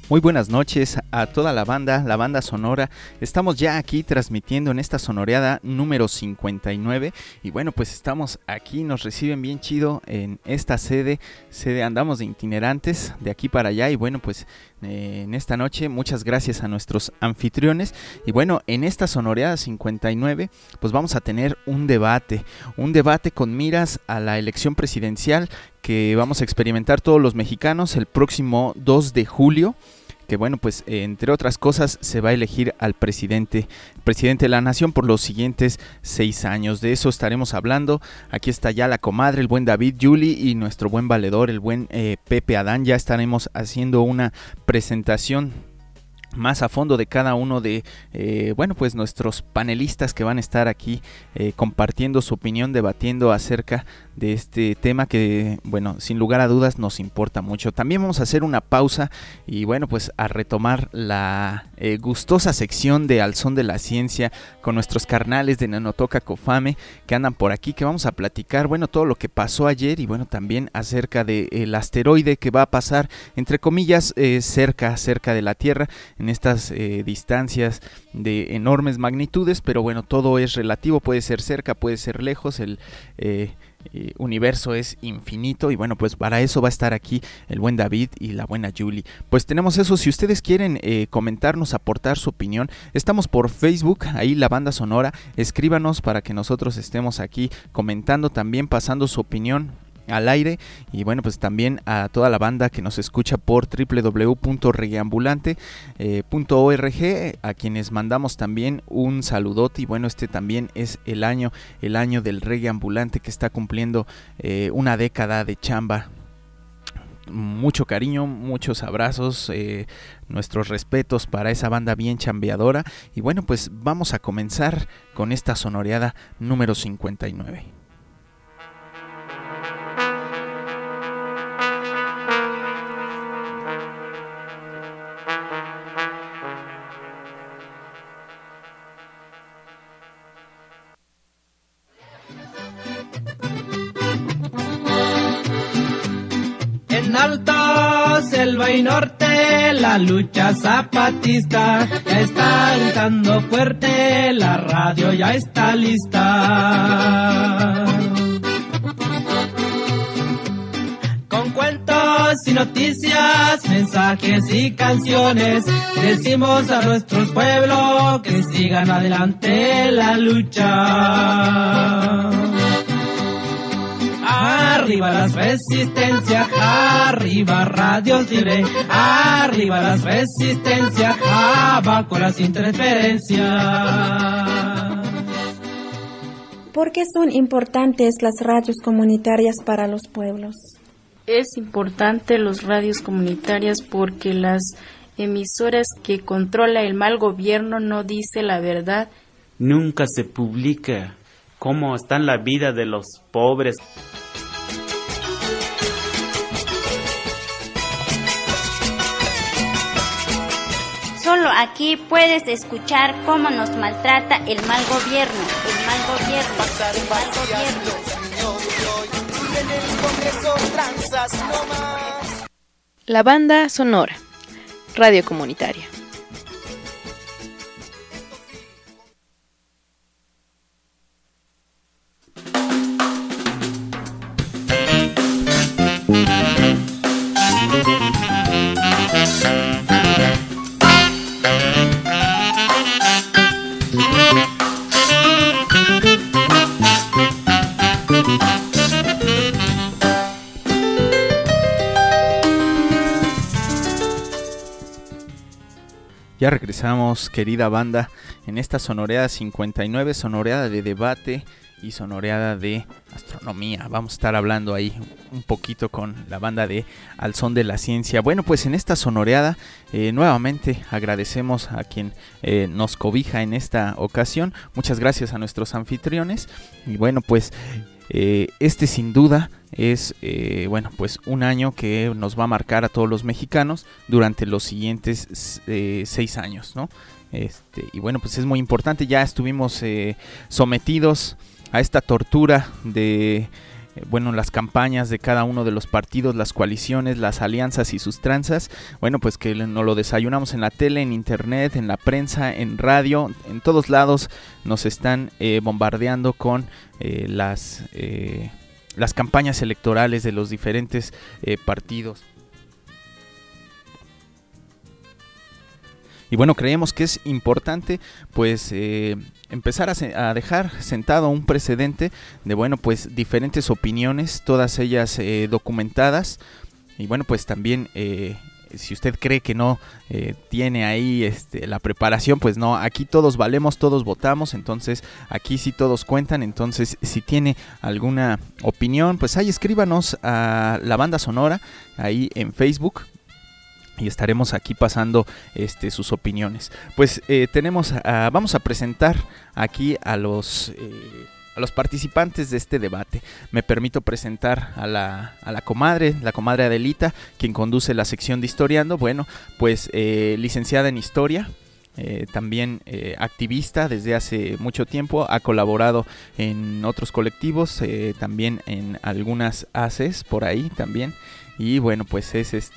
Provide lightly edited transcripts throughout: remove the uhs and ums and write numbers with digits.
Muy buenas noches a toda la banda sonora. Estamos ya aquí transmitiendo en esta sonoreada número 59 y bueno, pues estamos aquí, nos reciben bien chido en esta sede andamos de itinerantes de aquí para allá y bueno, pues en esta noche muchas gracias a nuestros anfitriones y bueno, en esta sonoreada 59 pues vamos a tener un debate con miras a la elección presidencial que vamos a experimentar todos los mexicanos el próximo 2 de julio. Que bueno, pues entre otras cosas se va a elegir al presidente de la nación por los siguientes 6 años. De eso estaremos hablando. Aquí está ya la comadre, el buen David Yuli y nuestro buen valedor, el buen Pepe Adán. Ya estaremos haciendo una presentación más a fondo de cada uno de bueno, pues nuestros panelistas que van a estar aquí compartiendo su opinión, debatiendo acerca de este tema que, bueno, sin lugar a dudas nos importa mucho. También vamos a hacer una pausa y bueno, pues a retomar la gustosa sección de Al Son de la Ciencia con nuestros carnales de Nanotoca Cofame que andan por aquí, que vamos a platicar, bueno, todo lo que pasó ayer y bueno, también acerca del asteroide que va a pasar, entre comillas, cerca de la Tierra, en estas distancias de enormes magnitudes, pero bueno, todo es relativo, puede ser cerca, puede ser lejos, el universo es infinito y bueno, pues para eso va a estar aquí el buen David y la buena Julie. Pues tenemos eso, si ustedes quieren comentarnos, aportar su opinión, estamos por Facebook, ahí la banda sonora, escríbanos para que nosotros estemos aquí comentando, también pasando su opinión al aire y bueno, pues también a toda la banda que nos escucha por www.reggaeambulante.org, a quienes mandamos también un saludote y bueno, este también es el año del reggae ambulante que está cumpliendo una década de chamba. Mucho cariño, muchos abrazos, nuestros respetos para esa banda bien chambeadora y bueno, pues vamos a comenzar con esta sonoreada número 59. En alta selva y norte la lucha zapatista ya está gritando fuerte, la radio ya está lista. Con cuentos y noticias, mensajes y canciones, decimos a nuestros pueblos que sigan adelante la lucha. Arriba las resistencias, arriba radios libres, arriba las resistencias, abajo las interferencias. ¿Por qué son importantes las radios comunitarias para los pueblos? Es importante las radios comunitarias porque las emisoras que controla el mal gobierno no dice la verdad. Nunca se publica cómo está la vida de los pobres. Solo aquí puedes escuchar cómo nos maltrata el mal gobierno, el mal gobierno, el mal gobierno. La banda sonora, radio comunitaria. Ya regresamos, querida banda, en esta sonoreada 59, sonoreada de debate y sonoreada de astronomía. Vamos a estar hablando ahí un poquito con la banda de Al Son de la Ciencia. Bueno, pues en esta sonoreada nuevamente agradecemos a quien nos cobija en esta ocasión. Muchas gracias a nuestros anfitriones. Y bueno, pues este sin duda es bueno, pues un año que nos va a marcar a todos los mexicanos durante los siguientes 6 años, ¿no? Y bueno, pues es muy importante. Ya estuvimos sometidos a esta tortura de bueno, las campañas de cada uno de los partidos, las coaliciones, las alianzas y sus tranzas. Bueno, pues que nos lo desayunamos en la tele, en internet, en la prensa, en radio, en todos lados nos están bombardeando con las campañas electorales de los diferentes partidos. Y bueno, creemos que es importante pues empezar a dejar sentado un precedente de, bueno, pues diferentes opiniones, todas ellas documentadas. Y bueno, pues también si usted cree que no tiene ahí la preparación, pues no, aquí todos valemos, todos votamos, entonces aquí sí todos cuentan. Entonces si tiene alguna opinión, pues ahí escríbanos a La Banda Sonora, ahí en Facebook, y estaremos aquí pasando sus opiniones. Pues vamos a presentar aquí a los participantes de este debate. Me permito presentar a la comadre Adelita, quien conduce la sección de Historiando. Bueno, pues licenciada en Historia, también activista desde hace mucho tiempo, ha colaborado en otros colectivos, también en algunas ACES por ahí también. Y bueno, pues es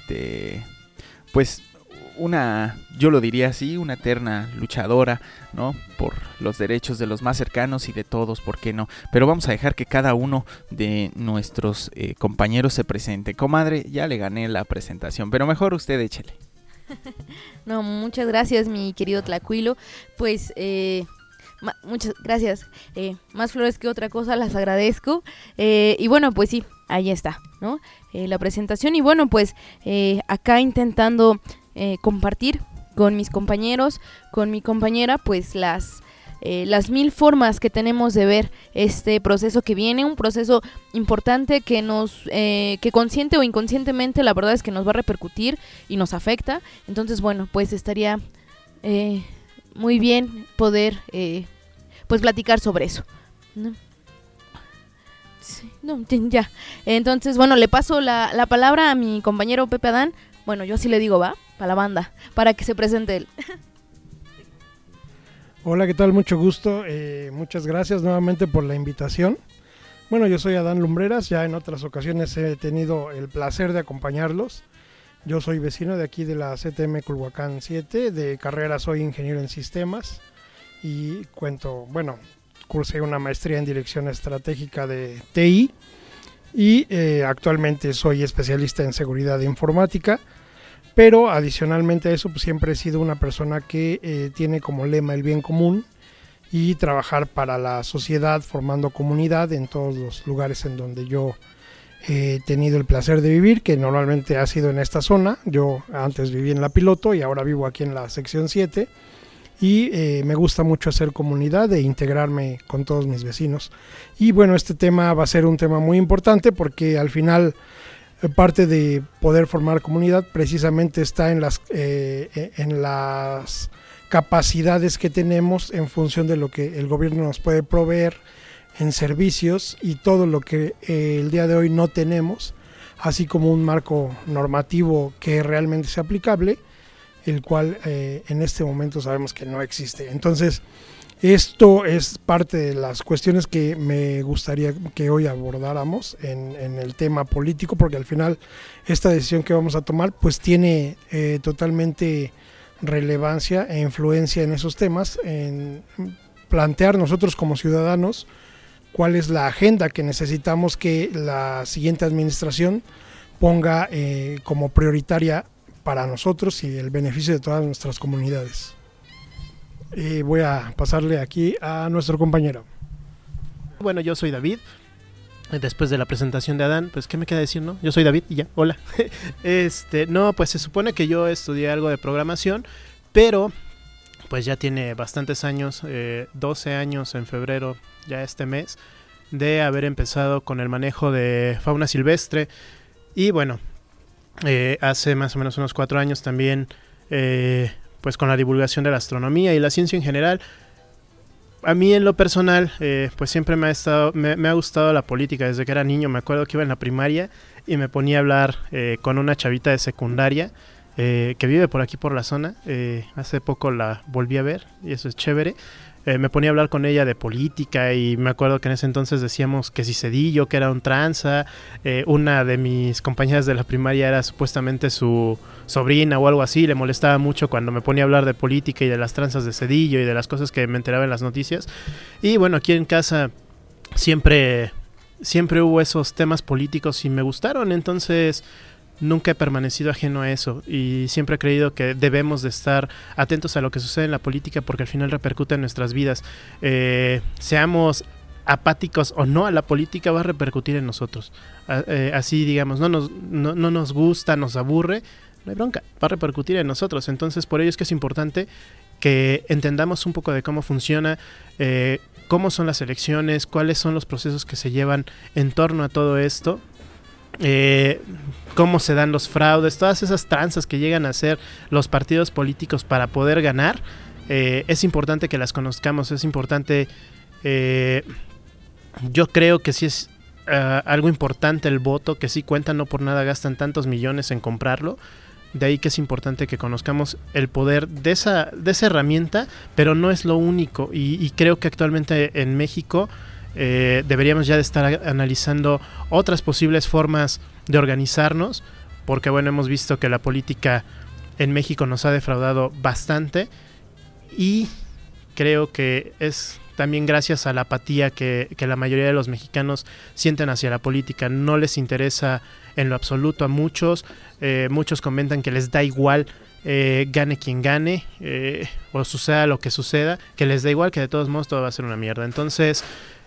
pues yo lo diría así, una eterna luchadora, ¿no? Por los derechos de los más cercanos y de todos, ¿por qué no? Pero vamos a dejar que cada uno de nuestros compañeros se presente. Comadre, ya le gané la presentación, pero mejor usted échele. No, muchas gracias, mi querido Tlacuilo. Pues muchas gracias. Más flores que otra cosa, las agradezco. Y bueno, pues sí, ahí está, ¿no? La presentación. Y bueno, pues acá intentando compartir con mis compañeros, con mi compañera, pues las 1000 formas que tenemos de ver este proceso que viene, un proceso importante que que consciente o inconscientemente, la verdad es que nos va a repercutir y nos afecta. Entonces, bueno, pues estaría muy bien poder pues platicar sobre eso, ¿no? Sí, no, ya. Entonces, bueno, le paso la palabra a mi compañero Pepe Adán. Bueno, yo así le digo, va, para la banda, para que se presente él. Hola, ¿qué tal? Mucho gusto. Muchas gracias nuevamente por la invitación. Bueno, yo soy Adán Lumbreras, ya en otras ocasiones he tenido el placer de acompañarlos. Yo soy vecino de aquí de la CTM Culhuacán 7, de carrera soy ingeniero en sistemas y cursé una maestría en dirección estratégica de TI y actualmente soy especialista en seguridad informática, pero adicionalmente a eso pues siempre he sido una persona que tiene como lema el bien común y trabajar para la sociedad formando comunidad en todos los lugares en donde yo he tenido el placer de vivir, que normalmente ha sido en esta zona. Yo antes viví en La Piloto y ahora vivo aquí en la sección 7. Y me gusta mucho hacer comunidad e integrarme con todos mis vecinos. Y bueno, este tema va a ser un tema muy importante porque al final parte de poder formar comunidad precisamente está en las capacidades que tenemos en función de lo que el gobierno nos puede proveer en servicios y todo lo que el día de hoy no tenemos, así como un marco normativo que realmente sea aplicable, el cual en este momento sabemos que no existe. Entonces, esto es parte de las cuestiones que me gustaría que hoy abordáramos en el tema político, porque al final esta decisión que vamos a tomar pues tiene totalmente relevancia e influencia en esos temas, en plantear nosotros como ciudadanos cuál es la agenda que necesitamos que la siguiente administración ponga como prioritaria para nosotros y el beneficio de todas nuestras comunidades. Voy a pasarle aquí a nuestro compañero. Bueno, yo soy David. Después de la presentación de Adán, pues ¿qué me queda decir, no? Yo soy David y ya, hola. No, pues se supone que yo estudié algo de programación, pero pues ya tiene bastantes años, 12 años en febrero, ya este mes, de haber empezado con el manejo de fauna silvestre. Y bueno, hace más o menos unos 4 años también, pues con la divulgación de la astronomía y la ciencia en general. A mí en lo personal, pues siempre me ha gustado la política. Desde que era niño me acuerdo que iba en la primaria y me ponía a hablar con una chavita de secundaria que vive por aquí por la zona. Hace poco la volví a ver y eso es chévere. me ponía a hablar con ella de política y me acuerdo que en ese entonces decíamos que si Zedillo, que era un tranza, una de mis compañeras de la primaria era supuestamente su sobrina o algo así, le molestaba mucho cuando me ponía a hablar de política y de las tranzas de Zedillo y de las cosas que me enteraba en las noticias. Y bueno, aquí en casa siempre hubo esos temas políticos y me gustaron, entonces nunca he permanecido ajeno a eso y siempre he creído que debemos de estar atentos a lo que sucede en la política porque al final repercute en nuestras vidas. Seamos apáticos o no a la política, va a repercutir en nosotros. Así digamos, no nos gusta, nos aburre, no hay bronca, va a repercutir en nosotros. Entonces por ello es que es importante que entendamos un poco de cómo funciona, cómo son las elecciones, cuáles son los procesos que se llevan en torno a todo esto, cómo se dan los fraudes, todas esas tranzas que llegan a hacer los partidos políticos para poder ganar. Es importante que las conozcamos, es importante, yo creo que sí es algo importante el voto, que sí cuenta, no por nada gastan tantos millones en comprarlo. De ahí que es importante que conozcamos el poder de esa herramienta, pero no es lo único. Y creo que actualmente en México deberíamos ya de estar analizando otras posibles formas de organizarnos, porque bueno, hemos visto que la política en México nos ha defraudado bastante y creo que es también gracias a la apatía que la mayoría de los mexicanos sienten hacia la política. No les interesa en lo absoluto a muchos. Muchos comentan que les da igual gane quien gane, o suceda lo que suceda, que les da igual, que de todos modos todo va a ser una mierda. Entonces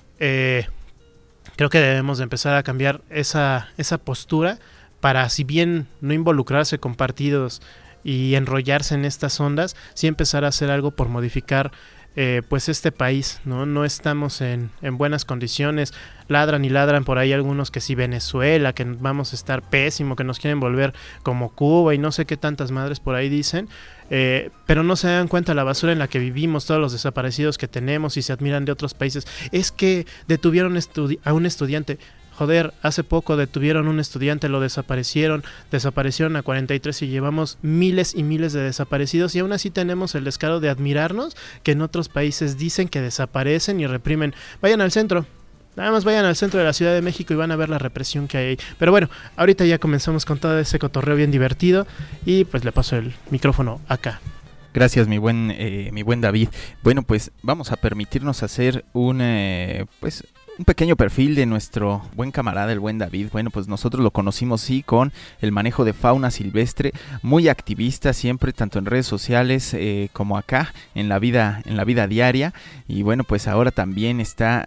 creo que debemos de empezar a cambiar esa postura para, si bien no involucrarse con partidos y enrollarse en estas ondas, sí empezar a hacer algo por modificar pues este país, no estamos en buenas condiciones. Ladran y ladran por ahí algunos que si Venezuela, que vamos a estar pésimo, que nos quieren volver como Cuba y no sé qué tantas madres por ahí dicen, pero no se dan cuenta de la basura en la que vivimos, todos los desaparecidos que tenemos y se admiran de otros países. Es que detuvieron a un estudiante. Joder, hace poco detuvieron a un estudiante, lo desaparecieron a 43 y llevamos miles y miles de desaparecidos y aún así tenemos el descaro de admirarnos que en otros países dicen que desaparecen y reprimen. Vayan al centro, nada más vayan al centro de la Ciudad de México y van a ver la represión que hay ahí. Pero bueno, ahorita ya comenzamos con todo ese cotorreo bien divertido y pues le paso el micrófono acá. Gracias, mi buen David. Bueno, pues vamos a permitirnos hacer un pequeño perfil de nuestro buen camarada, el buen David. Bueno, pues nosotros lo conocimos sí con el manejo de fauna silvestre, muy activista siempre, tanto en redes sociales como acá en la vida diaria. Y bueno, pues ahora también está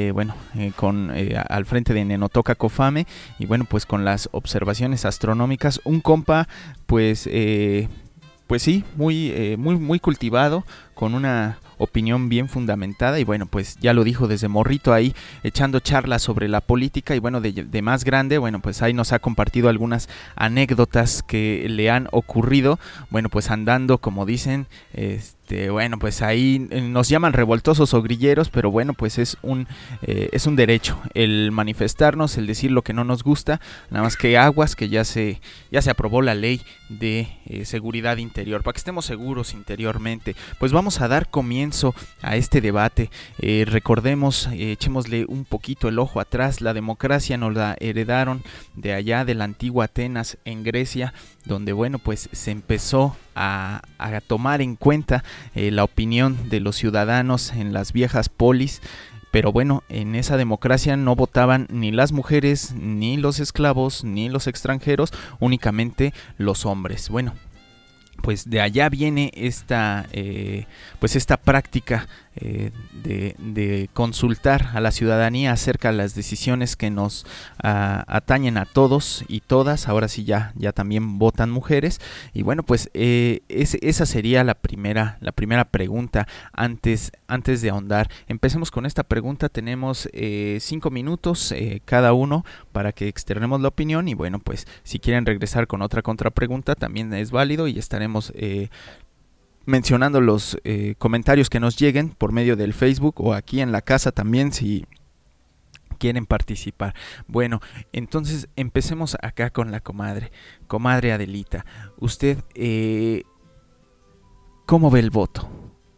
al frente de Nenotoca Cofame y bueno, pues con las observaciones astronómicas, un compa pues sí, muy cultivado, con una opinión bien fundamentada y bueno, pues ya lo dijo desde morrito ahí echando charlas sobre la política y bueno, de más grande, bueno, pues ahí nos ha compartido algunas anécdotas que le han ocurrido, bueno, pues andando, como dicen, bueno, pues ahí nos llaman revoltosos o grilleros, pero bueno, pues es un derecho el manifestarnos, el decir lo que no nos gusta, nada más que aguas, que ya se aprobó la ley de seguridad interior, para que estemos seguros interiormente. Pues vamos a dar comienzo a este debate. Recordemos, echémosle un poquito el ojo atrás, la democracia nos la heredaron de allá de la antigua Atenas en Grecia, donde bueno, pues se empezó a tomar en cuenta la opinión de los ciudadanos en las viejas polis. Pero bueno, en esa democracia no votaban ni las mujeres, ni los esclavos, ni los extranjeros, únicamente los hombres. Bueno, pues de allá viene esta práctica de consultar a la ciudadanía acerca de las decisiones que nos atañen a todos y todas. Ahora sí ya también votan mujeres y bueno, pues esa sería la primera pregunta antes de ahondar. Empecemos con esta pregunta. Tenemos 5 minutos cada uno para que externemos la opinión y bueno, pues si quieren regresar con otra contrapregunta también es válido y estaremos mencionando los comentarios que nos lleguen por medio del Facebook o aquí en la casa también si quieren participar. Bueno, entonces empecemos acá con la comadre Adelita. Usted, ¿cómo ve el voto?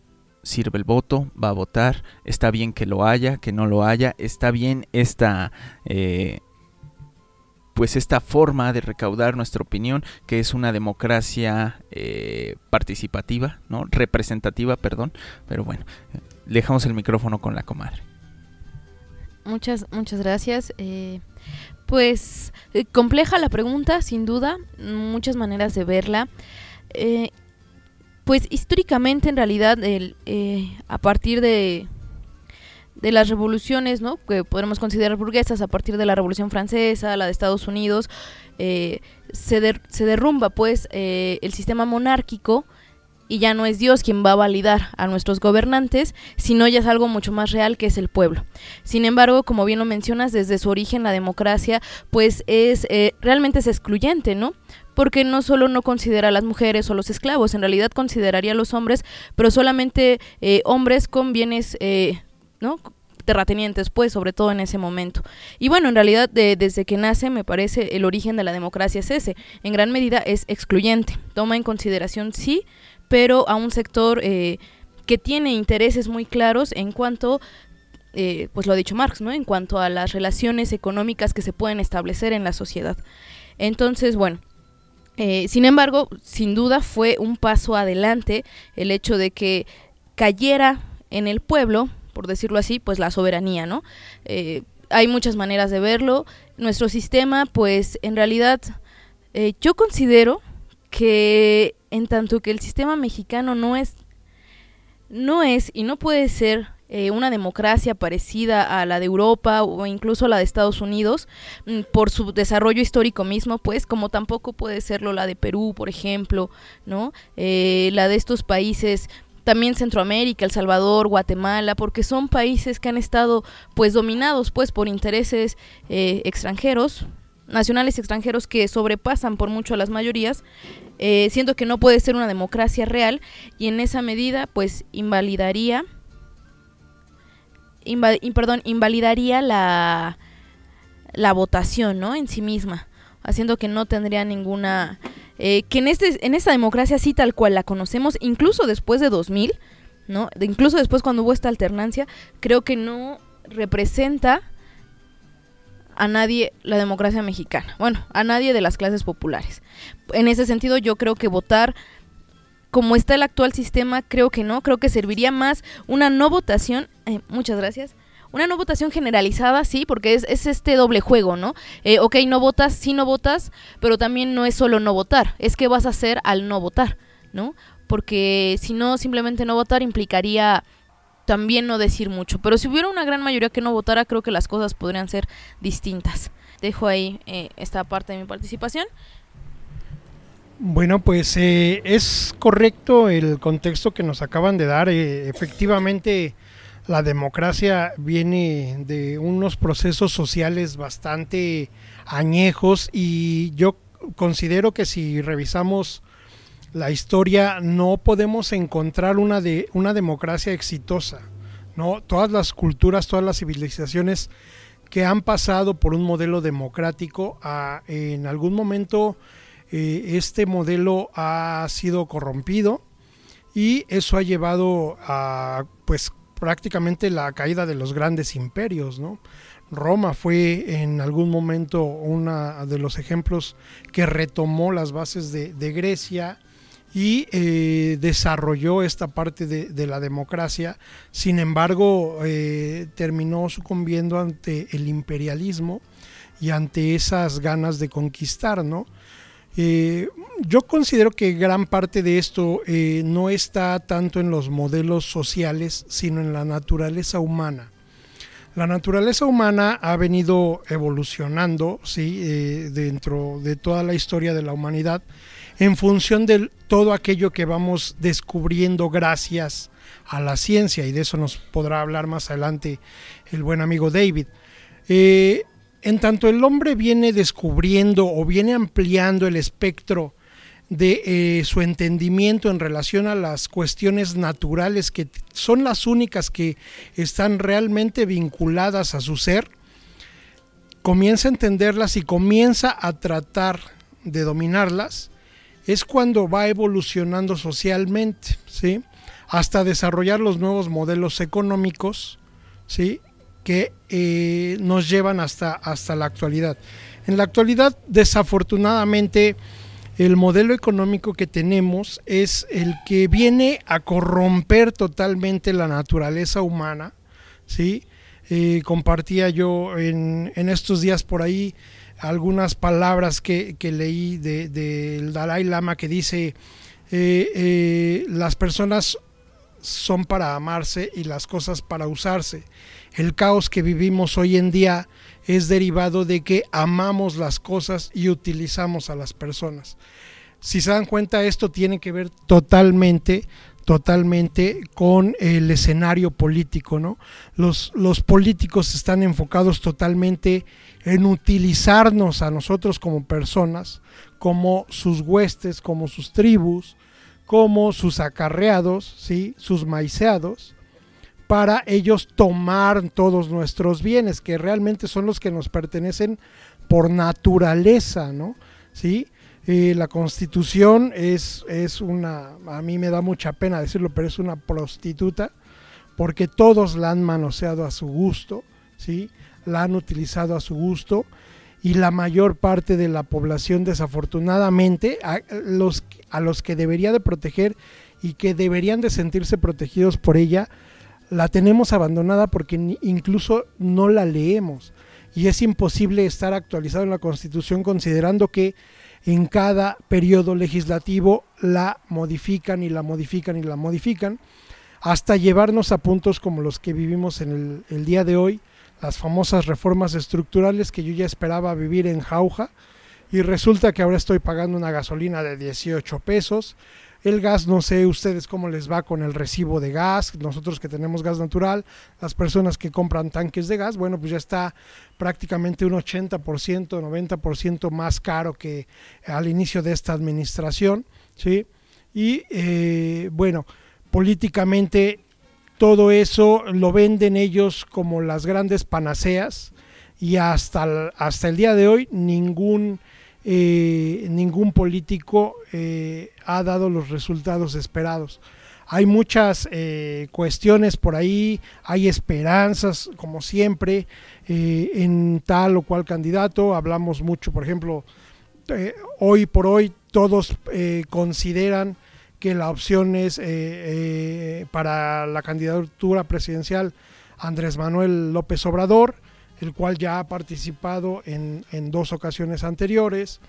sirve el voto, va a votar, está bien que lo haya, que no lo haya, está bien esta forma de recaudar nuestra opinión, que es una democracia participativa, ¿no? Representativa, perdón, pero bueno, dejamos el micrófono con la comadre. Muchas gracias. Compleja la pregunta, sin duda, muchas maneras de verla. Pues históricamente, en realidad, a partir de las revoluciones, ¿no?, que podemos considerar burguesas, a partir de la Revolución Francesa, la de Estados Unidos, se derrumba pues el sistema monárquico, y ya no es Dios quien va a validar a nuestros gobernantes, sino ya es algo mucho más real, que es el pueblo. Sin embargo, como bien lo mencionas, desde su origen la democracia pues realmente es excluyente, ¿no? Porque no solo no considera a las mujeres o los esclavos, en realidad consideraría a los hombres, pero solamente hombres con bienes, ¿no?, terratenientes, pues, sobre todo en ese momento. Y bueno, en realidad desde que nace, me parece, el origen de la democracia es ese. En gran medida es excluyente. Toma en consideración, sí, pero a un sector que tiene intereses muy claros en cuanto, pues lo ha dicho Marx, ¿no?, en cuanto a las relaciones económicas que se pueden establecer en la sociedad. Entonces, bueno, sin embargo, sin duda fue un paso adelante el hecho de que cayera en el pueblo, por decirlo así, pues la soberanía, ¿no? Hay muchas maneras de verlo. Nuestro sistema, pues en realidad, yo considero que en tanto que el sistema mexicano no es y no puede ser una democracia parecida a la de Europa o incluso a la de Estados Unidos, por su desarrollo histórico mismo, pues, como tampoco puede serlo la de Perú, por ejemplo, ¿no? La de estos países, también Centroamérica, El Salvador, Guatemala, porque son países que han estado pues dominados pues por intereses extranjeros, nacionales extranjeros, que sobrepasan por mucho a las mayorías, siendo que no puede ser una democracia real, y en esa medida pues invalidaría la votación, ¿no?, en sí misma, haciendo que no tendría ninguna... que en esta democracia así tal cual la conocemos, incluso después de 2000, ¿no?, incluso después cuando hubo esta alternancia, creo que no representa a nadie la democracia mexicana, bueno, a nadie de las clases populares. En ese sentido, yo creo que votar como está el actual sistema, creo que no, creo que serviría más una no votación, muchas gracias, una no votación generalizada, sí, porque es este doble juego, ¿no? Ok, no votas, sí no votas, pero también no es solo no votar, es qué vas a hacer al no votar, ¿no? Porque si no, simplemente no votar implicaría también no decir mucho, pero si hubiera una gran mayoría que no votara, creo que las cosas podrían ser distintas. Dejo ahí esta parte de mi participación. Bueno, pues es correcto el contexto que nos acaban de dar. Efectivamente, la democracia viene de unos procesos sociales bastante añejos, y yo considero que si revisamos la historia no podemos encontrar una democracia exitosa, ¿no? Todas las culturas, todas las civilizaciones que han pasado por un modelo democrático, en algún momento este modelo ha sido corrompido, y eso ha llevado a pues prácticamente la caída de los grandes imperios, ¿no? Roma fue en algún momento uno de los ejemplos que retomó las bases de Grecia y desarrolló esta parte de la democracia. Sin embargo, terminó sucumbiendo ante el imperialismo y ante esas ganas de conquistar, ¿no? Yo considero que gran parte de esto no está tanto en los modelos sociales, sino en la naturaleza humana. La naturaleza humana ha venido evolucionando, ¿sí? Dentro de toda la historia de la humanidad, en función de todo aquello que vamos descubriendo gracias a la ciencia, y de eso nos podrá hablar más adelante el buen amigo David. En tanto el hombre viene descubriendo o viene ampliando el espectro de su entendimiento en relación a las cuestiones naturales, que son las únicas que están realmente vinculadas a su ser, comienza a entenderlas y comienza a tratar de dominarlas, es cuando va evolucionando socialmente, ¿sí? hasta desarrollar los nuevos modelos económicos, ¿sí?, que nos llevan hasta la actualidad. En la actualidad, desafortunadamente, el modelo económico que tenemos es el que viene a corromper totalmente la naturaleza humana, ¿sí? Compartía yo en estos días por ahí algunas palabras que leí del Dalai Lama, que dice, las personas son para amarse y las cosas para usarse. El caos que vivimos hoy en día es derivado de que amamos las cosas y utilizamos a las personas. Si se dan cuenta, esto tiene que ver totalmente con el escenario político, ¿no? Los políticos están enfocados totalmente en utilizarnos a nosotros como personas, como sus huestes, como sus tribus, como sus acarreados, ¿sí?, sus maiceados, para ellos tomar todos nuestros bienes, que realmente son los que nos pertenecen por naturaleza, ¿no? ¿Sí? La Constitución es una, a mí me da mucha pena decirlo, pero es una prostituta, porque todos la han manoseado a su gusto, ¿sí?, la han utilizado a su gusto, y la mayor parte de la población, desafortunadamente, a los que debería de proteger y que deberían de sentirse protegidos por ella, la tenemos abandonada porque incluso no la leemos, y es imposible estar actualizado en la Constitución considerando que en cada periodo legislativo la modifican y la modifican y la modifican, hasta llevarnos a puntos como los que vivimos en el día de hoy, las famosas reformas estructurales que yo ya esperaba vivir en jauja, y resulta que ahora estoy pagando una gasolina de 18 pesos, el gas, no sé ustedes cómo les va con el recibo de gas, nosotros que tenemos gas natural, las personas que compran tanques de gas, bueno, pues ya está prácticamente un 80%, 90% más caro que al inicio de esta administración, ¿sí? Y bueno, políticamente todo eso lo venden ellos como las grandes panaceas, y hasta el día de hoy ningún político ha dado los resultados esperados. Hay muchas cuestiones por ahí, hay esperanzas como siempre en tal o cual candidato. Hablamos mucho, por ejemplo, hoy por hoy todos consideran que la opción es para la candidatura presidencial Andrés Manuel López Obrador, el cual ya ha participado en 2 ocasiones anteriores,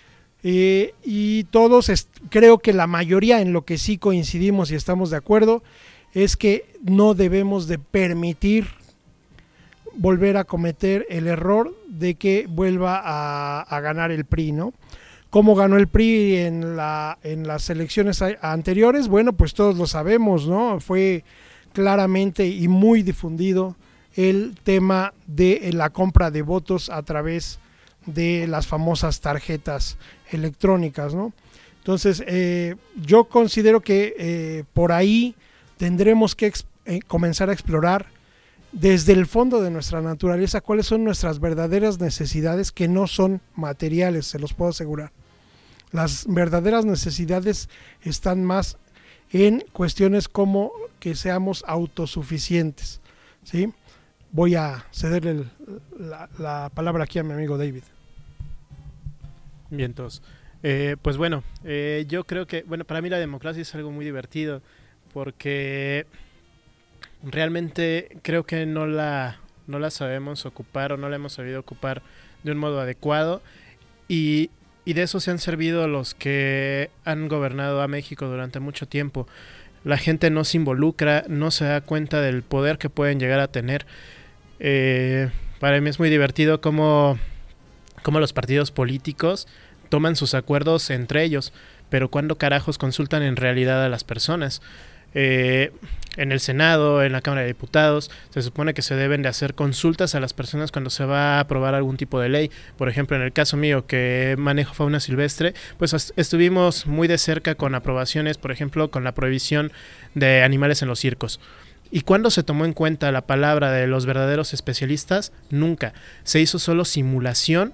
y todos, creo que la mayoría en lo que sí coincidimos y estamos de acuerdo, es que no debemos de permitir volver a cometer el error de que vuelva a ganar el PRI, ¿no? ¿Cómo ganó el PRI en las elecciones anteriores? Bueno, pues todos lo sabemos, ¿no? Fue claramente y muy difundido el tema de la compra de votos a través de las famosas tarjetas electrónicas, ¿no? Entonces, yo considero que por ahí tendremos que comenzar a explorar desde el fondo de nuestra naturaleza cuáles son nuestras verdaderas necesidades, que no son materiales, se los puedo asegurar. Las verdaderas necesidades están más en cuestiones como que seamos autosuficientes, ¿sí? Voy a cederle la palabra aquí a mi amigo David. Bien, entonces, pues bueno, yo creo que, bueno, para mí la democracia es algo muy divertido, porque realmente creo que no la sabemos ocupar, o no la hemos sabido ocupar de un modo adecuado, y de eso se han servido los que han gobernado a México durante mucho tiempo. La gente no se involucra, no se da cuenta del poder que pueden llegar a tener. Para mí es muy divertido cómo los partidos políticos toman sus acuerdos entre ellos, pero ¿cuándo carajos consultan en realidad a las personas? En el Senado, en la Cámara de Diputados, se supone que se deben de hacer consultas a las personas cuando se va a aprobar algún tipo de ley. Por ejemplo, en el caso mío, que manejo fauna silvestre, pues estuvimos muy de cerca con aprobaciones, por ejemplo, con la prohibición de animales en los circos. ¿Y cuándo se tomó en cuenta la palabra de los verdaderos especialistas? Nunca. Se hizo solo simulación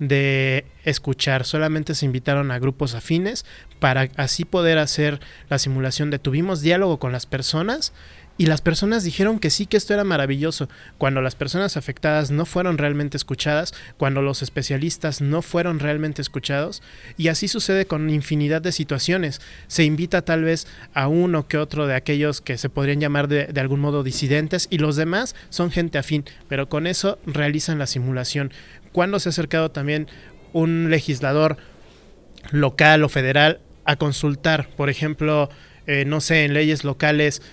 de escuchar, solamente se invitaron a grupos afines para así poder hacer la simulación de tuvimos diálogo con las personas y las personas dijeron que sí, que esto era maravilloso, cuando las personas afectadas no fueron realmente escuchadas, cuando los especialistas no fueron realmente escuchados, y así sucede con infinidad de situaciones. Se invita tal vez a uno que otro de aquellos que se podrían llamar de algún modo disidentes, y los demás son gente afín, pero con eso realizan la simulación. Cuando se ha acercado también un legislador local o federal a consultar, por ejemplo, no sé, en leyes locales,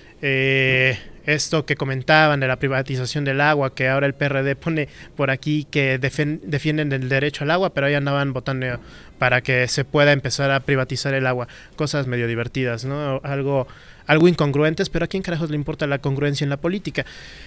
esto que comentaban de la privatización del agua, que ahora el PRD pone por aquí que defienden el derecho al agua, pero ahí andaban votando para que se pueda empezar a privatizar el agua. Cosas medio divertidas, ¿no? Algo incongruentes, pero ¿a quién carajos le importa la congruencia en la política?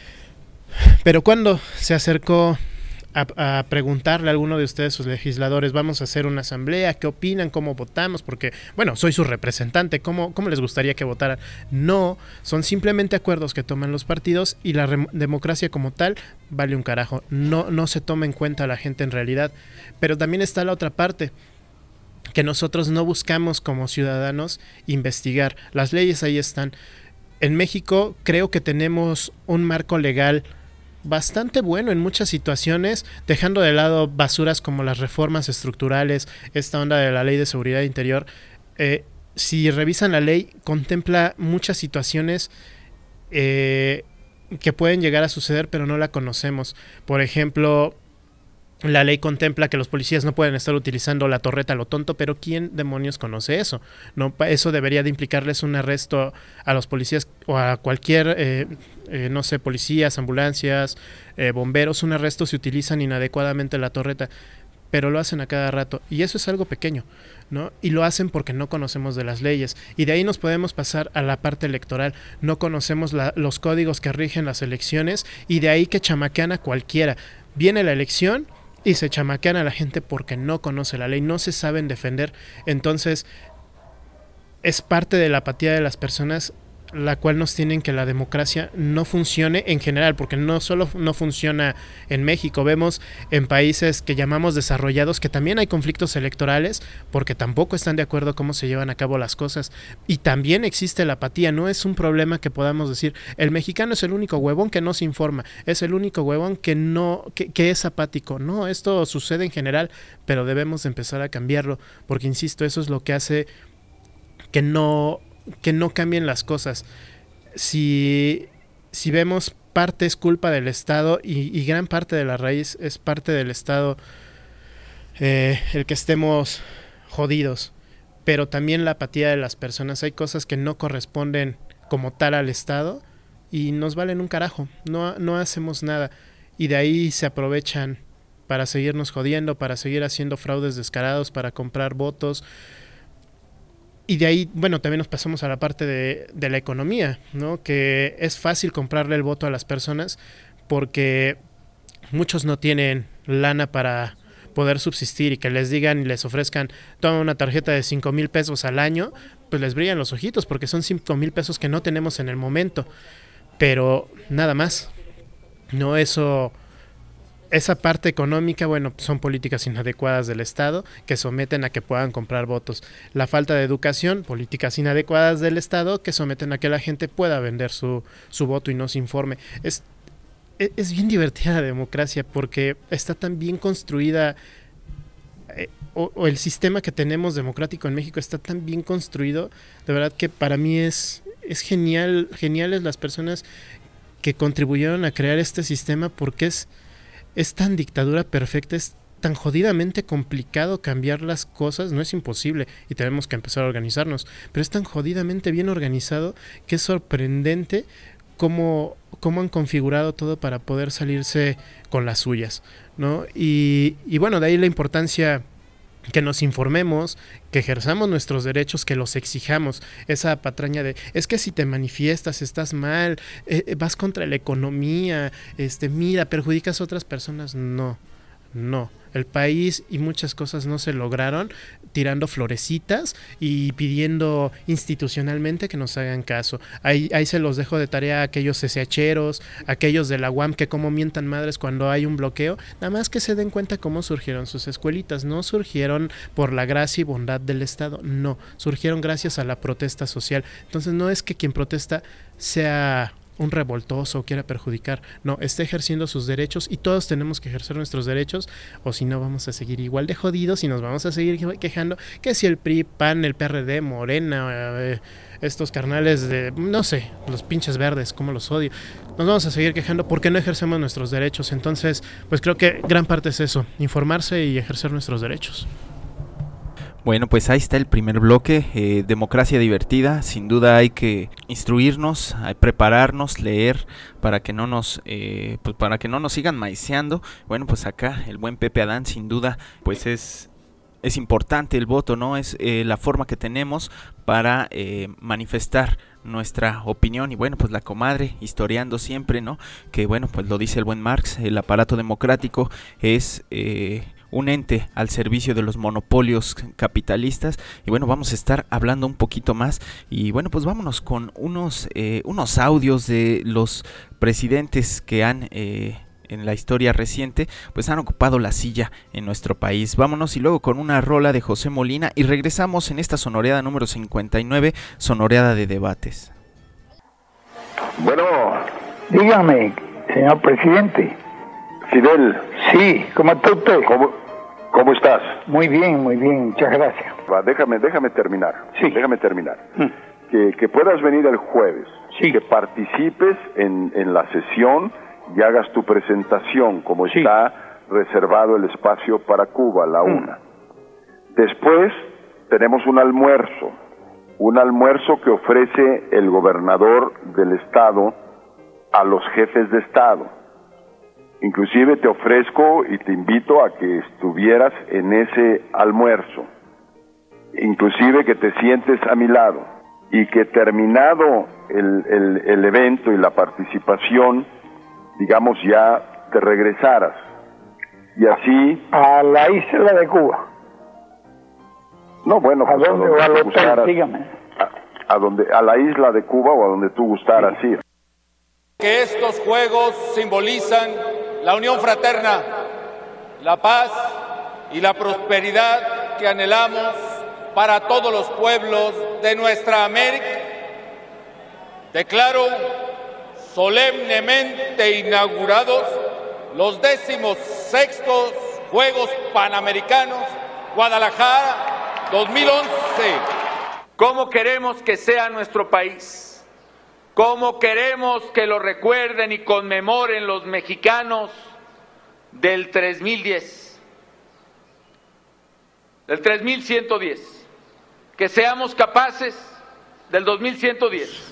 Pero cuando se acercó a preguntarle a alguno de ustedes, sus legisladores, vamos a hacer una asamblea, ¿qué opinan? ¿Cómo votamos? Porque, bueno, soy su representante, ¿cómo les gustaría que votaran? No, son simplemente acuerdos que toman los partidos y la democracia como tal vale un carajo. No se toma en cuenta a la gente en realidad. Pero también está la otra parte, que nosotros no buscamos como ciudadanos investigar. Las leyes ahí están. En México creo que tenemos un marco legal bastante bueno en muchas situaciones, dejando de lado basuras como las reformas estructurales, esta onda de la Ley de Seguridad Interior. Si revisan la ley, contempla muchas situaciones que pueden llegar a suceder, pero no la conocemos. Por ejemplo, la ley contempla que los policías no pueden estar utilizando la torreta a lo tonto, pero ¿quién demonios conoce eso? No, eso debería de implicarles un arresto a los policías o a cualquier, no sé, policías, ambulancias, bomberos, un arresto si utilizan inadecuadamente la torreta, pero lo hacen a cada rato, y eso es algo pequeño, ¿no? Y lo hacen porque no conocemos de las leyes, y de ahí nos podemos pasar a la parte electoral. No conocemos los códigos que rigen las elecciones, y de ahí que chamaquean a cualquiera. Viene la elección y se chamaquean a la gente porque no conoce la ley, no se saben defender. Entonces es parte de la apatía de las personas, la cual nos tienen que la democracia no funcione en general, porque no solo no funciona en México, vemos en países que llamamos desarrollados que también hay conflictos electorales porque tampoco están de acuerdo cómo se llevan a cabo las cosas, y también existe la apatía. No es un problema que podamos decir el mexicano es el único huevón que no se informa, es el único huevón que es apático. No, esto sucede en general, pero debemos empezar a cambiarlo, porque insisto, eso es lo que hace que no cambien las cosas. Si vemos, parte es culpa del Estado, y gran parte de la raíz es parte del Estado, el que estemos jodidos, pero también la apatía de las personas. Hay cosas que no corresponden como tal al Estado y nos valen un carajo, no hacemos nada, y de ahí se aprovechan para seguirnos jodiendo, para seguir haciendo fraudes descarados, para comprar votos. Y de ahí, bueno, también nos pasamos a la parte de la economía, ¿no? Que es fácil comprarle el voto a las personas porque muchos no tienen lana para poder subsistir, y que les digan y les ofrezcan toma una tarjeta de 5,000 pesos al año, pues les brillan los ojitos porque son 5,000 pesos que no tenemos en el momento. Pero nada más, ¿no? Esa parte económica, bueno, son políticas inadecuadas del Estado que someten a que puedan comprar votos. La falta de educación, políticas inadecuadas del Estado que someten a que la gente pueda vender su voto y no se informe. Es bien divertida la democracia porque está tan bien construida, o el sistema que tenemos democrático en México está tan bien construido, de verdad que para mí es geniales las personas que contribuyeron a crear este sistema, porque es tan dictadura perfecta, es tan jodidamente complicado cambiar las cosas. No es imposible y tenemos que empezar a organizarnos, pero es tan jodidamente bien organizado que es sorprendente cómo han configurado todo para poder salirse con las suyas, ¿no? Y bueno, de ahí la importancia que nos informemos, que ejerzamos nuestros derechos, que los exijamos. Esa patraña de es que si te manifiestas estás mal, vas contra la economía, mira, perjudicas a otras personas. No, No. El país y muchas cosas no se lograron tirando florecitas y pidiendo institucionalmente que nos hagan caso. Ahí se los dejo de tarea a aquellos CCHeros, aquellos de la UAM que como mientan madres cuando hay un bloqueo. Nada más que se den cuenta cómo surgieron sus escuelitas. No surgieron por la gracia y bondad del Estado, no. Surgieron gracias a la protesta social. Entonces no es que quien protesta sea un revoltoso o quiera perjudicar, no, está ejerciendo sus derechos y todos tenemos que ejercer nuestros derechos, o si no vamos a seguir igual de jodidos y nos vamos a seguir quejando que si el PRI, PAN, el PRD, Morena, estos carnales de, no sé, los pinches verdes, como los odio, nos vamos a seguir quejando porque no ejercemos nuestros derechos. Entonces, pues creo que gran parte es eso, informarse y ejercer nuestros derechos. Bueno, pues ahí está el primer bloque, democracia divertida. Sin duda hay que instruirnos, hay prepararnos, leer para que no nos sigan maiceando. Bueno, pues acá el buen Pepe Adán, sin duda, pues es importante el voto, ¿no? Es la forma que tenemos para manifestar nuestra opinión. Y bueno, pues la comadre historiando siempre, ¿no? Que bueno, pues lo dice el buen Marx, el aparato democrático es un ente al servicio de los monopolios capitalistas. Y bueno, vamos a estar hablando un poquito más. Y bueno, pues vámonos con unos audios de los presidentes que han en la historia reciente, pues han ocupado la silla en nuestro país. Vámonos y luego con una rola de José Molina y regresamos en esta sonoreada número 59, sonoreada de debates. Bueno, dígame, señor presidente. Fidel. Sí, ¿cómo está usted? ¿Cómo estás? Muy bien, muchas gracias. Va, déjame terminar. Sí. Déjame terminar. Que puedas venir el jueves. Sí. Que participes en la sesión y hagas tu presentación, como sí. Está reservado el espacio para Cuba, la 1. Después tenemos un almuerzo que ofrece el gobernador del estado a los jefes de estado. Inclusive te ofrezco y te invito a que estuvieras en ese almuerzo, inclusive que te sientes a mi lado y que terminado el evento y la participación, digamos, ya te regresaras y así a la isla de Cuba. No, bueno, pues ¿a dónde va al hotel? Dígame. A la isla de Cuba o a donde tú gustaras ir. Que estos juegos simbolizan la unión fraterna, la paz y la prosperidad que anhelamos para todos los pueblos de nuestra América. Declaro solemnemente inaugurados los 16º Juegos Panamericanos Guadalajara 2011. ¿Cómo queremos que sea nuestro país? ¿Cómo queremos que lo recuerden y conmemoren los mexicanos del 3010? Del 3110. Que seamos capaces del 2110.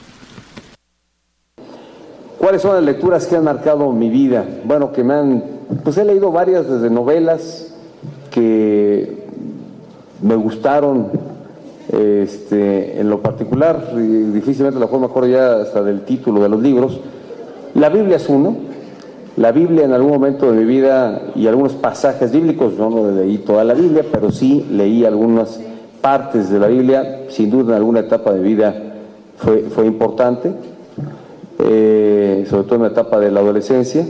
¿Cuáles son las lecturas que han marcado mi vida? Bueno, que he leído varias, desde novelas que me gustaron, en lo particular, y difícilmente la forma acuerdo ya hasta del título de los libros. La Biblia es uno. La Biblia en algún momento de mi vida y algunos pasajes bíblicos, yo no leí toda la Biblia, pero sí leí algunas partes de la Biblia. Sin duda en alguna etapa de vida fue importante, sobre todo en la etapa de la adolescencia.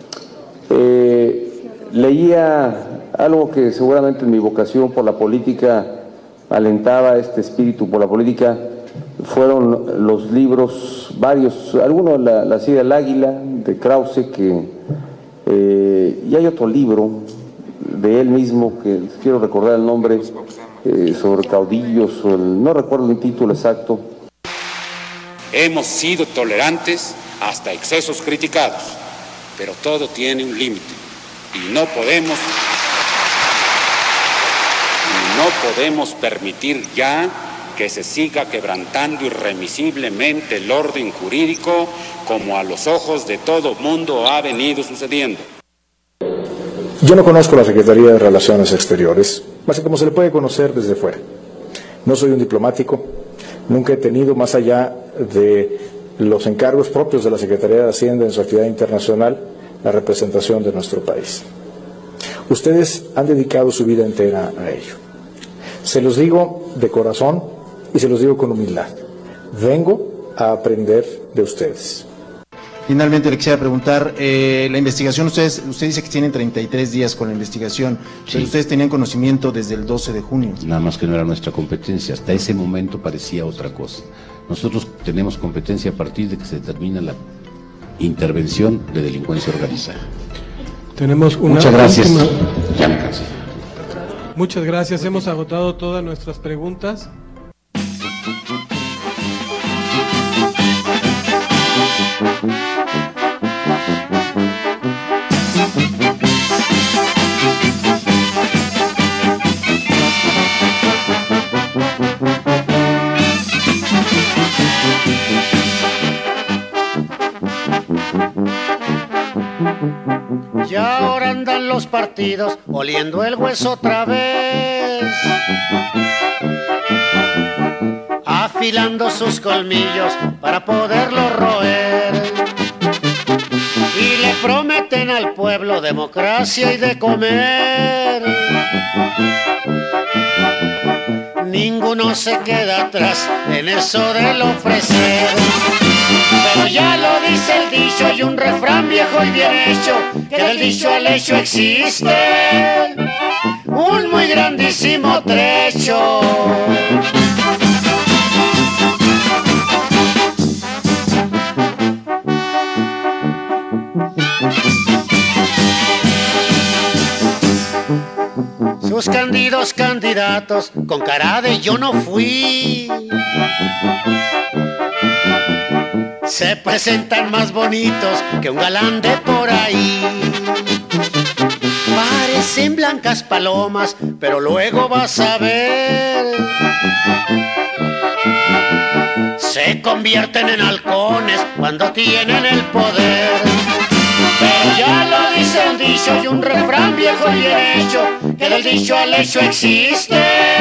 Leía algo que seguramente en mi vocación por la política alentaba, este espíritu por la política, fueron los libros, varios, algunos, la Silla del Águila, de Krause, y hay otro libro de él mismo, que quiero recordar el nombre, sobre caudillos, no recuerdo el título exacto. Hemos sido tolerantes hasta excesos criticados, pero todo tiene un límite y no podemos permitir ya que se siga quebrantando irremisiblemente el orden jurídico como a los ojos de todo mundo ha venido sucediendo. Yo no conozco la Secretaría de Relaciones Exteriores, más que como se le puede conocer desde fuera. No soy un diplomático, nunca he tenido, más allá de los encargos propios de la Secretaría de Hacienda en su actividad internacional, la representación de nuestro país. Ustedes han dedicado su vida entera a ello. Se los digo de corazón y se los digo con humildad. Vengo a aprender de ustedes. Finalmente le quisiera preguntar, la investigación, usted dice que tienen 33 días con la investigación, pero Sí. ustedes tenían conocimiento desde el 12 de junio. Nada más que no era nuestra competencia, hasta ese momento parecía otra cosa. Nosotros tenemos competencia a partir de que se determina la intervención de delincuencia organizada. Tenemos una Muchas gracias. última- Ya me cansé. Muchas gracias, hemos agotado todas nuestras preguntas. Y ahora andan los partidos oliendo el hueso otra vez, afilando sus colmillos para poderlo roer. Y le prometen al pueblo democracia y de comer. Ninguno se queda atrás en eso del ofrecer. Pero ya lo dice el dicho y un refrán viejo y bien hecho, que del dicho al hecho existe un muy grandísimo trecho. Sus candidatos con cara de yo no fui se presentan más bonitos que un galán de por ahí. Parecen blancas palomas, pero luego vas a ver, se convierten en halcones cuando tienen el poder. Pero ya lo dice el dicho y un refrán viejo y bien hecho, que del dicho al hecho existe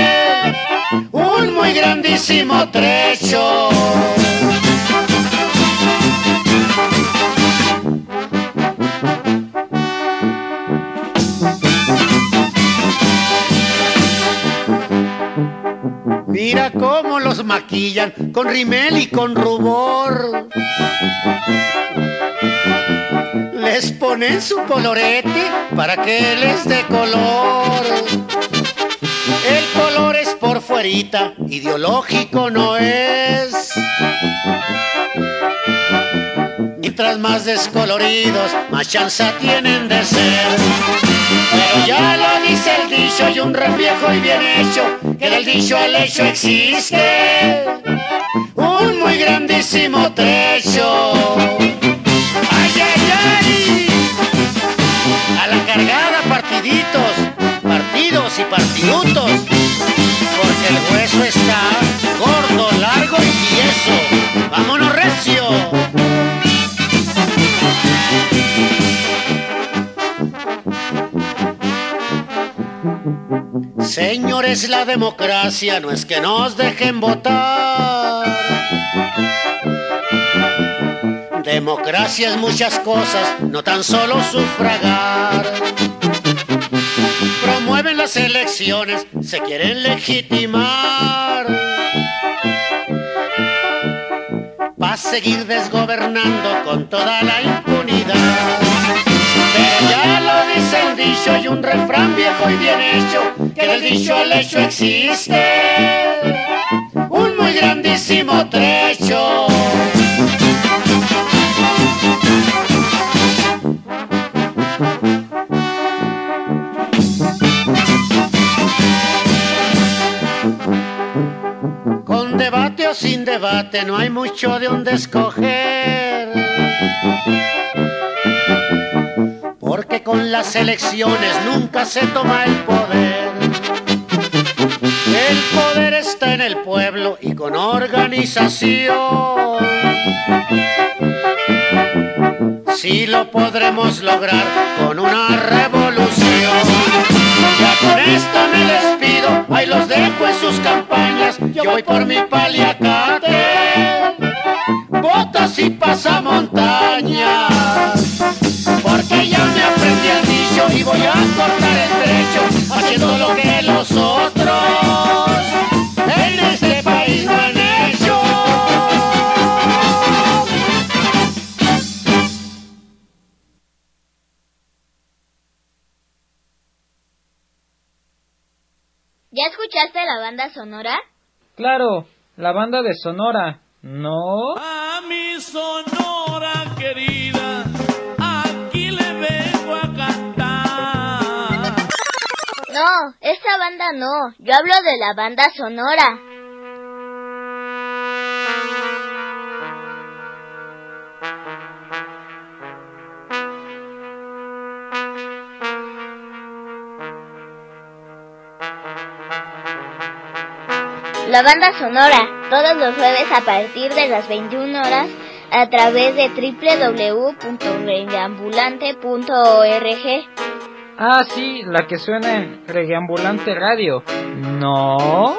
un muy grandísimo trecho. Mira cómo los maquillan con rimel y con rubor. Les ponen su colorete para que les dé color. El color es por fuerita, ideológico no es. Mientras más descoloridos, más chanza tienen de ser. Pero ya lo dice el dicho y un refrán viejo y bien hecho, que del dicho al hecho existe un muy grandísimo trecho. ¡Ay, ay, ay! A la cargada partiditos, partidos y partidutos, porque el hueso está gordo, largo y tieso. ¡Vámonos recio! Señores, la democracia no es que nos dejen votar. Democracia es muchas cosas, no tan solo sufragar. Promueven las elecciones, se quieren legitimar para seguir desgobernando con toda la impunidad. Pero ya lo dice el dicho y un refrán viejo y bien hecho, que del dicho al hecho existe un muy grandísimo trecho. Con debate o sin debate no hay mucho de dónde escoger, porque con las elecciones nunca se toma el poder. El poder está en el pueblo y con organización sí lo podremos lograr con una revolución. Ya con esto me despido, ahí los dejo en sus campañas. Yo voy por mi paliacate, botas y pasamontañas, porque ya me aprendí el dicho y voy a cortar ¿Ya escuchaste la banda sonora? Claro, la banda de Sonora, ¿no? A mi Sonora querida, aquí le vengo a cantar. No, esa banda no, yo hablo de la banda sonora. La banda sonora, todos los jueves a partir de las 21 horas a través de www.reggaeambulante.org. Ah, sí, la que suena en Reggaeambulante Radio, ¿no?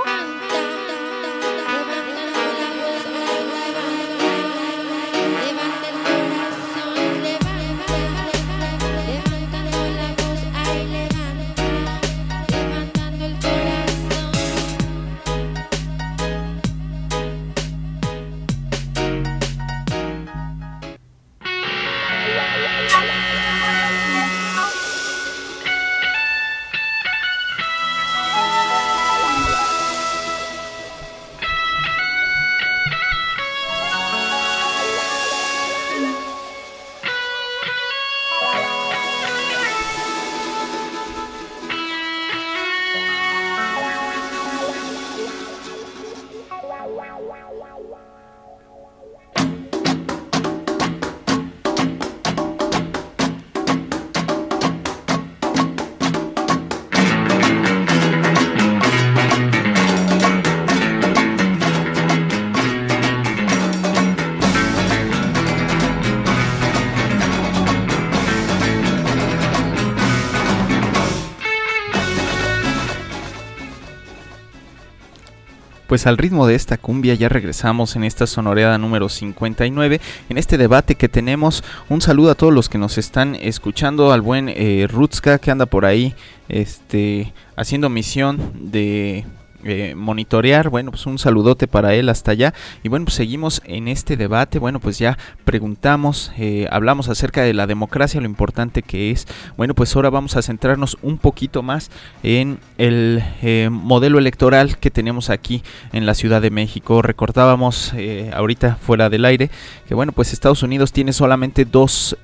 Pues al ritmo de esta cumbia ya regresamos en esta sonoreada número 59, en este debate que tenemos. Un saludo a todos los que nos están escuchando, al buen Rutska que anda por ahí haciendo misión de monitorear. Bueno, pues un saludote para él hasta allá. Y bueno, pues seguimos en este debate. Bueno, pues ya preguntamos, hablamos acerca de la democracia, lo importante que es. Bueno, pues ahora vamos a centrarnos un poquito más en el modelo electoral que tenemos aquí en la Ciudad de México. Recordábamos ahorita fuera del aire que bueno, pues Estados Unidos tiene solamente dos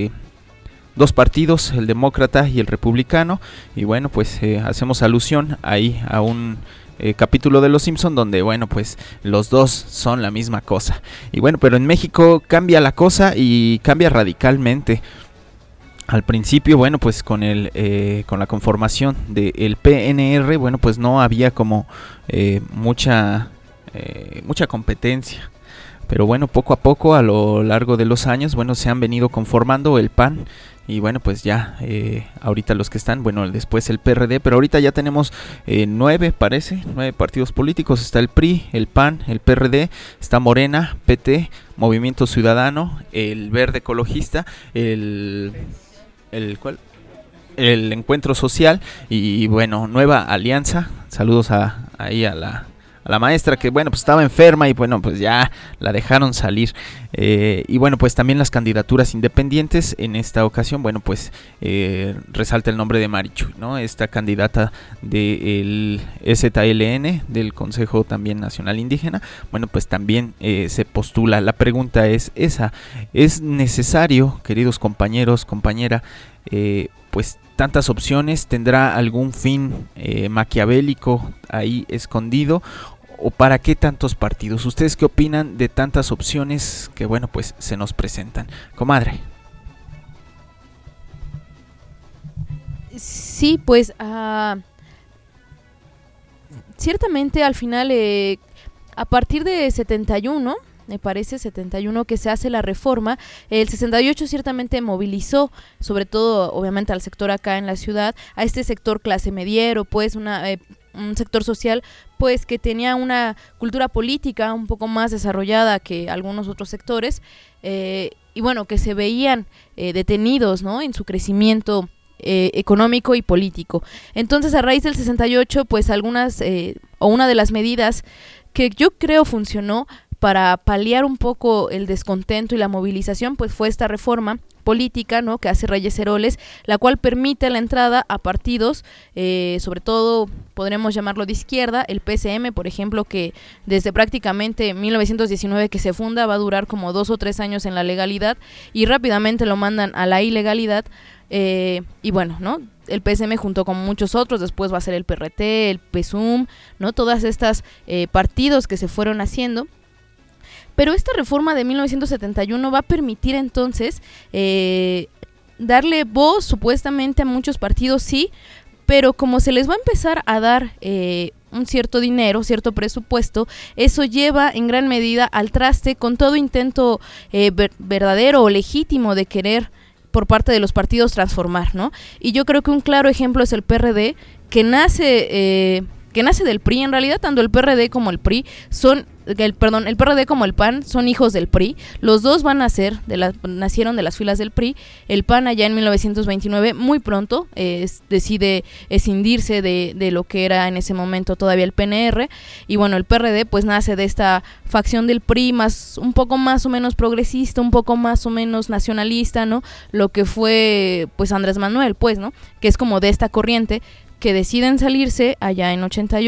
partidos, el demócrata y el republicano. Y bueno, pues hacemos alusión ahí a un capítulo de Los Simpson donde bueno, pues los dos son la misma cosa. Y bueno, pero en México cambia la cosa y cambia radicalmente. Al principio, bueno, pues con la conformación del PNR, bueno, pues no había como mucha competencia. Pero bueno, poco a poco, a lo largo de los años, bueno, se han venido conformando el PAN. Y bueno, pues ya ahorita los que están, bueno, después el PRD, pero ahorita ya tenemos 9 partidos políticos. Está el PRI, el PAN, el PRD, está Morena, PT, Movimiento Ciudadano, el Verde Ecologista, el Encuentro Social y bueno, Nueva Alianza. Saludos ahí a la maestra que bueno, pues estaba enferma y bueno, pues ya la dejaron salir. Y bueno, pues también las candidaturas independientes. En esta ocasión, bueno, pues resalta el nombre de Marichuy, ¿no? Esta candidata del STLN, del Consejo también Nacional Indígena, bueno, pues también se postula. La pregunta es esa: ¿es necesario, queridos compañeros, compañera, pues tantas opciones? ¿Tendrá algún fin maquiavélico ahí escondido? ¿O para qué tantos partidos? ¿Ustedes qué opinan de tantas opciones que bueno, pues se nos presentan? Comadre. Sí, pues ciertamente al final a partir de 71, me parece 71 que se hace la reforma. El 68 ciertamente movilizó, sobre todo obviamente al sector acá en la ciudad, a este sector clase mediero, pues un sector social pues que tenía una cultura política un poco más desarrollada que algunos otros sectores, y bueno, que se veían detenidos, ¿no?, en su crecimiento económico y político. Entonces, a raíz del 68, pues algunas o una de las medidas que yo creo funcionó para paliar un poco el descontento y la movilización, pues fue esta reforma política, ¿no?, que hace Reyes Heroles, la cual permite la entrada a partidos, sobre todo podremos llamarlo de izquierda, el PSM, por ejemplo, que desde prácticamente 1919 que se funda va a durar como 2 o 3 años en la legalidad y rápidamente lo mandan a la ilegalidad, y bueno, ¿no?, el PSM junto con muchos otros, después va a ser el PRT, el PSUM, ¿no?, todas estas partidos que se fueron haciendo. Pero esta reforma de 1971 va a permitir entonces darle voz supuestamente a muchos partidos, sí, pero como se les va a empezar a dar un cierto dinero, cierto presupuesto, eso lleva en gran medida al traste con todo intento verdadero o legítimo de querer por parte de los partidos transformar, ¿no? Y yo creo que un claro ejemplo es el PRD, que nace del PRI. En realidad, tanto el PRD como el PRI son, el PRD como el PAN son hijos del PRI. Los dos nacieron de las filas del PRI. El PAN allá en 1929, muy pronto, decide escindirse de lo que era en ese momento todavía el PNR. Y bueno, el PRD pues nace de esta facción del PRI, un poco más o menos progresista, un poco más o menos nacionalista, ¿no? Lo que fue pues Andrés Manuel, pues, ¿no? Que es como de esta corriente, que deciden salirse allá en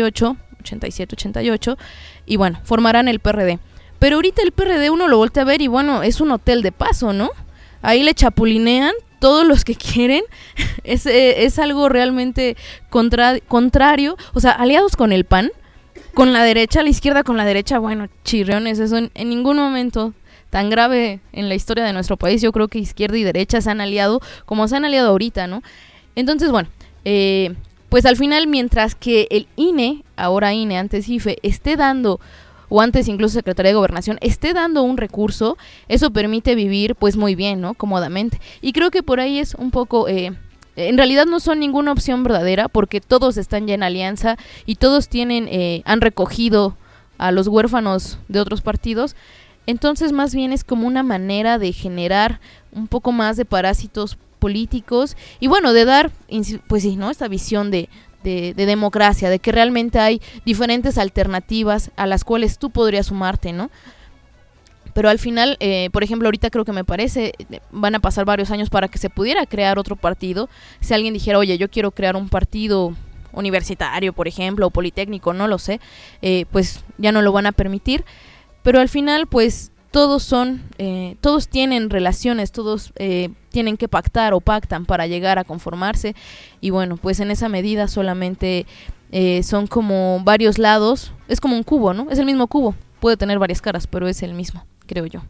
87, y bueno, formarán el PRD. Pero ahorita el PRD uno lo voltea a ver y bueno, es un hotel de paso, ¿no? Ahí le chapulinean todos los que quieren, es algo realmente contrario, o sea, aliados con el PAN, con la derecha, la izquierda con la derecha, bueno, chirriones, eso en ningún momento tan grave en la historia de nuestro país, yo creo que izquierda y derecha se han aliado como se han aliado ahorita, ¿no? Entonces, bueno, pues al final, mientras que el INE, ahora INE, antes IFE, esté dando, o antes incluso Secretaría de Gobernación, esté dando un recurso, eso permite vivir pues muy bien, ¿no?, cómodamente. Y creo que por ahí es un poco, en realidad no son ninguna opción verdadera, porque todos están ya en alianza y todos han recogido a los huérfanos de otros partidos. Entonces más bien es como una manera de generar un poco más de parásitos políticos y bueno, de dar, pues sí, ¿no?, esta visión de democracia, de que realmente hay diferentes alternativas a las cuales tú podrías sumarte, ¿no? Pero al final, por ejemplo, ahorita creo que me parece, van a pasar varios años para que se pudiera crear otro partido. Si alguien dijera, oye, yo quiero crear un partido universitario, por ejemplo, o politécnico, no lo sé, pues ya no lo van a permitir. Pero al final, pues todos tienen relaciones, todos tienen que pactar o pactan para llegar a conformarse y bueno, pues en esa medida solamente son como varios lados, es como un cubo, ¿no? Es el mismo cubo, puede tener varias caras, pero es el mismo, creo yo.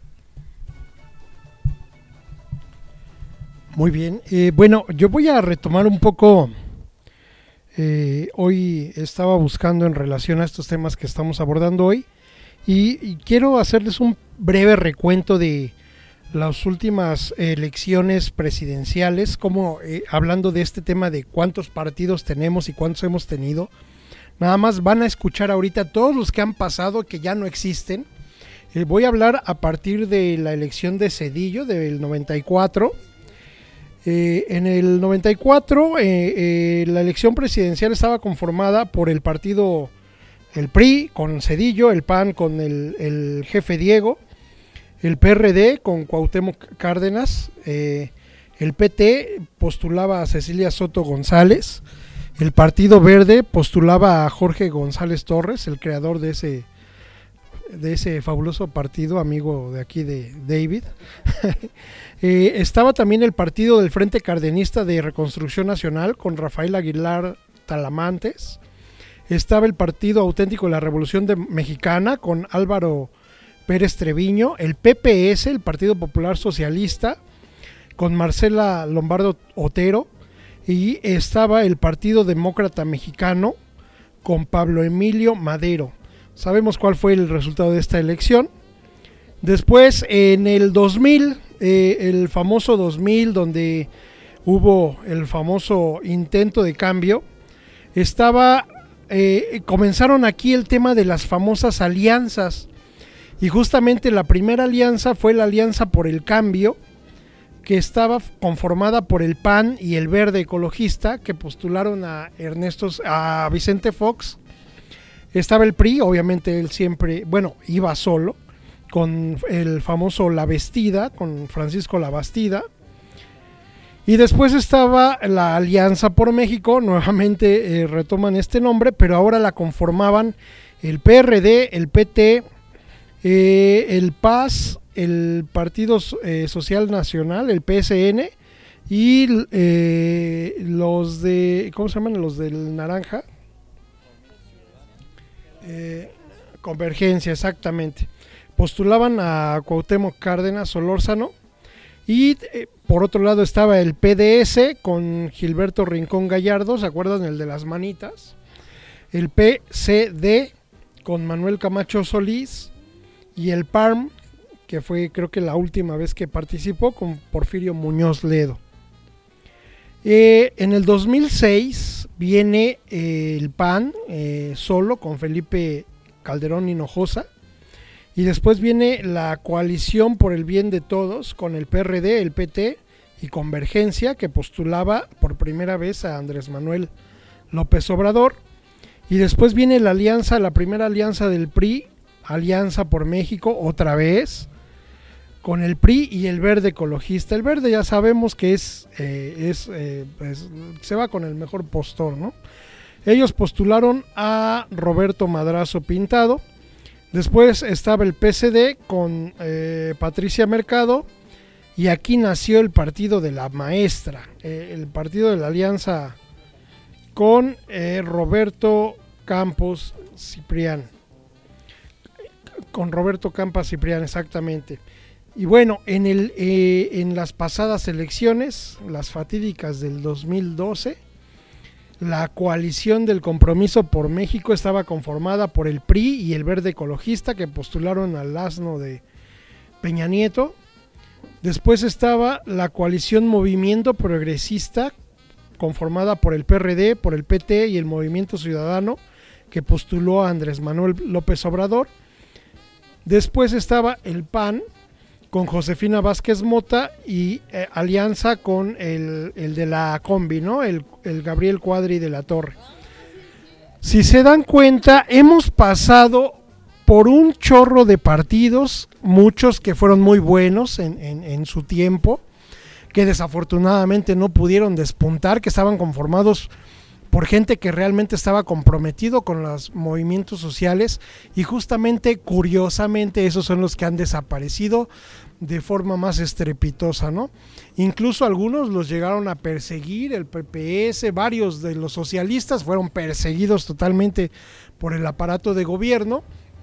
Muy bien, bueno, yo voy a retomar un poco, hoy estaba buscando en relación a estos temas que estamos abordando hoy y quiero hacerles un breve recuento de las últimas elecciones presidenciales, como hablando de este tema de cuántos partidos tenemos y cuántos hemos tenido. Nada más van a escuchar ahorita todos los que han pasado que ya no existen. Voy a hablar a partir de la elección de Zedillo del 94. En el 94 la elección presidencial estaba conformada por el partido, el PRI con Zedillo, el PAN con el jefe Diego, el PRD con Cuauhtémoc Cárdenas, el PT postulaba a Cecilia Soto González, el Partido Verde postulaba a Jorge González Torres, el creador de ese fabuloso partido, amigo de aquí de David. Estaba también el partido del Frente Cardenista de Reconstrucción Nacional con Rafael Aguilar Talamantes. Estaba el Partido Auténtico de la Revolución Mexicana con Álvaro Pérez Treviño, el PPS, el Partido Popular Socialista, con Marcela Lombardo Otero, y estaba el Partido Demócrata Mexicano con Pablo Emilio Madero. Sabemos cuál fue el resultado de esta elección. Después, en el 2000, el famoso 2000, donde hubo el famoso intento de cambio, comenzaron aquí el tema de las famosas alianzas. Y justamente la primera alianza fue la Alianza por el Cambio, que estaba conformada por el PAN y el Verde Ecologista, que postularon a Vicente Fox. Estaba el PRI, obviamente él siempre, iba solo, con el famoso La Bastida, con Francisco La Bastida. Y después estaba la Alianza por México, nuevamente retoman este nombre, pero ahora la conformaban el PRD, el PT, el PAS, el Partido Social Nacional, el PSN, y los de, ¿cómo se llaman? Los del naranja. Convergencia, exactamente. Postulaban a Cuauhtémoc Cárdenas Solórzano. Y por otro lado estaba el PDS con Gilberto Rincón Gallardo, ¿se acuerdan? El de las manitas. El PCD con Manuel Camacho Solís. Y el PARM, que fue creo que la última vez que participó, con Porfirio Muñoz Ledo. En el 2006 viene el PAN solo con Felipe Calderón Hinojosa. Y después viene la Coalición por el Bien de Todos con el PRD, el PT y Convergencia, que postulaba por primera vez a Andrés Manuel López Obrador. Y después viene la alianza, la primera alianza del PRI, Alianza por México, otra vez, con el PRI y el Verde Ecologista. El Verde ya sabemos que pues, se va con el mejor postor, ¿no? Ellos postularon a Roberto Madrazo Pintado. Después estaba el PCD con Patricia Mercado, y aquí nació el partido de la maestra, el partido de la alianza con Roberto Campos Ciprián. Con Roberto Campos Ciprián, exactamente. Y bueno, en las pasadas elecciones, las fatídicas del 2012, la coalición del Compromiso por México estaba conformada por el PRI y el Verde Ecologista, que postularon al asno de Peña Nieto. Después estaba la coalición Movimiento Progresista, conformada por el PRD, por el PT y el Movimiento Ciudadano, que postuló a Andrés Manuel López Obrador. Después estaba el PAN, con Josefina Vázquez Mota, y alianza con el de la combi, ¿no? El Gabriel Cuadri de la Torre. Si se dan cuenta, hemos pasado por un chorro de partidos, muchos que fueron muy buenos en su tiempo, que desafortunadamente no pudieron despuntar, que estaban conformados por gente que realmente estaba comprometido con los movimientos sociales, y justamente, curiosamente, esos son los que han desaparecido de forma más estrepitosa, ¿no? Incluso algunos los llegaron a perseguir, el PPS, varios de los socialistas fueron perseguidos totalmente por el aparato de gobierno,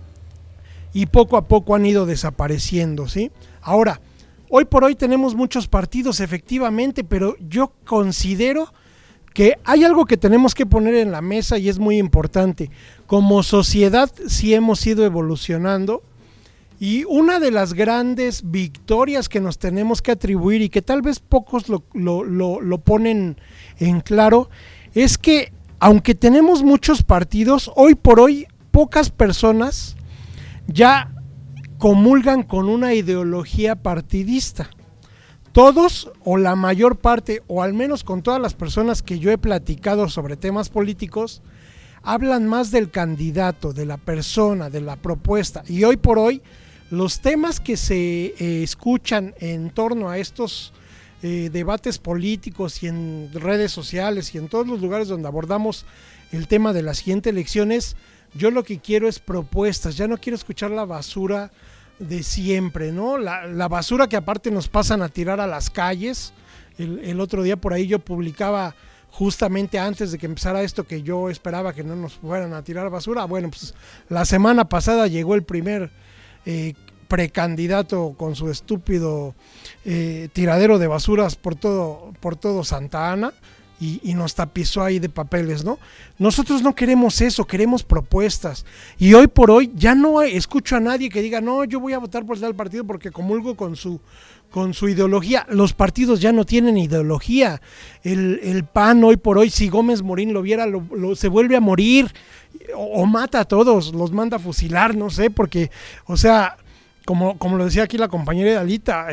y poco a poco han ido desapareciendo, ¿sí? Ahora, hoy por hoy tenemos muchos partidos, efectivamente, pero yo considero que hay algo que tenemos que poner en la mesa, y es muy importante. Como sociedad sí hemos ido evolucionando, y una de las grandes victorias que nos tenemos que atribuir, y que tal vez pocos lo ponen en claro, es que aunque tenemos muchos partidos, hoy por hoy pocas personas ya comulgan con una ideología partidista. Todos, o la mayor parte, o al menos con todas las personas que yo he platicado sobre temas políticos, hablan más del candidato, de la persona, de la propuesta. Y hoy por hoy, los temas que se escuchan en torno a estos debates políticos y en redes sociales y en todos los lugares donde abordamos el tema de las siguientes elecciones, yo lo que quiero es propuestas. Ya no quiero escuchar la basura de siempre, ¿no? La basura que aparte nos pasan a tirar a las calles. El otro día por ahí yo publicaba, justamente antes de que empezara esto, que yo esperaba que no nos fueran a tirar basura. Bueno, pues la semana pasada llegó el primer precandidato con su estúpido tiradero de basuras por todo Santa Ana, y nos tapizó ahí de papeles, ¿no? Nosotros no queremos eso, queremos propuestas. Y hoy por hoy ya no escucho a nadie que diga, no, yo voy a votar por tal partido porque comulgo con su ideología. Los partidos ya no tienen ideología. El PAN hoy por hoy, si Gómez Morín lo viera, se vuelve a morir, o mata a todos, los manda a fusilar, no sé, porque, o sea, como lo decía aquí la compañera Dalita,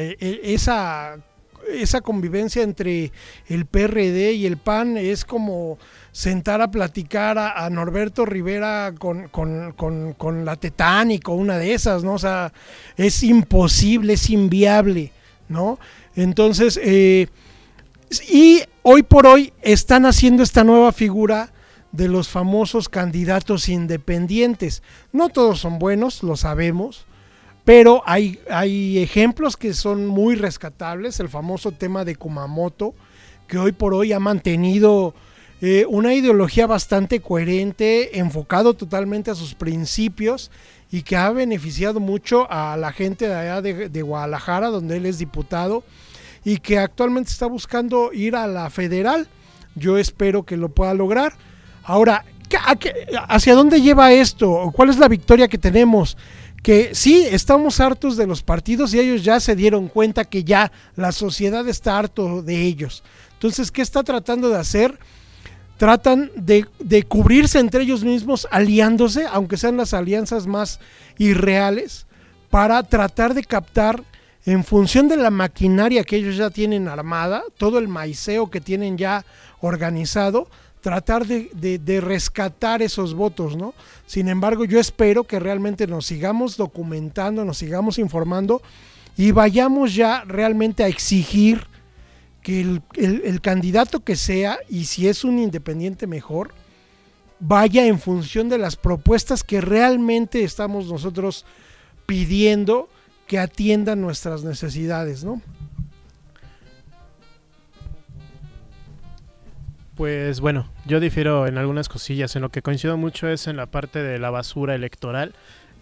esa convivencia entre el PRD y el PAN es como sentar a platicar a Norberto Rivera con la Tetánico, una de esas, ¿no? O sea, es imposible, es inviable, ¿no? Entonces, Y hoy por hoy están haciendo esta nueva figura de los famosos candidatos independientes. No todos son buenos, lo sabemos, pero hay ejemplos que son muy rescatables. El famoso tema de Kumamoto, que hoy por hoy ha mantenido una ideología bastante coherente, enfocado totalmente a sus principios y que ha beneficiado mucho a la gente de allá de Guadalajara, donde él es diputado, y que actualmente está buscando ir a la federal. Yo espero que lo pueda lograr. Ahora, ¿hacia dónde lleva esto? ¿Cuál es la victoria que tenemos? Que sí, estamos hartos de los partidos y ellos ya se dieron cuenta que ya la sociedad está harto de ellos. Entonces, ¿qué está tratando de hacer? Tratan de cubrirse entre ellos mismos, aliándose, aunque sean las alianzas más irreales, para tratar de captar, en función de la maquinaria que ellos ya tienen armada, todo el maiceo que tienen ya organizado, tratar de rescatar esos votos, ¿no? Sin embargo, yo espero que realmente nos sigamos documentando, nos sigamos informando y vayamos ya realmente a exigir que el candidato que sea, y si es un independiente mejor, vaya en función de las propuestas que realmente estamos nosotros pidiendo que atiendan nuestras necesidades, ¿no? Pues bueno, yo difiero en algunas cosillas. En lo que coincido mucho es en la parte de la basura electoral.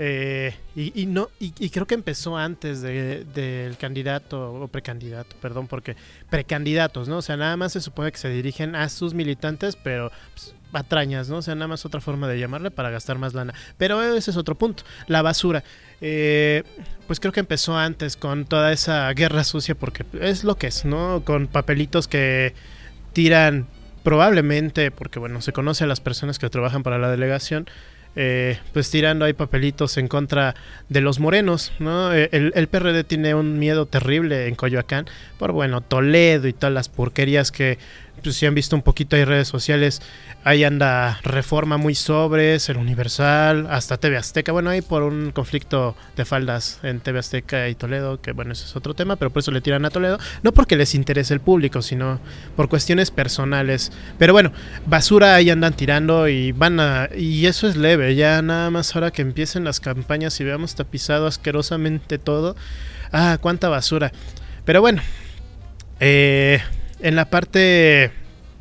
Y creo que empezó antes del candidato o precandidato, perdón, porque precandidatos, ¿no? O sea, nada más se supone que se dirigen a sus militantes, pero pues, patrañas, ¿no? O sea, nada más otra forma de llamarle para gastar más lana. Pero ese es otro punto, la basura. Pues creo que empezó antes con toda esa guerra sucia, porque es lo que es, ¿no? Con papelitos que tiran probablemente, porque bueno, se conoce a las personas que trabajan para la delegación, pues tirando ahí papelitos en contra de los morenos, ¿no? El PRD tiene un miedo terrible en Coyoacán por, bueno, Toledo y todas las porquerías que, pues si han visto un poquito ahí en redes sociales, ahí anda Reforma muy sobres, el Universal, hasta TV Azteca, bueno, ahí por un conflicto de faldas en TV Azteca y Toledo, que bueno, ese es otro tema, pero por eso le tiran a Toledo, no porque les interese el público, sino por cuestiones personales. Pero bueno, basura ahí andan tirando y y eso es leve, ya nada más ahora que empiecen las campañas y veamos tapizado asquerosamente todo, cuánta basura. Pero bueno, en la parte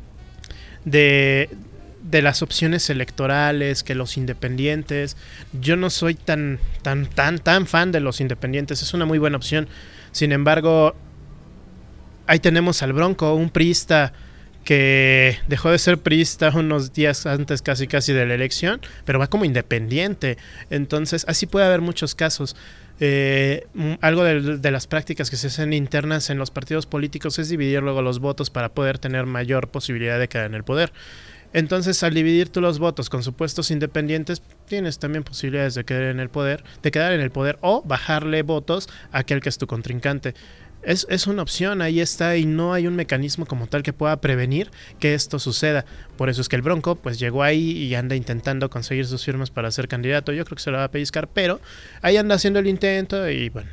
de las opciones electorales, que los independientes, yo no soy tan fan de los independientes, es una muy buena opción. Sin embargo, ahí tenemos al Bronco, un priista que dejó de ser priista unos días antes casi de la elección, pero va como independiente. Entonces, así puede haber muchos casos. Algo de las prácticas que se hacen internas en los partidos políticos es dividir luego los votos para poder tener mayor posibilidad de quedar en el poder. Entonces, al dividir tú los votos con supuestos independientes, tienes también posibilidades de quedar en el poder o bajarle votos a aquel que es tu contrincante. Es una opción, ahí está, y no hay un mecanismo como tal que pueda prevenir que esto suceda. Por eso es que el Bronco pues llegó ahí y anda intentando conseguir sus firmas para ser candidato. Yo creo que se lo va a pellizcar, pero ahí anda haciendo el intento. Y bueno,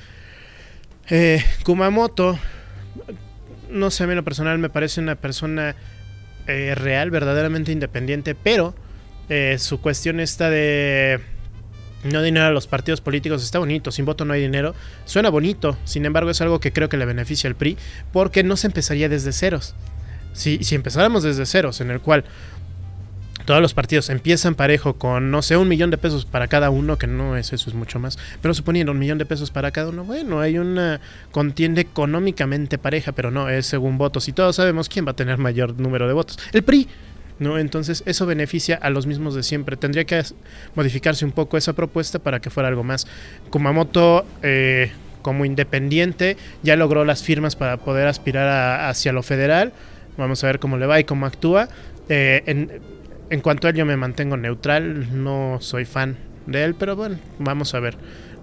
Kumamoto, no sé, a mí en lo personal me parece una persona real, verdaderamente independiente, pero su cuestión esta de no dinero a los partidos políticos está bonito. Sin voto no hay dinero, suena bonito. Sin embargo, es algo que creo que le beneficia al PRI, porque no se empezaría desde ceros. Si empezáramos desde ceros, en el cual todos los partidos empiezan parejo con, no sé, 1 millón de pesos para cada uno, que no es eso, es mucho más, pero suponiendo 1 millón de pesos para cada uno, bueno, hay una contienda económicamente pareja, pero no, es según votos, y todos sabemos quién va a tener mayor número de votos, el PRI, ¿no? Entonces eso beneficia a los mismos de siempre. Tendría que modificarse un poco esa propuesta para que fuera algo más. Kumamoto, como independiente, ya logró las firmas para poder aspirar hacia lo federal. Vamos a ver cómo le va y cómo actúa. En cuanto a él, yo me mantengo neutral, no soy fan de él, pero bueno, vamos a ver.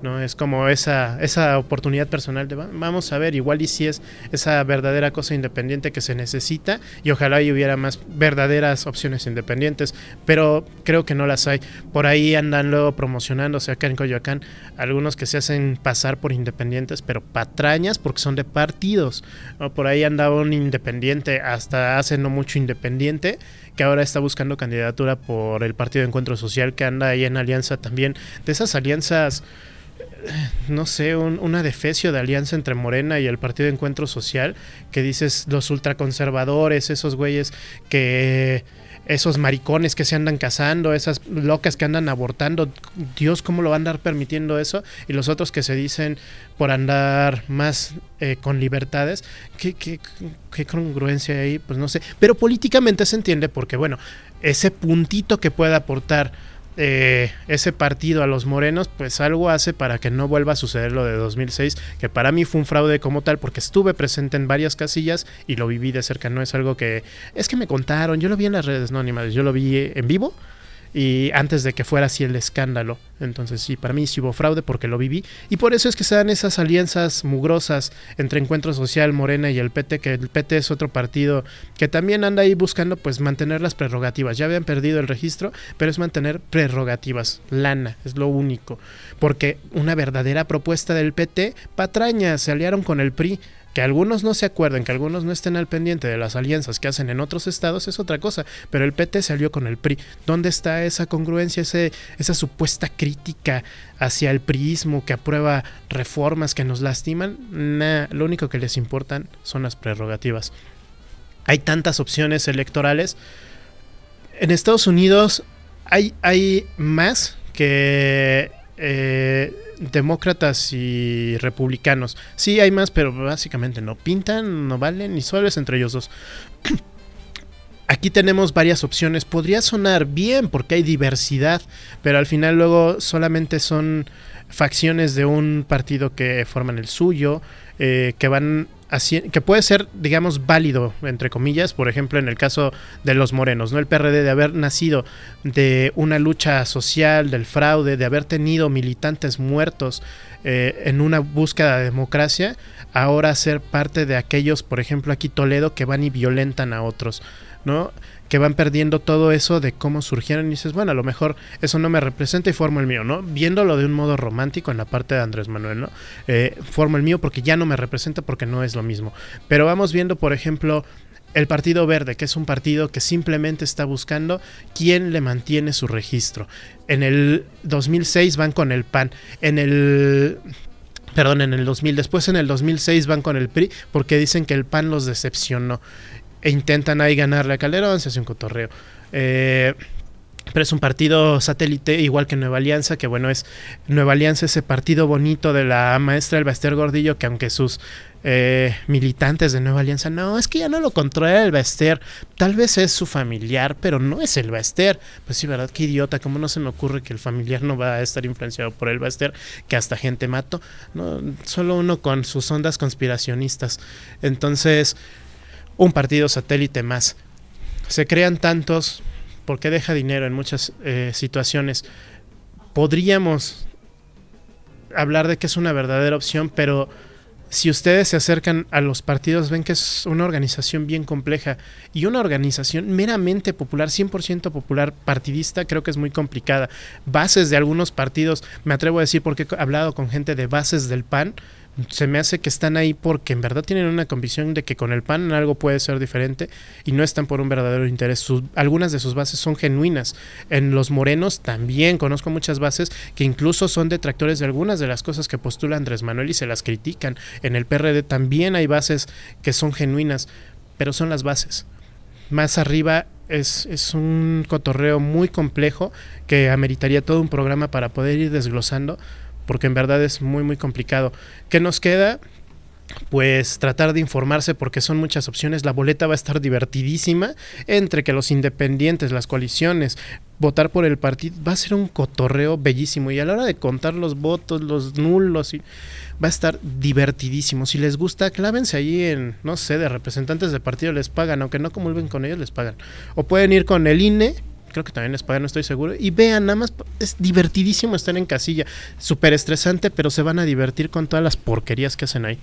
¿no? Es como esa oportunidad personal de vamos a ver, igual y si es esa verdadera cosa independiente que se necesita, y ojalá y hubiera más verdaderas opciones independientes, pero creo que no las hay. Por ahí andan luego promocionándose acá en Coyoacán algunos que se hacen pasar por independientes, pero patrañas porque son de partidos, ¿no? Por ahí andaba un independiente, hasta hace no mucho independiente, que ahora está buscando candidatura por el Partido de Encuentro Social, que anda ahí en alianza también, de esas alianzas, no sé, una defecio de alianza entre Morena y el Partido de Encuentro Social, que dices los ultraconservadores, esos güeyes que... esos maricones que se andan casando, esas locas que andan abortando, Dios, ¿cómo lo va a andar permitiendo eso? Y los otros que se dicen por andar más con libertades, ¿qué congruencia hay ahí? Pues no sé, pero políticamente se entiende porque, bueno, ese puntito que pueda aportar ese partido a los morenos, pues algo hace para que no vuelva a suceder lo de 2006, que para mí fue un fraude como tal, porque estuve presente en varias casillas y lo viví de cerca. No es algo que es que me contaron, yo lo vi en las redes, no, animales, yo lo vi en vivo y antes de que fuera así el escándalo. Entonces sí, para mí sí hubo fraude porque lo viví, y por eso es que se dan esas alianzas mugrosas entre Encuentro Social, Morena y el PT, que el PT es otro partido que también anda ahí buscando pues mantener las prerrogativas. Ya habían perdido el registro, pero es mantener prerrogativas, lana, es lo único, porque una verdadera propuesta del PT, patrañas, se aliaron con el PRI. Que algunos no se acuerden, que algunos no estén al pendiente de las alianzas que hacen en otros estados es otra cosa, pero el PT se alió con el PRI. ¿Dónde está esa congruencia, esa supuesta crítica hacia el priismo que aprueba reformas que nos lastiman? Nah, lo único que les importan son las prerrogativas. Hay tantas opciones electorales. En Estados Unidos hay más que... demócratas y republicanos. Sí hay más, pero básicamente no pintan, no valen, ni solo es entre ellos dos. Aquí tenemos varias opciones. Podría sonar bien porque hay diversidad, pero al final luego solamente son facciones de un partido que forman el suyo, que van así, que puede ser, digamos, válido, entre comillas, por ejemplo, en el caso de los morenos, ¿no? El PRD, de haber nacido de una lucha social, del fraude, de haber tenido militantes muertos en una búsqueda de democracia, ahora ser parte de aquellos, por ejemplo, aquí Toledo, que van y violentan a otros, ¿no? Que van perdiendo todo eso de cómo surgieron y dices, bueno, a lo mejor eso no me representa y formo el mío, ¿no? Viéndolo de un modo romántico en la parte de Andrés Manuel, ¿no? Formo el mío porque ya no me representa, porque no es lo mismo. Pero vamos viendo, por ejemplo, el Partido Verde, que es un partido que simplemente está buscando quién le mantiene su registro. En el 2006 van con el PAN, en el 2000, después en el 2006 van con el PRI porque dicen que el PAN los decepcionó. E intentan ahí ganarle a Calderón, se hace un cotorreo. Pero es un partido satélite, igual que Nueva Alianza, que bueno, es Nueva Alianza, ese partido bonito de la maestra Elba Ester Gordillo, que aunque sus militantes de Nueva Alianza, no, es que ya no lo controla Elba Ester, tal vez es su familiar, pero no es Elba Ester. Pues sí, verdad, qué idiota, cómo no se me ocurre que el familiar no va a estar influenciado por Elba Ester, que hasta gente mato, no, solo uno con sus ondas conspiracionistas. Entonces, un partido satélite más. Se crean tantos porque deja dinero en muchas situaciones. Podríamos hablar de que es una verdadera opción, pero si ustedes se acercan a los partidos ven que es una organización bien compleja y una organización meramente popular, 100% popular, partidista, creo que es muy complicada. Bases de algunos partidos, me atrevo a decir porque he hablado con gente de bases del PAN, se me hace que están ahí porque en verdad tienen una convicción de que con el PAN algo puede ser diferente y no están por un verdadero interés. Algunas de sus bases son genuinas. En los morenos también conozco muchas bases que incluso son detractores de algunas de las cosas que postula Andrés Manuel y se las critican. En el PRD también hay bases que son genuinas, pero son las bases. Más arriba es un cotorreo muy complejo que ameritaría todo un programa para poder ir desglosando, porque en verdad es muy muy complicado. ¿Qué nos queda? Pues tratar de informarse porque son muchas opciones. La boleta va a estar divertidísima entre que los independientes, las coaliciones, votar por el partido, va a ser un cotorreo bellísimo y a la hora de contar los votos, los nulos, va a estar divertidísimo. Si les gusta, clávense ahí en, no sé, de representantes de partido les pagan, aunque no comulguen con ellos les pagan. O pueden ir con el INE, creo que también España, no estoy seguro, y vean, nada más es divertidísimo estar en casilla, súper estresante, pero se van a divertir con todas las porquerías que hacen ahí.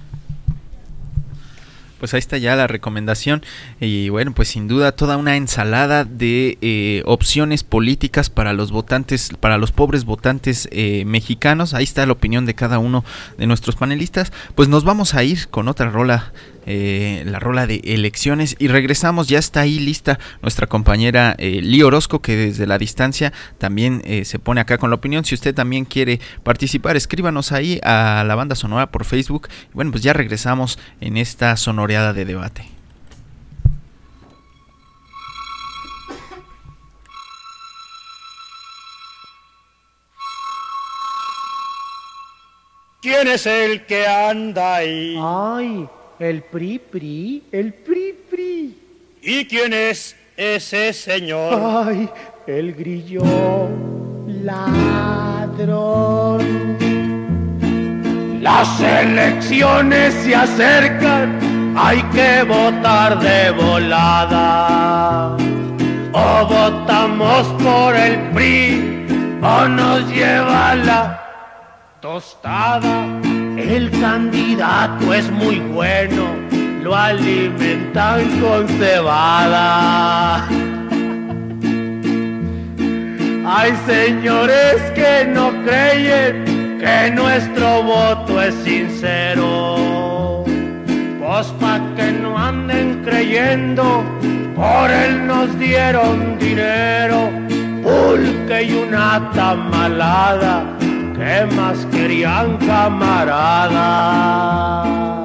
Pues ahí está ya la recomendación y bueno, pues sin duda toda una ensalada de opciones políticas para los votantes, para los pobres votantes mexicanos. Ahí está la opinión de cada uno de nuestros panelistas. Pues nos vamos a ir con otra rola, la rola de elecciones, y regresamos. Ya está ahí lista nuestra compañera Lee Orozco, que desde la distancia también se pone acá con la opinión. Si usted también quiere participar, escríbanos ahí a la Banda Sonora por Facebook. Bueno, pues ya regresamos en esta sonoreada de debate. ¿Quién es el que anda ahí? Ay, el PRI. ¿Y quién es ese señor? Ay, el grillo ladrón. Las elecciones se acercan, hay que votar de volada. O votamos por el PRI, o nos lleva la tostada. El candidato es muy bueno, lo alimentan con cebada. Hay señores que no creen que nuestro voto es sincero. Pues pa' que no anden creyendo, por él nos dieron dinero, pulque y una tamalada. ¿Qué más querían, camarada?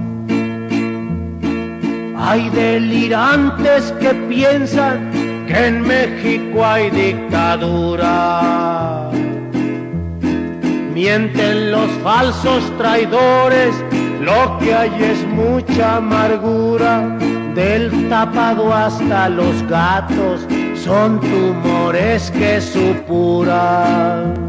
Hay delirantes que piensan que en México hay dictadura. Mienten los falsos traidores, lo que hay es mucha amargura. Del tapado hasta los gatos son tumores que supuran.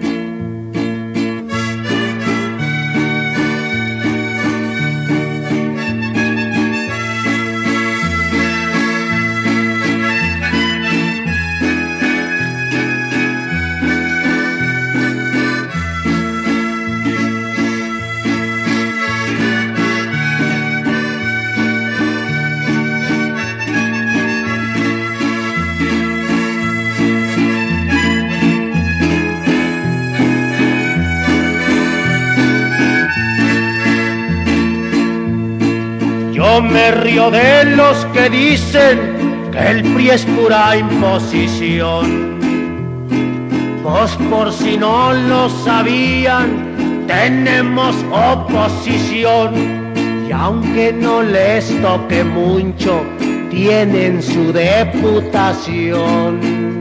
Yo me río de los que dicen que el PRI es pura imposición. Pues por si no lo sabían, tenemos oposición. Y aunque no les toque mucho, tienen su diputación.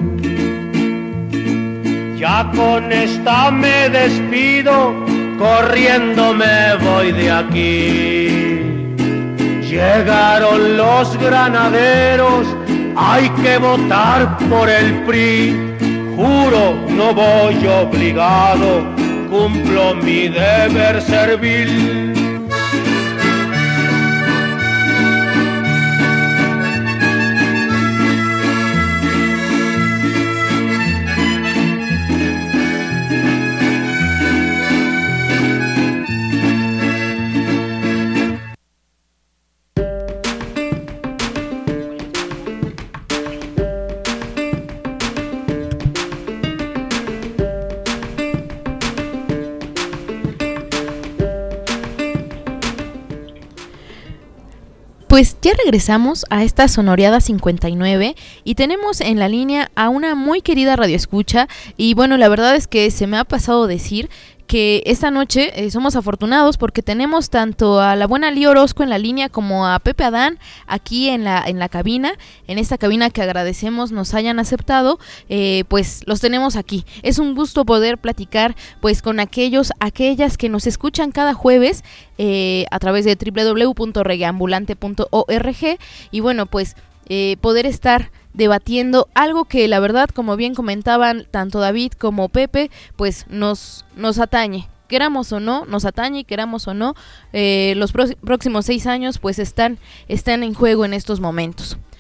Ya con esta me despido, corriendo me voy de aquí. Llegaron los granaderos, hay que votar por el PRI. Juro, no voy obligado, cumplo mi deber servil. Pues ya regresamos a esta sonoreada 59 y tenemos en la línea a una muy querida radioescucha. Y bueno, la verdad es que se me ha pasado decir que esta noche somos afortunados porque tenemos tanto a la buena Lee Orozco en la línea como a Pepe Adán aquí en la cabina, en esta cabina que agradecemos nos hayan aceptado. Pues los tenemos aquí. Es un gusto poder platicar pues con aquellas que nos escuchan cada jueves a través de www.reggaeambulante.org y bueno, pues poder estar debatiendo algo que la verdad, como bien comentaban tanto David como Pepe, pues nos atañe, queramos o no, nos atañe y queramos o no, los próximos 6 años pues están en juego en estos momentos.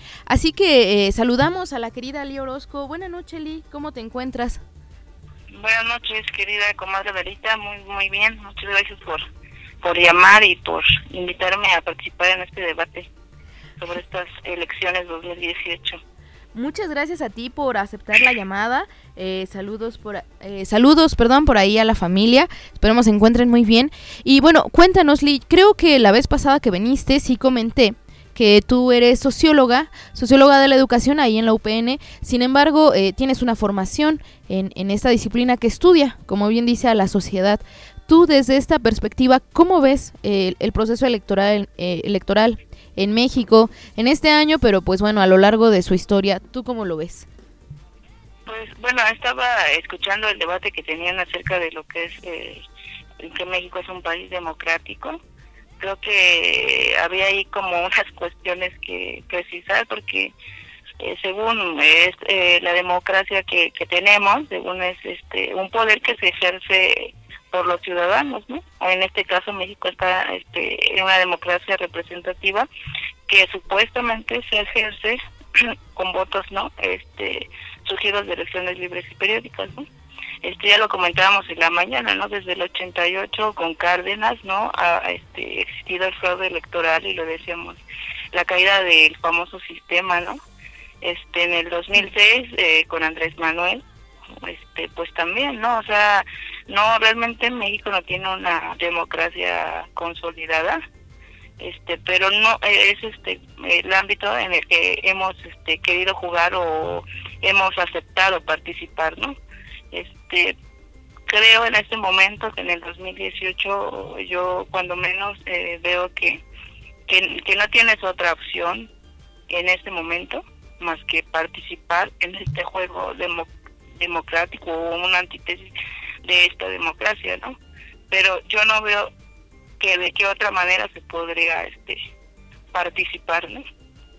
Así que saludamos a la querida Lee Orozco. Buenas noches, Lee, ¿cómo te encuentras? Buenas noches, querida comadre Verita, muy bien, muchas gracias por llamar y por invitarme a participar en este debate sobre estas elecciones 2018. Muchas gracias a ti por aceptar la llamada. Saludos por ahí a la familia. Esperemos se encuentren muy bien. Y bueno, cuéntanos, Lee, creo que la vez pasada que viniste sí comenté que tú eres socióloga de la educación ahí en la UPN. Sin embargo, tienes una formación en esta disciplina que estudia, como bien dice, a la sociedad. Tú, desde esta perspectiva, ¿cómo ves el proceso electoral en México en este año, pero pues bueno, a lo largo de su historia? ¿Tú cómo lo ves? Pues bueno, estaba escuchando el debate que tenían acerca de lo que es que México es un país democrático. Creo que había ahí como unas cuestiones que precisar, porque según la democracia que tenemos, según es un poder que se ejerce por los ciudadanos, ¿no? En este caso México está en una democracia representativa que supuestamente se ejerce con votos, ¿no? Surgidos de elecciones libres y periódicas, ¿no? Ya lo comentábamos en la mañana, ¿no? Desde el 88 con Cárdenas, ¿no? Ha existido el fraude electoral, y lo decíamos, la caída del famoso sistema, ¿no? En el 2006 con Andrés Manuel, pues también, ¿no? O sea, no, realmente México no tiene una democracia consolidada, pero no es el ámbito en el que hemos querido jugar o hemos aceptado participar, ¿no? Creo en este momento que en el 2018 yo cuando menos veo que no tienes otra opción en este momento más que participar en este juego democrático, o una antítesis de esta democracia, ¿no? Pero yo no veo que de qué otra manera se podría participar, ¿no?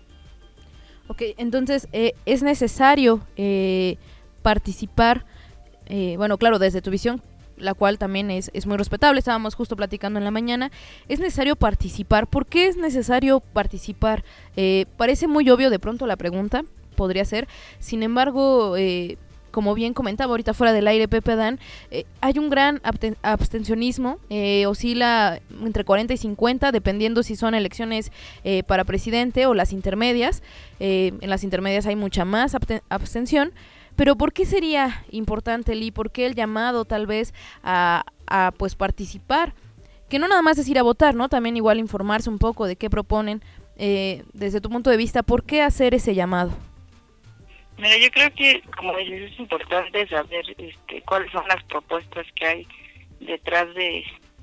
Ok, entonces es necesario participar, bueno, claro, desde tu visión, la cual también es muy respetable, estábamos justo platicando en la mañana, es necesario participar. ¿Por qué es necesario participar? Parece muy obvio de pronto la pregunta, podría ser, sin embargo, como bien comentaba ahorita fuera del aire Pepe Adán, hay un gran abstencionismo, oscila entre 40 y 50, dependiendo si son elecciones para presidente o las intermedias. En las intermedias hay mucha más abstención. Pero ¿por qué sería importante, Lee? ¿Por qué el llamado tal vez a pues participar? Que no nada más es ir a votar, ¿no? También igual informarse un poco de qué proponen. Desde tu punto de vista, ¿por qué hacer ese llamado? Mira, yo creo que, como dices, es importante saber cuáles son las propuestas que hay detrás de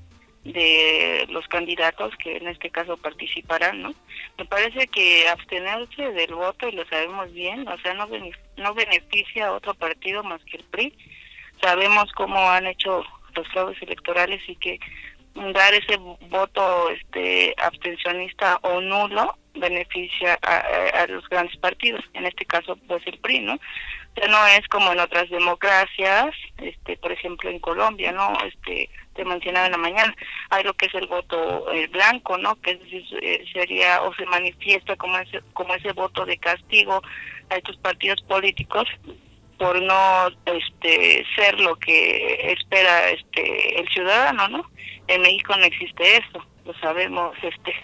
los candidatos que en este caso participarán, ¿no? Me parece que abstenerse del voto, y lo sabemos bien, o sea, no beneficia a otro partido más que el PRI. Sabemos cómo han hecho los fraudes electorales, y que dar ese voto abstencionista o nulo beneficia a los grandes partidos, en este caso pues el PRI, ¿no? O sea, no es como en otras democracias, por ejemplo en Colombia, ¿no? Te mencionaba en la mañana, hay lo que es el voto blanco, ¿no? Que es decir, sería o se manifiesta como ese voto de castigo a estos partidos políticos por no ser lo que espera el ciudadano, ¿no? En México no existe eso, lo sabemos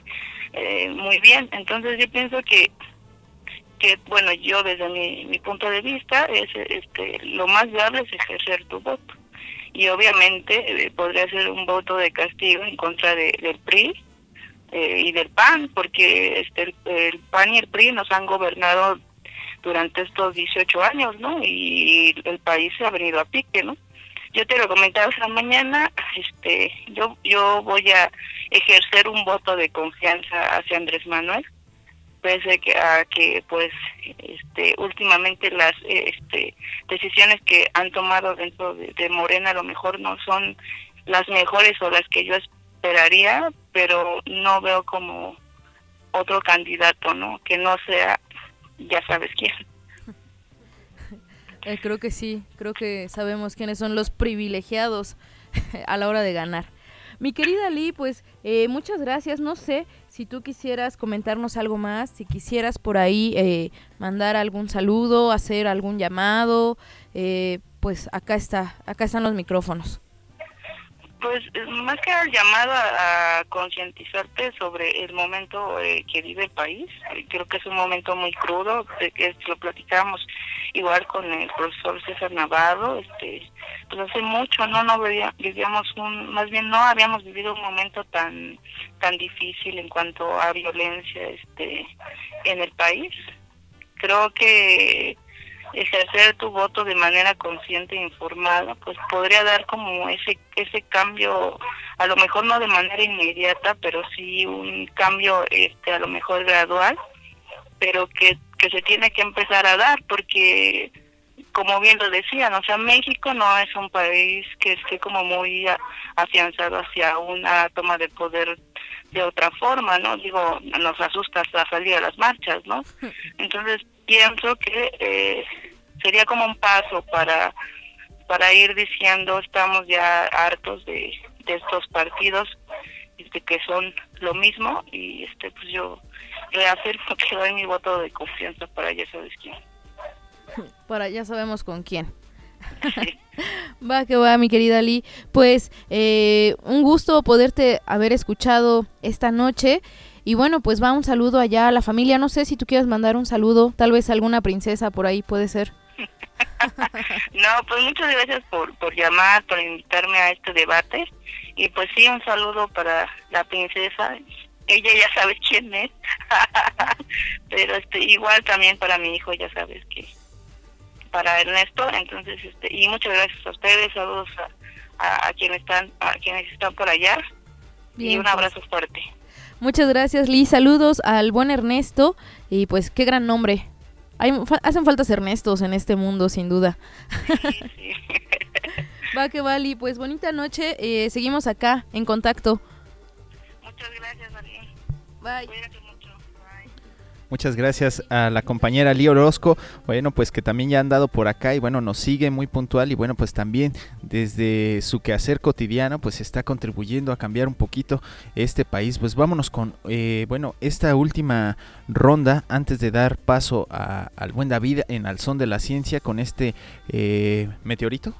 muy bien. Entonces yo pienso que bueno, yo desde mi punto de vista es lo más viable es ejercer tu voto, y obviamente podría ser un voto de castigo en contra del PRI y del PAN, porque el PAN y el PRI nos han gobernado durante estos 18 años, ¿no? Y el país se ha venido a pique, ¿no? Yo te lo comentaba esta mañana, yo voy a ejercer un voto de confianza hacia Andrés Manuel, pese a que pues últimamente las decisiones que han tomado dentro de Morena a lo mejor no son las mejores o las que yo esperaría, pero no veo como otro candidato, ¿no? Que no sea, ya sabes quién. Creo que sí, creo que sabemos quiénes son los privilegiados a la hora de ganar. Mi querida Lee, pues muchas gracias. No sé si tú quisieras comentarnos algo más, si quisieras por ahí mandar algún saludo, hacer algún llamado, pues acá están los micrófonos. Pues más que el llamado a concientizarte sobre el momento que vive el país, creo que es un momento muy crudo, de que lo platicamos igual con el profesor César Navarro, pues hace mucho no habíamos vivido un momento tan difícil en cuanto a violencia en el país. Creo que ejercer tu voto de manera consciente e informada, pues podría dar como ese cambio, a lo mejor no de manera inmediata, pero sí un cambio a lo mejor gradual, pero que se tiene que empezar a dar, porque como bien lo decían, o sea, México no es un país que esté como muy afianzado hacia una toma de poder de otra forma, ¿no? Digo, nos asusta hasta salir a las marchas, ¿no? Entonces pienso que sería como un paso para ir diciendo, estamos ya hartos de estos partidos que son lo mismo, y pues yo reafirmo que doy mi voto de confianza para ya sabes quién. Para ya sabemos con quién. Va que va, mi querida Lee. Pues un gusto poderte haber escuchado esta noche. Y bueno, pues va un saludo allá a la familia. No sé si tú quieres mandar un saludo, tal vez alguna princesa por ahí puede ser. No, pues muchas gracias por llamar, por invitarme a este debate. Y pues sí, un saludo para la princesa. Ella ya sabe quién es. Pero igual también para mi hijo, ya sabes que para Ernesto. Entonces y muchas gracias a ustedes, saludos a quienes están por allá. Bien, y un abrazo fuerte. Muchas gracias, Liz. Saludos al buen Ernesto. Y pues qué gran nombre. Hacen faltas Ernestos en este mundo, sin duda. Sí. Va que va, Liz. Pues bonita noche. Seguimos acá en contacto. Muchas gracias, Ali. Bye. Cuídate mucho. Bye. Muchas gracias a la compañera Lee Orozco, bueno, pues que también ya ha andado por acá y bueno, nos sigue muy puntual y bueno, pues también desde su quehacer cotidiano, pues está contribuyendo a cambiar un poquito este país. Pues vámonos con, esta última ronda antes de dar paso al buen David en Al Son de la Ciencia con este meteorito.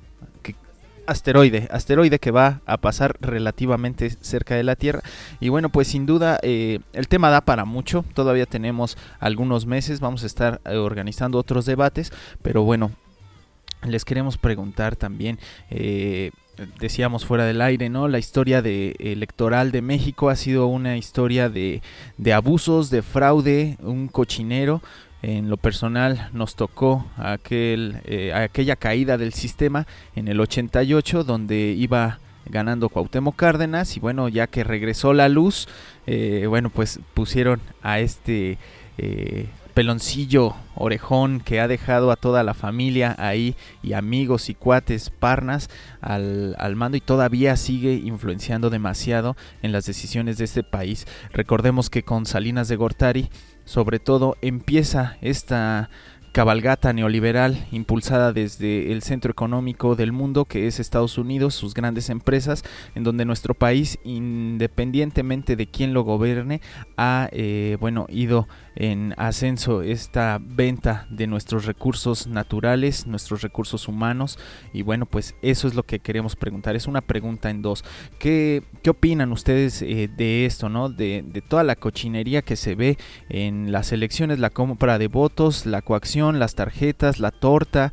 Asteroide que va a pasar relativamente cerca de la Tierra. Y bueno, pues sin duda el tema da para mucho. Todavía tenemos algunos meses, vamos a estar organizando otros debates, pero bueno, les queremos preguntar también, decíamos fuera del aire, ¿no? La historia electoral de México ha sido una historia de abusos, de fraude, un cochinero. En lo personal nos tocó aquella caída del sistema en el 88 donde iba ganando Cuauhtémoc Cárdenas y bueno, ya que regresó la luz, pues pusieron a este peloncillo orejón que ha dejado a toda la familia ahí y amigos y cuates parnas al mando y todavía sigue influenciando demasiado en las decisiones de este país. Recordemos que con Salinas de Gortari sobre todo empieza esta cabalgata neoliberal impulsada desde el centro económico del mundo que es Estados Unidos, sus grandes empresas, en donde nuestro país, independientemente de quién lo gobierne, ha ido en ascenso esta venta de nuestros recursos naturales, nuestros recursos humanos. Y bueno, pues eso es lo que queremos preguntar, es una pregunta en dos. ¿Qué opinan ustedes de esto, ¿no? De toda la cochinería que se ve en las elecciones, la compra de votos, la coacción, las tarjetas, la torta,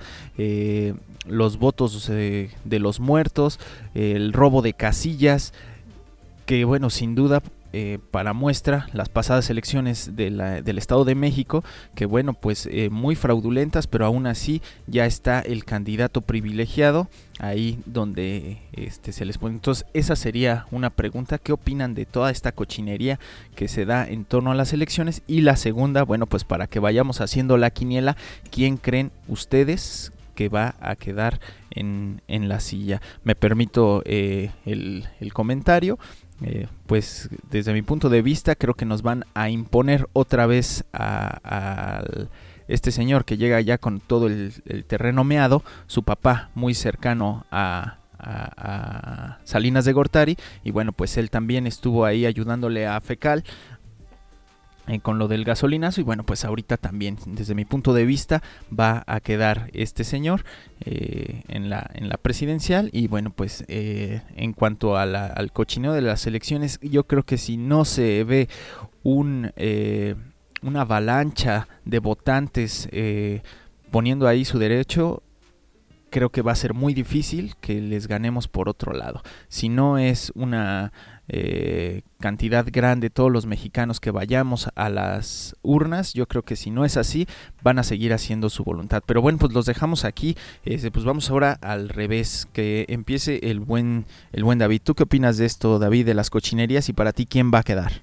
los votos de los muertos, el robo de casillas, que bueno, sin duda para muestra las pasadas elecciones del Estado de México, que bueno, pues muy fraudulentas, pero aún así ya está el candidato privilegiado ahí donde se les pone. Entonces esa sería una pregunta, ¿qué opinan de toda esta cochinería que se da en torno a las elecciones? Y la segunda, bueno, pues para que vayamos haciendo la quiniela, ¿quién creen ustedes que va a quedar en la silla? Me permito el comentario. Pues desde mi punto de vista creo que nos van a imponer otra vez a este señor que llega ya con todo el terreno meado, su papá muy cercano a a Salinas de Gortari, y bueno, pues él también estuvo ahí ayudándole a Fecal con lo del gasolinazo, y bueno, pues ahorita también, desde mi punto de vista, va a quedar este señor en la presidencial. Y bueno, pues en cuanto a al cochineo de las elecciones, yo creo que si no se ve una avalancha de votantes poniendo ahí su derecho, creo que va a ser muy difícil que les ganemos por otro lado. Si no es una cantidad grande todos los mexicanos que vayamos a las urnas, yo creo que si no es así, van a seguir haciendo su voluntad. Pero bueno, pues los dejamos aquí. Pues vamos ahora al revés, que empiece el buen David. ¿Tú qué opinas de esto, David, de las cochinerías, y para ti quién va a quedar?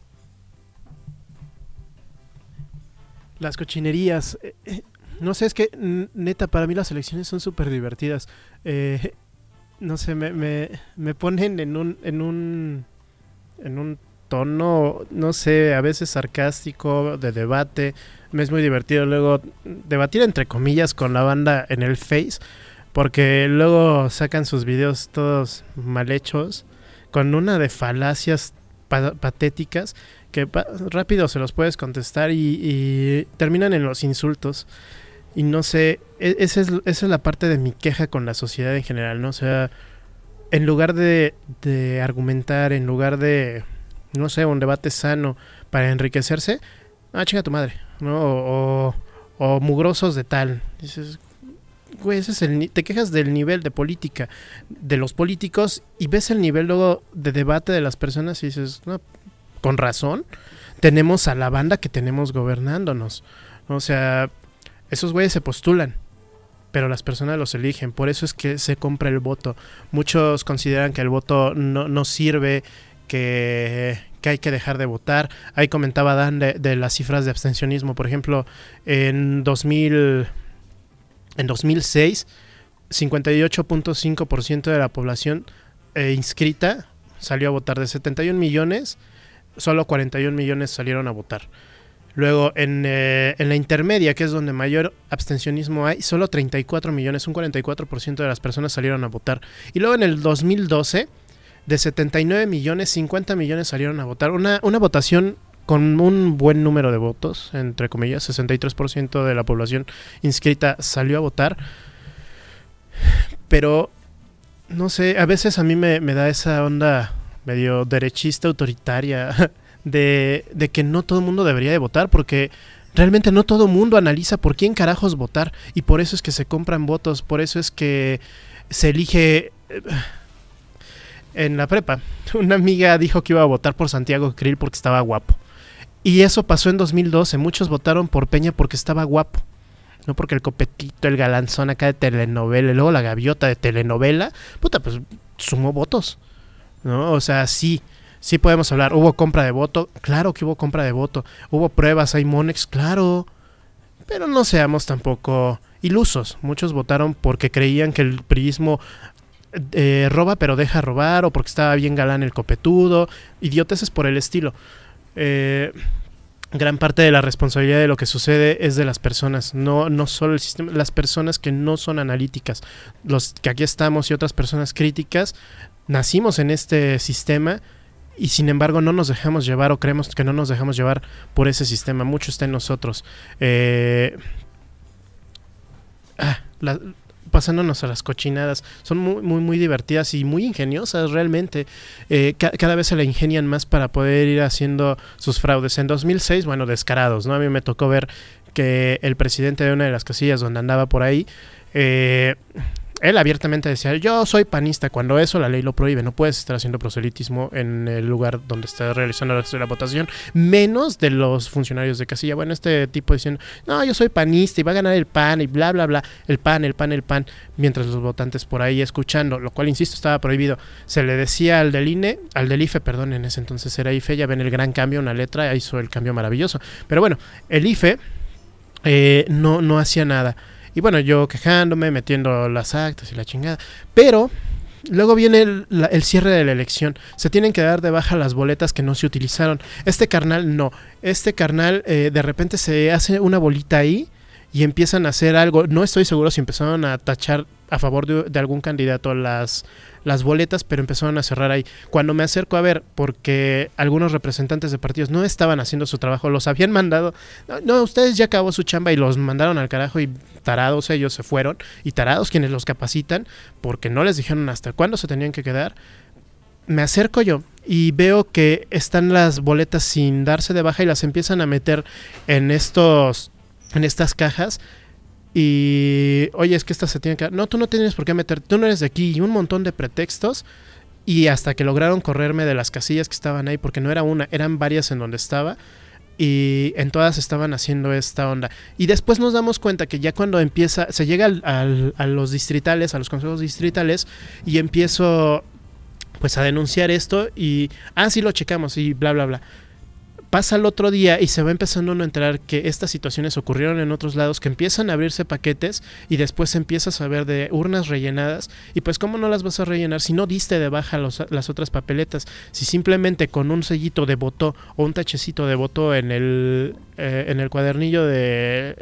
Las cochinerías, no sé, es que neta, para mí las elecciones son súper divertidas. No sé, me ponen en un tono, no sé, a veces sarcástico, de debate. Me es muy divertido luego debatir entre comillas con la banda en el Face, porque luego sacan sus videos todos mal hechos, con una de falacias patéticas que rápido se los puedes contestar y terminan en los insultos. Y no sé, esa es la parte de mi queja con la sociedad en general, ¿no? O sea, en lugar de argumentar, en lugar de, no sé, un debate sano para enriquecerse, chinga tu madre, ¿no? O mugrosos de tal. Dices, güey, ese es te quejas del nivel de política de los políticos y ves el nivel luego de debate de las personas y dices, no, con razón, tenemos a la banda que tenemos gobernándonos. O sea, esos güeyes se postulan, pero las personas los eligen. Por eso es que se compra el voto. Muchos consideran que el voto no sirve, que hay que dejar de votar. Ahí comentaba Dan de las cifras de abstencionismo. Por ejemplo, en 2006, 58.5% de la población inscrita salió a votar. De 71 millones, solo 41 millones salieron a votar. Luego, en la intermedia, que es donde mayor abstencionismo hay, solo 34 millones, un 44% de las personas salieron a votar. Y luego en el 2012, de 79 millones, 50 millones salieron a votar. Una votación con un buen número de votos, entre comillas, 63% de la población inscrita salió a votar. Pero, no sé, a veces a mí me da esa onda medio derechista, autoritaria, de que no todo el mundo debería de votar, porque realmente no todo el mundo analiza por quién carajos votar, y por eso es que se compran votos, por eso es que se elige. En la prepa, una amiga dijo que iba a votar por Santiago Krill porque estaba guapo, y eso pasó en 2012, muchos votaron por Peña porque estaba guapo, no porque el copetito, el galanzón acá de telenovela, y luego la gaviota de telenovela, pues sumó votos, ¿no? O sea, sí podemos hablar, hubo compra de voto, claro que hubo compra de voto, hubo pruebas, hay Monex, claro, pero no seamos tampoco ilusos. Muchos votaron porque creían que el priismo roba pero deja robar, o porque estaba bien galán el copetudo, idioteces por el estilo. Gran parte de la responsabilidad de lo que sucede es de las personas, no solo el sistema, las personas que no son analíticas, los que aquí estamos y otras personas críticas, nacimos en este sistema. Y sin embargo no nos dejamos llevar, o creemos que no nos dejamos llevar por ese sistema. Mucho está en nosotros. Pasándonos a las cochinadas. Son muy, muy, muy divertidas y muy ingeniosas realmente. Cada vez se la ingenian más para poder ir haciendo sus fraudes. En 2006, bueno, descarados, ¿no? A mí me tocó ver que el presidente de una de las casillas donde andaba por ahí, él abiertamente decía, yo soy panista, cuando eso la ley lo prohíbe, no puedes estar haciendo proselitismo en el lugar donde está realizando la votación, menos de los funcionarios de casilla. Bueno, este tipo diciendo, no, yo soy panista y va a ganar el PAN y bla, bla, bla, el PAN, mientras los votantes por ahí escuchando, lo cual, insisto, estaba prohibido. Se le decía al del IFE, perdón, en ese entonces era IFE, ya ven el gran cambio, una letra hizo el cambio maravilloso. Pero bueno, el IFE no hacía nada. Y bueno, yo quejándome, metiendo las actas y la chingada. Pero luego viene el cierre de la elección. Se tienen que dar de baja las boletas que no se utilizaron. Este carnal no. De repente se hace una bolita ahí y empiezan a hacer algo. No estoy seguro si empezaron a tachar a favor de algún candidato las boletas, pero empezaron a cerrar ahí. Cuando me acerco a ver, porque algunos representantes de partidos no estaban haciendo su trabajo, los habían mandado, no, ustedes ya acabó su chamba, y los mandaron al carajo, y tarados ellos se fueron, y tarados quienes los capacitan, porque no les dijeron hasta cuándo se tenían que quedar. Me acerco yo y veo que están las boletas sin darse de baja y las empiezan a meter en estas cajas. Y oye, es que estas se tienen que... No, tú no tienes por qué meter, tú no eres de aquí, y un montón de pretextos. Y hasta que lograron correrme de las casillas que estaban ahí, porque no era una, eran varias en donde estaba, y en todas estaban haciendo esta onda. Y después nos damos cuenta que ya cuando se llega a los distritales, a los consejos distritales, y empiezo pues a denunciar esto, y sí lo checamos, y bla bla bla. Pasa el otro día y se va empezando uno a enterar que estas situaciones ocurrieron en otros lados, que empiezan a abrirse paquetes y después empiezas a ver de urnas rellenadas. Y pues ¿cómo no las vas a rellenar si no diste de baja las otras papeletas? Si simplemente con un sellito de voto o un tachecito de voto en el cuadernillo de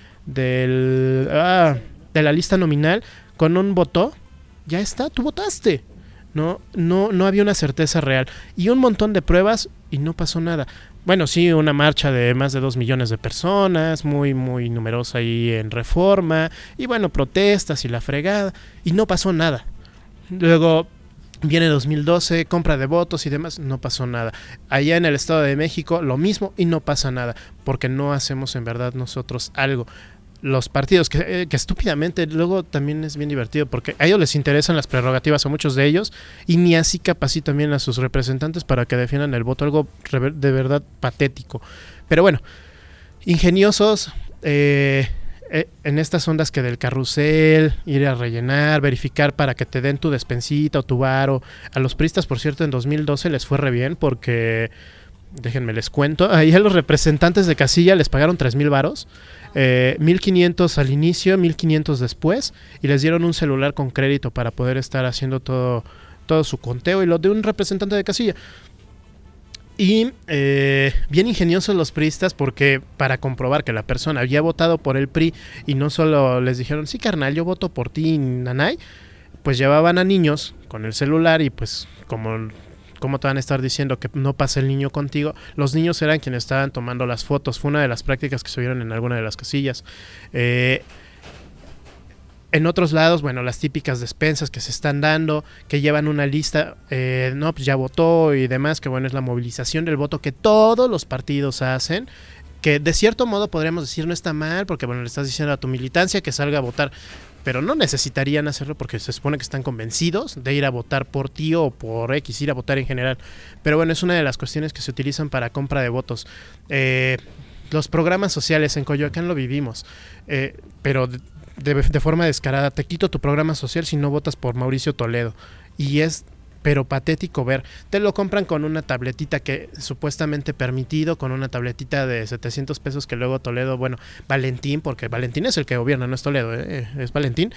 la lista nominal, con un voto, ya está, tú votaste. No había una certeza real. Y un montón de pruebas y no pasó nada. Bueno, sí, una marcha de más de 2 millones de personas, muy, muy numerosa ahí en Reforma, y bueno, protestas y la fregada, y no pasó nada. Luego viene 2012, compra de votos y demás, no pasó nada. Allá en el Estado de México, lo mismo, y no pasa nada, porque no hacemos en verdad nosotros algo. Los partidos que estúpidamente, luego también es bien divertido, porque a ellos les interesan las prerrogativas, a muchos de ellos, y ni así capacitan bien a sus representantes para que defiendan el voto, algo de verdad patético. Pero bueno, ingeniosos en estas ondas que del carrusel, ir a rellenar, verificar para que te den tu despensita o tu varo. A los priistas, por cierto, en 2012 les fue re bien, porque déjenme les cuento, ahí a los representantes de casilla les pagaron 3,000 varos, 1,500 al inicio, 1,500 después, y les dieron un celular con crédito para poder estar haciendo todo su conteo, y lo de un representante de casilla. Y bien ingeniosos los priistas, porque para comprobar que la persona había votado por el PRI, y no solo les dijeron, sí carnal, yo voto por ti, nanay, pues llevaban a niños con el celular, y pues ¿cómo te van a estar diciendo que no pasa el niño contigo? Los niños eran quienes estaban tomando las fotos. Fue una de las prácticas que se vieron en alguna de las casillas. En otros lados, bueno, las típicas despensas que se están dando, que llevan una lista, no, pues ya votó y demás, que bueno, es la movilización del voto que todos los partidos hacen, que de cierto modo podríamos decir no está mal, porque bueno, le estás diciendo a tu militancia que salga a votar, pero no necesitarían hacerlo porque se supone que están convencidos de ir a votar por ti o por X, ir a votar en general. Pero bueno, es una de las cuestiones que se utilizan para compra de votos. Los programas sociales en Coyoacán lo vivimos, pero de forma descarada. Te quito tu programa social si no votas por Mauricio Toledo. Y es pero patético ver, te lo compran con una tabletita que supuestamente permitido, con una tabletita de 700 pesos que luego Toledo, bueno, Valentín, porque Valentín es el que gobierna, no es Toledo, es Valentín,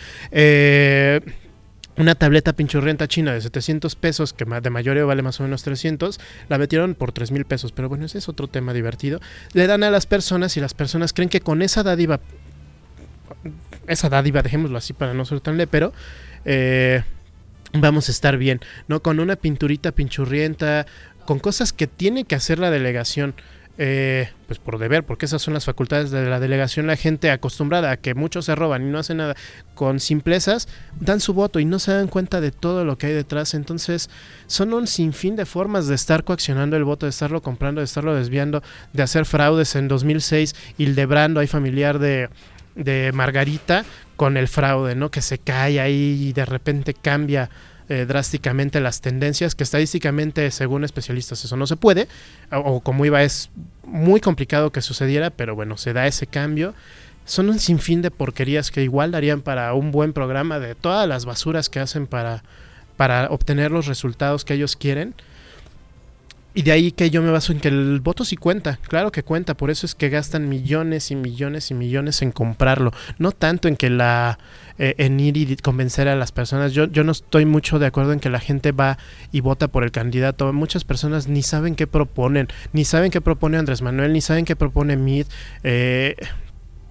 una tableta pinchurrienta china de 700 pesos, que de mayoreo vale más o menos 300, la metieron por 3,000 pesos, pero bueno, ese es otro tema divertido. Le dan a las personas y las personas creen que con esa dádiva, dejémoslo así para no ser tan lepero, vamos a estar bien, ¿no? Con una pinturita pinchurrienta, con cosas que tiene que hacer la delegación, pues por deber, porque esas son las facultades de la delegación. La gente acostumbrada a que muchos se roban y no hacen nada, con simplezas dan su voto y no se dan cuenta de todo lo que hay detrás. Entonces son un sinfín de formas de estar coaccionando el voto, de estarlo comprando, de estarlo desviando, de hacer fraudes. En 2006 Hildebrando, hay familiar de Margarita, con el fraude, ¿no? Que se cae ahí y de repente cambia drásticamente las tendencias, que estadísticamente, según especialistas, eso no se puede, o como iba, es muy complicado que sucediera, pero bueno, se da ese cambio. Son un sinfín de porquerías que igual darían para un buen programa, de todas las basuras que hacen para obtener los resultados que ellos quieren. Y de ahí que yo me baso en que el voto sí cuenta, claro que cuenta, por eso es que gastan millones y millones y millones en comprarlo, no tanto en que en ir y convencer a las personas. Yo no estoy mucho de acuerdo en que la gente va y vota por el candidato. Muchas personas ni saben qué proponen, ni saben qué propone Andrés Manuel, ni saben qué propone Mid.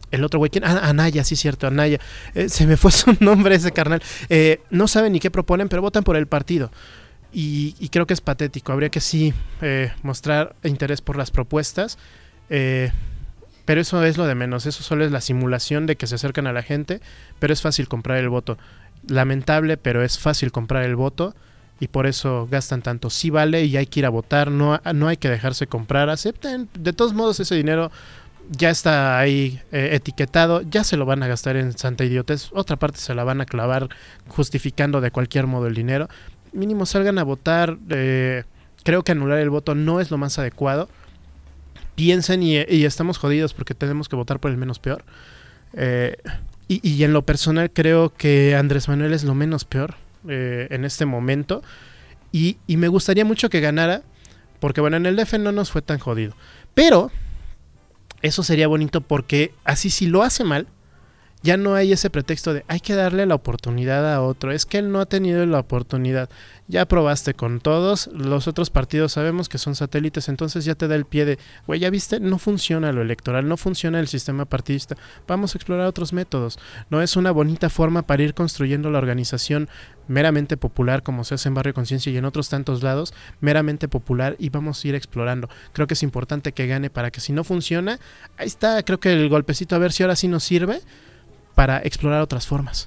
el otro güey, ¿quién? Anaya, sí, cierto, Anaya. Se me fue su nombre ese carnal. No saben ni qué proponen, pero votan por el partido. Y creo que es patético. Habría que sí mostrar interés por las propuestas. Pero eso es lo de menos. Eso solo es la simulación de que se acercan a la gente. Pero es fácil comprar el voto. Lamentable, pero es fácil comprar el voto. Y por eso gastan tanto. Sí vale y hay que ir a votar. No hay que dejarse comprar. Acepten. De todos modos, ese dinero ya está ahí etiquetado, ya se lo van a gastar en santa idiotez, otra parte se la van a clavar justificando de cualquier modo el dinero. Mínimo salgan a votar. Creo que anular el voto no es lo más adecuado. Piensen y estamos jodidos porque tenemos que votar por el menos peor. Y en lo personal creo que Andrés Manuel es lo menos peor en este momento. Y me gustaría mucho que ganara, porque bueno, en el DF no nos fue tan jodido. Pero eso sería bonito porque así si lo hace mal, ya no hay ese pretexto de hay que darle la oportunidad a otro. Es que él no ha tenido la oportunidad. Ya probaste con todos. Los otros partidos sabemos que son satélites. Entonces ya te da el pie de, güey, ya viste, no funciona lo electoral, no funciona el sistema partidista. Vamos a explorar otros métodos. No es una bonita forma para ir construyendo la organización meramente popular, como se hace en Barrio Conciencia y en otros tantos lados, meramente popular, y vamos a ir explorando. Creo que es importante que gane para que si no funciona, ahí está, creo que el golpecito, a ver si ahora sí nos sirve para explorar otras formas.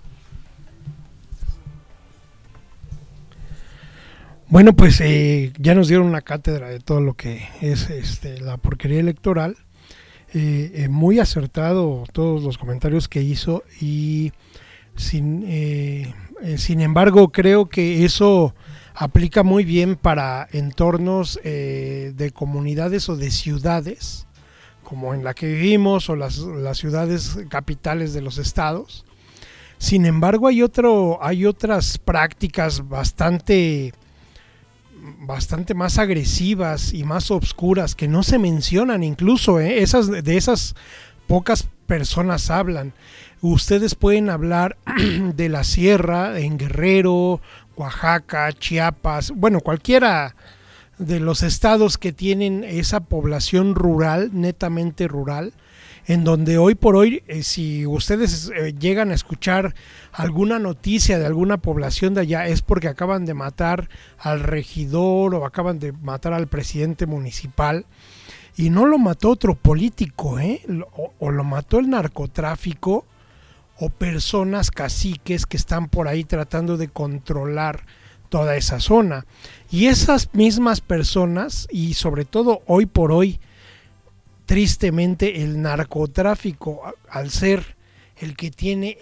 Bueno, pues ya nos dieron una cátedra de todo lo que es la porquería electoral. Muy acertado todos los comentarios que hizo y sin embargo creo que eso aplica muy bien para entornos de comunidades o de ciudades como en la que vivimos o las ciudades capitales de los estados. Sin embargo, hay otras prácticas bastante más agresivas y más obscuras que no se mencionan incluso, de esas pocas personas hablan. Ustedes pueden hablar de la sierra en Guerrero, Oaxaca, Chiapas, bueno, cualquiera de los estados que tienen esa población rural, netamente rural, en donde hoy por hoy, si ustedes llegan a escuchar alguna noticia de alguna población de allá, es porque acaban de matar al regidor o acaban de matar al presidente municipal, y no lo mató otro político, o lo mató el narcotráfico o personas caciques que están por ahí tratando de controlar toda esa zona. Y esas mismas personas, y sobre todo hoy por hoy, tristemente el narcotráfico, al ser el que tiene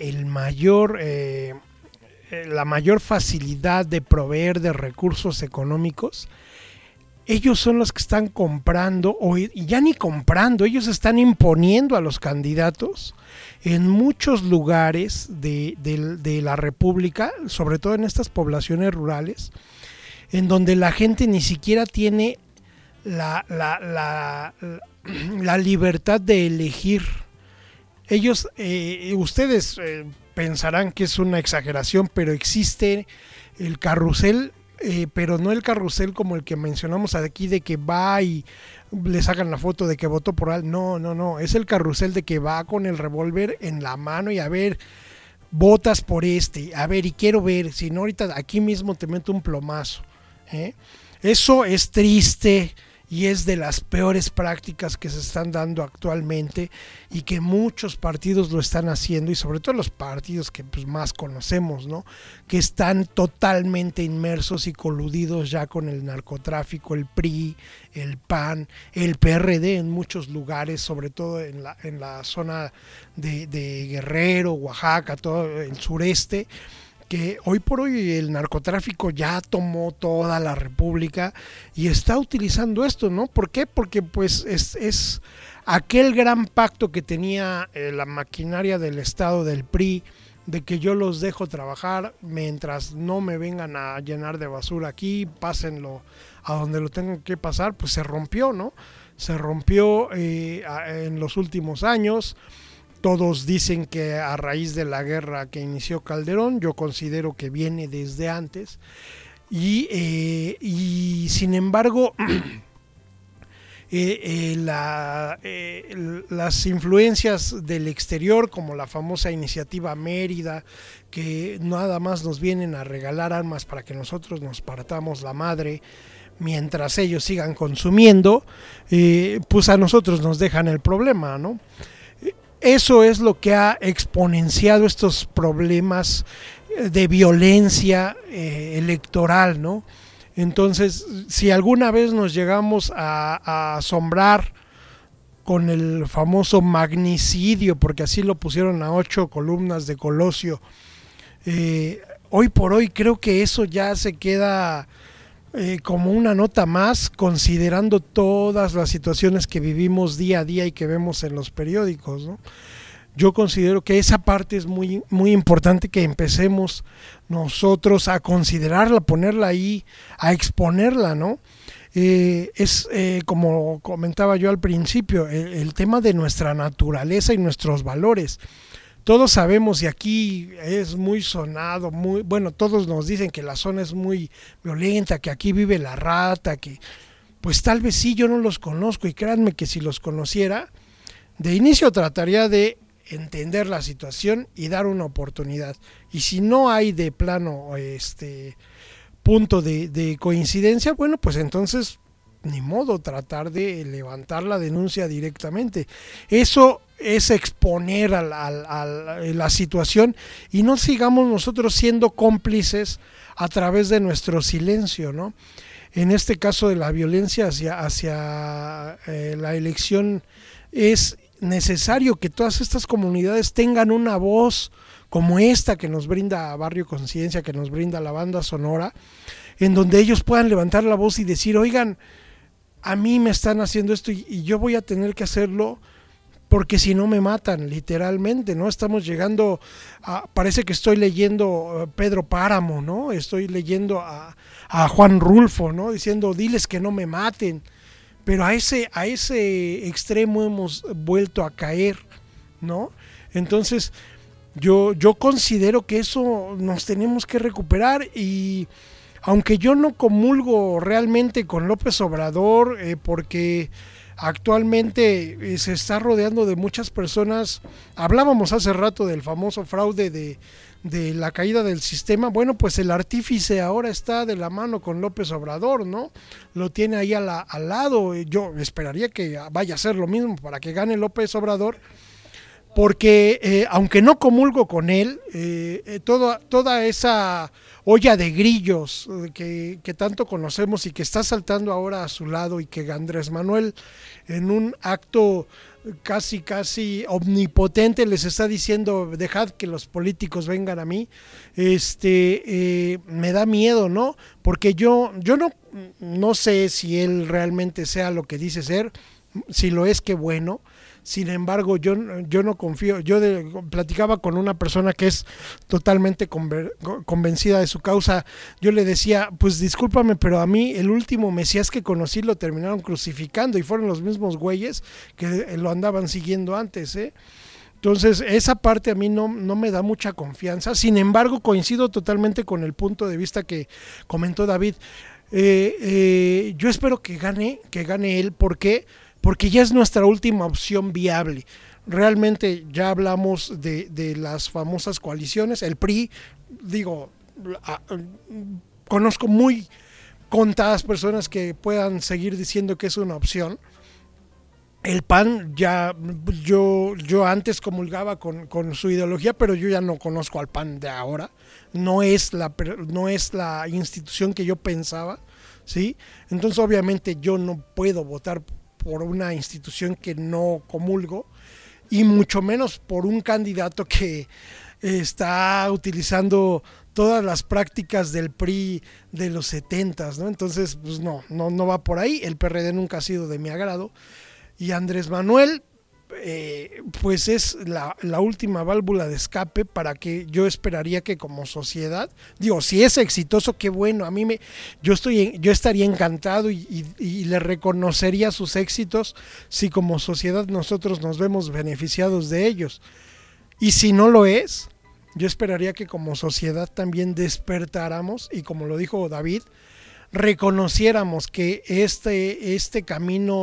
la mayor facilidad de proveer de recursos económicos, ellos son los que están comprando, y ya ni comprando, ellos están imponiendo a los candidatos en muchos lugares de la República, sobre todo en estas poblaciones rurales, en donde la gente ni siquiera tiene la libertad de elegir. Ellos, ustedes pensarán que es una exageración, pero existe el carrusel, pero no el carrusel como el que mencionamos aquí, de que va y le sacan la foto de que votó por él. No, es el carrusel de que va con el revólver en la mano y a ver, votas por a ver, y quiero ver, si no ahorita aquí mismo te meto un plomazo. Eso es triste y es de las peores prácticas que se están dando actualmente y que muchos partidos lo están haciendo, y sobre todo los partidos que pues más conocemos, ¿no? Que están totalmente inmersos y coludidos ya con el narcotráfico, el PRI, el PAN, el PRD en muchos lugares, sobre todo en la zona de Guerrero, Oaxaca, todo el sureste, que hoy por hoy el narcotráfico ya tomó toda la República y está utilizando esto, ¿no? ¿Por qué? Porque pues es aquel gran pacto que tenía la maquinaria del Estado, del PRI, de que yo los dejo trabajar mientras no me vengan a llenar de basura aquí, pásenlo a donde lo tengan que pasar, pues se rompió, ¿no? Se rompió en los últimos años. Todos dicen que a raíz de la guerra que inició Calderón, yo considero que viene desde antes, y sin embargo las influencias del exterior, como la famosa iniciativa Mérida, que nada más nos vienen a regalar armas para que nosotros nos partamos la madre mientras ellos sigan consumiendo, pues a nosotros nos dejan el problema, ¿no? Eso es lo que ha exponenciado estos problemas de violencia electoral, ¿no? Entonces, si alguna vez nos llegamos a asombrar con el famoso magnicidio, porque así lo pusieron a 8 columnas de Colosio, hoy por hoy creo que eso ya se queda como una nota más, considerando todas las situaciones que vivimos día a día y que vemos en los periódicos, ¿no? Yo considero que esa parte es muy, muy importante, que empecemos nosotros a considerarla, a ponerla ahí, a exponerla, ¿no? Como comentaba yo al principio, el tema de nuestra naturaleza y nuestros valores. Todos sabemos, y aquí es muy sonado, todos nos dicen que la zona es muy violenta, que aquí vive la rata, que pues tal vez sí, yo no los conozco, y créanme que si los conociera, de inicio trataría de entender la situación y dar una oportunidad. Y si no hay de plano punto de coincidencia, bueno, pues entonces ni modo, tratar de levantar la denuncia directamente. Eso es exponer a la situación, y no sigamos nosotros siendo cómplices a través de nuestro silencio, ¿no? En este caso de la violencia hacia la elección, es necesario que todas estas comunidades tengan una voz como esta que nos brinda Barrio Conciencia, que nos brinda la banda sonora, en donde ellos puedan levantar la voz y decir, oigan, a mí me están haciendo esto y yo voy a tener que hacerlo porque si no me matan, literalmente, ¿no? Estamos llegando parece que estoy leyendo Pedro Páramo, ¿no? Estoy leyendo a Juan Rulfo, ¿no? Diciendo, diles que no me maten. Pero a ese extremo hemos vuelto a caer, ¿no? Entonces, yo considero que eso nos tenemos que recuperar, y aunque yo no comulgo realmente con López Obrador, porque actualmente se está rodeando de muchas personas. Hablábamos hace rato del famoso fraude de la caída del sistema. Bueno, pues el artífice ahora está de la mano con López Obrador, ¿no? Lo tiene ahí al lado. Yo esperaría que vaya a ser lo mismo para que gane López Obrador, porque aunque no comulgo con él, toda esa olla de grillos que tanto conocemos y que está saltando ahora a su lado, y que Andrés Manuel, en un acto casi omnipotente, les está diciendo, dejad que los políticos vengan a mí, me da miedo, ¿no? Porque yo no sé si él realmente sea lo que dice ser. Si lo es, qué bueno. Sin embargo, yo no confío. Yo platicaba con una persona que es totalmente convencida de su causa. Yo le decía, pues discúlpame, pero a mí el último Mesías que conocí lo terminaron crucificando, y fueron los mismos güeyes que lo andaban siguiendo antes, ¿eh? Entonces, esa parte a mí no me da mucha confianza. Sin embargo, coincido totalmente con el punto de vista que comentó David. Yo espero que gane él. ¿Por qué? Porque ya es nuestra última opción viable. Realmente ya hablamos de las famosas coaliciones. El PRI, conozco muy contadas personas que puedan seguir diciendo que es una opción. El PAN, ya yo antes comulgaba con su ideología, pero yo ya no conozco al PAN de ahora. No es la institución que yo pensaba, ¿sí? Entonces, obviamente, yo no puedo votar por una institución que no comulgo, y mucho menos por un candidato que está utilizando todas las prácticas del PRI de los 70s, ¿no? Entonces, pues no va por ahí. El PRD nunca ha sido de mi agrado, y Andrés Manuel pues es la última válvula de escape para que yo esperaría que como sociedad, si es exitoso, qué bueno, yo estaría encantado y le reconocería sus éxitos si como sociedad nosotros nos vemos beneficiados de ellos. Y si no lo es, yo esperaría que como sociedad también despertáramos, y como lo dijo David, reconociéramos que este camino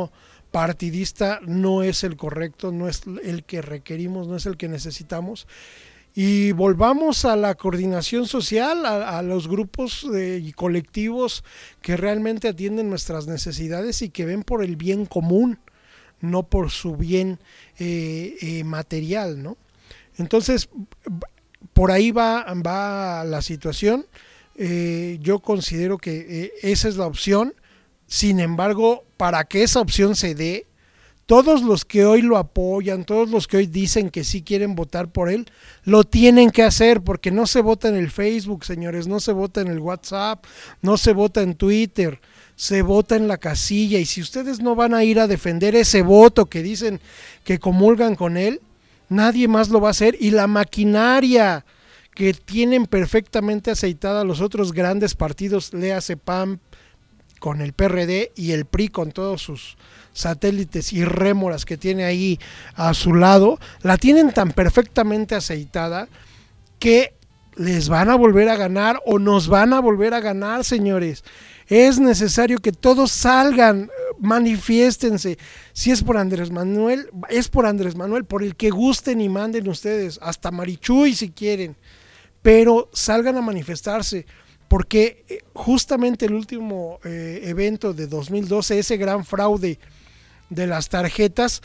partidista no es el correcto, no es el que requerimos, no es el que necesitamos. Y volvamos a la coordinación social, a los grupos y colectivos que realmente atienden nuestras necesidades y que ven por el bien común, no por su bien material, ¿no? Entonces, por ahí va la situación. Yo considero que esa es la opción. Sin embargo, para que esa opción se dé, todos los que hoy lo apoyan, todos los que hoy dicen que sí quieren votar por él, lo tienen que hacer, porque no se vota en el Facebook, señores, no se vota en el WhatsApp, no se vota en Twitter, se vota en la casilla. Y si ustedes no van a ir a defender ese voto que dicen que comulgan con él, nadie más lo va a hacer. Y la maquinaria que tienen perfectamente aceitada los otros grandes partidos, léase PAN con el PRD y el PRI con todos sus satélites y rémoras que tiene ahí a su lado, la tienen tan perfectamente aceitada que les van a volver a ganar o nos van a volver a ganar, señores. Es necesario que todos salgan, manifiéstense. Si es por Andrés Manuel, es por Andrés Manuel, por el que gusten y manden ustedes, hasta Marichuy si quieren, pero salgan a manifestarse. Porque justamente el último evento de 2012, ese gran fraude de las tarjetas,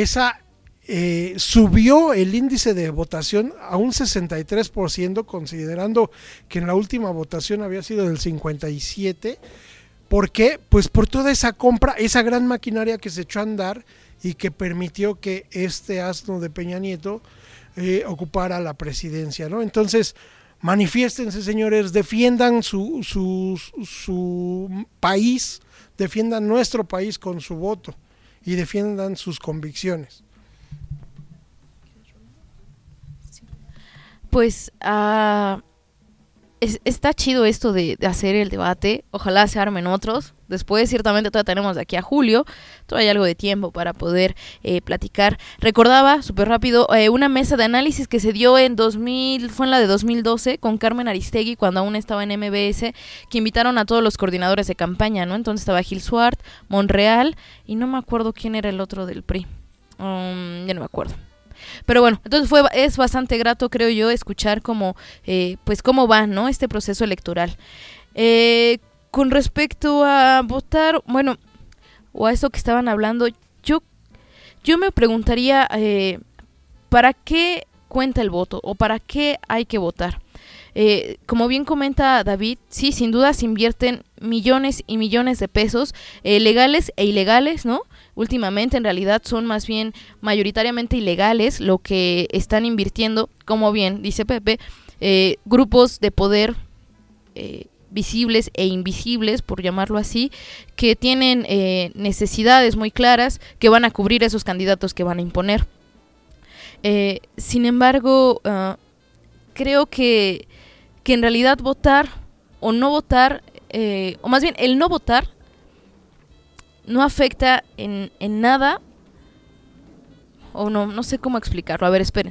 subió el índice de votación a un 63%, considerando que en la última votación había sido del 57%. ¿Por qué? Pues por toda esa compra, esa gran maquinaria que se echó a andar y que permitió que este asno de Peña Nieto ocupara la presidencia, ¿no? Entonces, manifiéstense, señores, defiendan su país, defiendan nuestro país con su voto y defiendan sus convicciones. Pues está chido esto de hacer el debate, ojalá se armen otros. Después, ciertamente, todavía tenemos de aquí a julio, todavía hay algo de tiempo para poder platicar. Recordaba, súper rápido, una mesa de análisis que se dio fue en la de 2012, con Carmen Aristegui, cuando aún estaba en MBS, que invitaron a todos los coordinadores de campaña, ¿no? Entonces estaba Gil Suart, Monreal, y no me acuerdo quién era el otro del PRI. Ya no me acuerdo. Pero bueno, entonces es bastante grato, creo yo, escuchar cómo va, ¿no?, este proceso electoral. Con respecto a votar, bueno, o a eso que estaban hablando, yo me preguntaría, ¿para qué cuenta el voto? ¿O para qué hay que votar? Como bien comenta David, sí, sin duda se invierten millones y millones de pesos, legales e ilegales, ¿no? Últimamente, en realidad, son más bien mayoritariamente ilegales lo que están invirtiendo, como bien dice Pepe, grupos de poder visibles e invisibles, por llamarlo así, que tienen necesidades muy claras que van a cubrir esos candidatos que van a imponer. Sin embargo, creo que en realidad votar o no votar, o más bien el no votar, no afecta en nada, o no sé cómo explicarlo. A ver, esperen.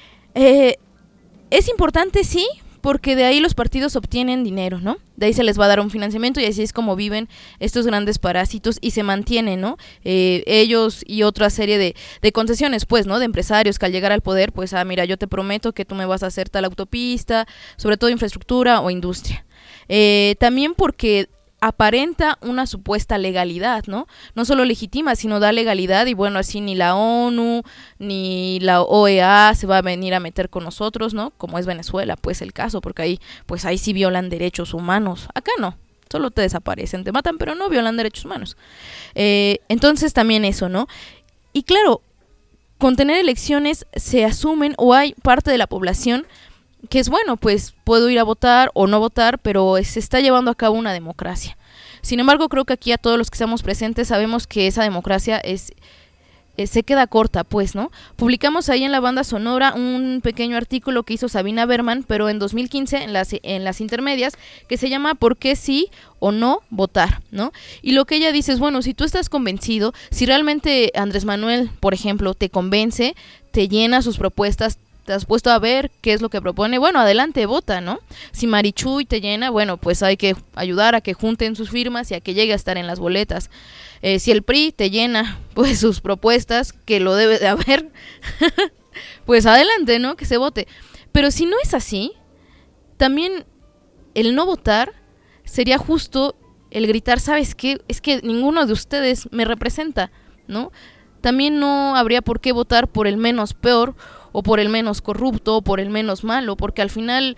Es importante, sí, porque de ahí los partidos obtienen dinero, ¿no? De ahí se les va a dar un financiamiento y así es como viven estos grandes parásitos y se mantienen, ¿no? Ellos y otra serie de concesiones, pues, ¿no? De empresarios que al llegar al poder, pues, mira, yo te prometo que tú me vas a hacer tal autopista, sobre todo infraestructura o industria. También porque aparenta una supuesta legalidad, ¿no? No solo legitima, sino da legalidad y bueno, así ni la ONU ni la OEA se va a venir a meter con nosotros, ¿no? Como es Venezuela, pues el caso, porque ahí sí violan derechos humanos. Acá no, solo te desaparecen, te matan, pero no violan derechos humanos. Entonces también eso, ¿no? Y claro, con tener elecciones se asumen o hay parte de la población que es bueno, pues puedo ir a votar o no votar, pero se está llevando a cabo una democracia. Sin embargo, creo que aquí a todos los que estamos presentes sabemos que esa democracia se queda corta, pues, ¿no? Publicamos ahí en la banda sonora un pequeño artículo que hizo Sabina Berman, pero en 2015 en las intermedias, que se llama ¿Por qué sí o no votar?, ¿no? Y lo que ella dice es, bueno, si tú estás convencido, si realmente Andrés Manuel, por ejemplo, te convence, te llena sus propuestas, ¿Te has puesto a ver qué es lo que propone? Bueno, adelante, vota, ¿no? Si Marichuy te llena, bueno, pues hay que ayudar a que junten sus firmas y a que llegue a estar en las boletas. Si el PRI te llena, pues sus propuestas, que lo debe de haber, pues adelante, ¿no? Que se vote. Pero si no es así, también el no votar sería justo el gritar, ¿sabes qué? Es que ninguno de ustedes me representa, ¿no? También no habría por qué votar por el menos peor, o por el menos corrupto, o por el menos malo, porque al final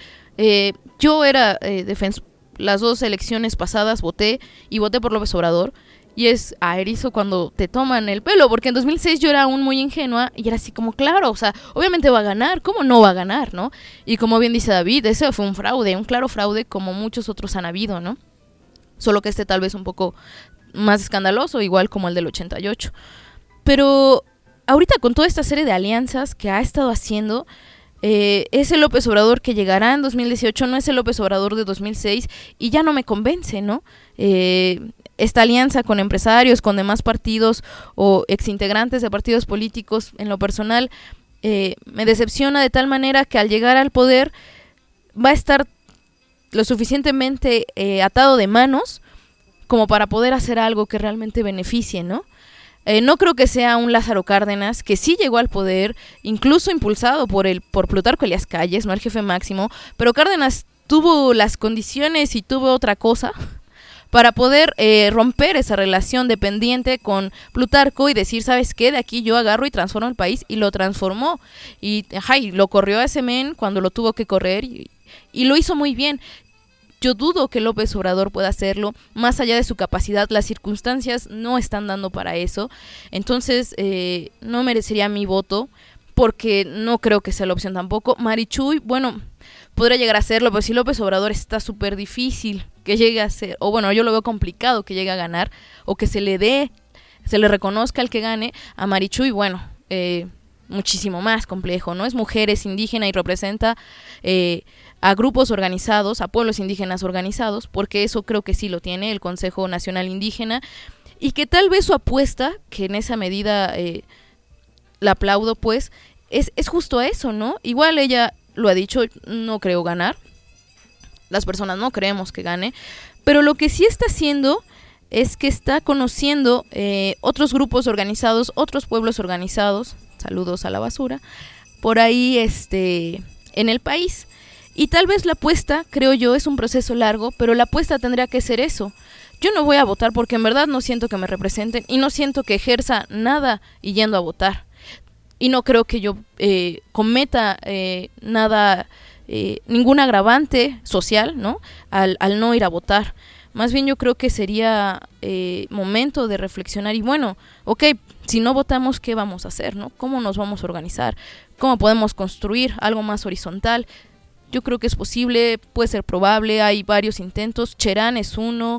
yo era las 2 elecciones pasadas voté por López Obrador, y es erizo cuando te toman el pelo, porque en 2006 yo era aún muy ingenua, y era así como, claro, o sea, obviamente va a ganar, ¿cómo no va a ganar, no? Y como bien dice David, ese fue un fraude, un claro fraude, como muchos otros han habido, ¿no? Solo que tal vez un poco más escandaloso, igual como el del 88. Pero ahorita con toda esta serie de alianzas que ha estado haciendo, ese López Obrador que llegará en 2018 no es el López Obrador de 2006 y ya no me convence, ¿no? Esta alianza con empresarios, con demás partidos o exintegrantes de partidos políticos, en lo personal, me decepciona de tal manera que al llegar al poder va a estar lo suficientemente atado de manos como para poder hacer algo que realmente beneficie, ¿no? No creo que sea un Lázaro Cárdenas, que sí llegó al poder, incluso impulsado por Plutarco Elías Calles, no el jefe máximo, pero Cárdenas tuvo las condiciones y tuvo otra cosa para poder romper esa relación dependiente con Plutarco y decir, ¿sabes qué? De aquí yo agarro y transformo el país, y lo transformó, y lo corrió a ese men cuando lo tuvo que correr, y lo hizo muy bien. Yo dudo que López Obrador pueda hacerlo, más allá de su capacidad, las circunstancias no están dando para eso, entonces no merecería mi voto, porque no creo que sea la opción tampoco. Marichuy, bueno, podría llegar a serlo, pero si López Obrador está súper difícil que llegue a ser, o bueno, yo lo veo complicado que llegue a ganar, o que se le reconozca al que gane. A Marichuy, bueno, muchísimo más complejo, ¿no? Es mujer, es indígena y representa a grupos organizados, a pueblos indígenas organizados, porque eso creo que sí lo tiene el Consejo Nacional Indígena, y que tal vez su apuesta, que en esa medida la aplaudo, pues, es justo eso, ¿no? Igual ella lo ha dicho, no creo ganar, las personas no creemos que gane, pero lo que sí está haciendo es que está conociendo otros grupos organizados, otros pueblos organizados, saludos a la basura, por ahí en el país. Y tal vez la apuesta, creo yo, es un proceso largo, pero la apuesta tendría que ser eso. Yo no voy a votar porque en verdad no siento que me representen y no siento que ejerza nada y yendo a votar. Y no creo que yo cometa nada, ningún agravante social, ¿no? Al no ir a votar. Más bien yo creo que sería momento de reflexionar y bueno, ok, si no votamos, ¿qué vamos a hacer, no? ¿Cómo nos vamos a organizar? ¿Cómo podemos construir algo más horizontal? Yo creo que es posible, puede ser probable, hay varios intentos, Cherán es uno,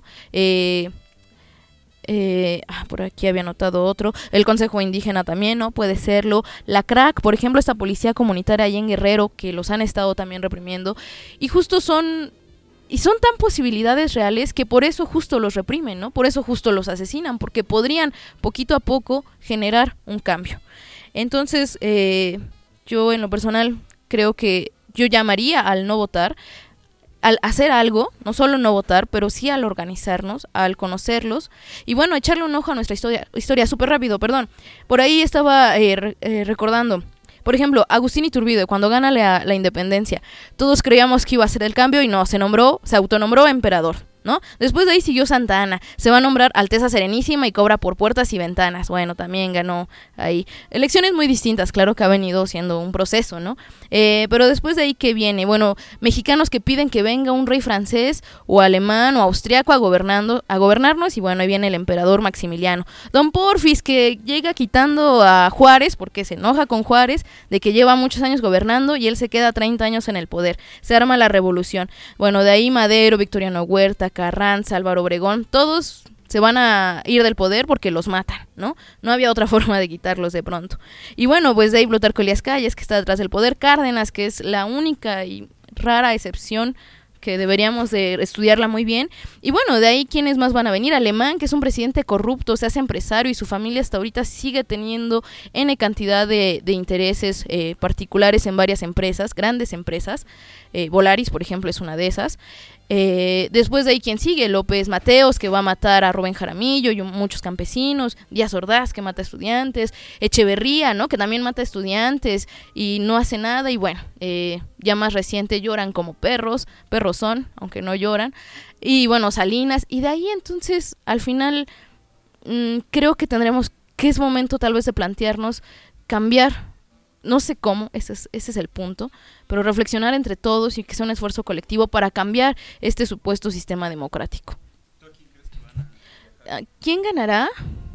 por aquí había anotado otro, el Consejo Indígena también, ¿no? Puede serlo, la CRAC, por ejemplo, esta policía comunitaria ahí en Guerrero, que los han estado también reprimiendo, y justo son tan posibilidades reales que por eso justo los reprimen, ¿no? Por eso justo los asesinan, porque podrían poquito a poco generar un cambio. Entonces, yo en lo personal creo que yo llamaría al no votar, al hacer algo, no solo no votar, pero sí al organizarnos, al conocerlos, y bueno, echarle un ojo a nuestra historia súper rápido, perdón. Por ahí estaba recordando, por ejemplo, Agustín Iturbide, cuando gana la independencia, todos creíamos que iba a ser el cambio y no, se autonombró emperador, ¿no? Después de ahí siguió Santa Anna, se va a nombrar Alteza Serenísima y cobra por puertas y ventanas, bueno, también ganó ahí. Elecciones muy distintas, claro que ha venido siendo un proceso, ¿no? Pero después de ahí, ¿qué viene? Bueno, mexicanos que piden que venga un rey francés o alemán o austriaco a gobernarnos, y bueno, ahí viene el emperador Maximiliano. Don Porfis, que llega quitando a Juárez, porque se enoja con Juárez, de que lleva muchos años gobernando y él se queda 30 años en el poder. Se arma la revolución. Bueno, de ahí Madero, Victoriano Huerta, Carranza, Álvaro Obregón, todos se van a ir del poder porque los matan, ¿no? No había otra forma de quitarlos de pronto. Y bueno, pues de ahí Plutarco Elías Calles, que está detrás del poder, Cárdenas, que es la única y rara excepción que deberíamos de estudiarla muy bien. Y bueno, de ahí, ¿quiénes más van a venir? Alemán, que es un presidente corrupto, se hace empresario y su familia hasta ahorita sigue teniendo N cantidad de intereses particulares en varias empresas, grandes empresas. Volaris, por ejemplo, es una de esas. Después de ahí, ¿quién sigue? López Mateos, que va a matar a Rubén Jaramillo y muchos campesinos. Díaz Ordaz, que mata estudiantes. Echeverría, ¿no? Que también mata estudiantes y no hace nada. Y bueno, ya más reciente, lloran como perros son, aunque no lloran. Y bueno, Salinas. Y de ahí entonces, al final, creo que tendremos que es momento tal vez de plantearnos cambiar. No sé cómo, ese es el punto, pero reflexionar entre todos y que sea un esfuerzo colectivo para cambiar este supuesto sistema democrático. ¿Quién ganará?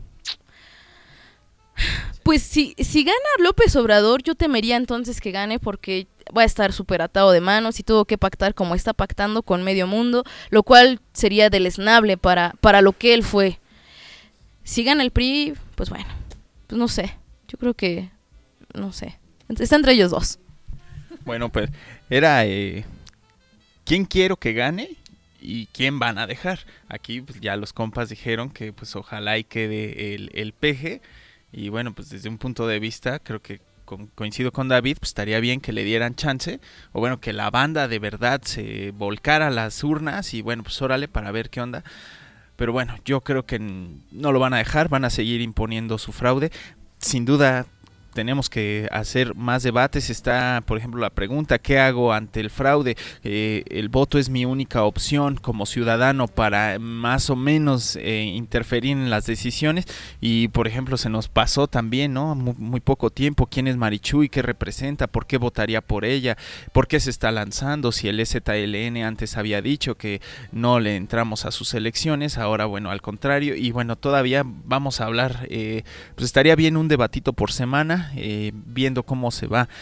Pues si gana López Obrador, yo temería entonces que gane porque va a estar súper atado de manos y tuvo que pactar como está pactando con medio mundo, lo cual sería deleznable para lo que él fue. Si gana el PRI, pues bueno, pues no sé, yo creo que, no sé, está entre ellos dos. Bueno, pues era ¿quién quiero que gane y quién van a dejar? Aquí pues, ya los compas dijeron que pues ojalá y quede el PG y bueno, pues desde un punto de vista creo que coincido con David, pues estaría bien que le dieran chance o bueno, que la banda de verdad se volcara a las urnas y bueno, pues órale para ver qué onda. Pero bueno, yo creo que no lo van a dejar, van a seguir imponiendo su fraude. Sin duda tenemos que hacer más debates. Está, por ejemplo, la pregunta, ¿qué hago ante el fraude? El voto es mi única opción como ciudadano para más o menos interferir en las decisiones. Y, por ejemplo, se nos pasó también, ¿no? Muy poco tiempo. ¿Quién es Marichuy? ¿Qué representa? ¿Por qué votaría por ella? ¿Por qué se está lanzando? Si el EZLN antes había dicho que no le entramos a sus elecciones, ahora, bueno, al contrario. Y, bueno, todavía vamos a hablar, pues estaría bien un debatito por semana. Viendo cómo se va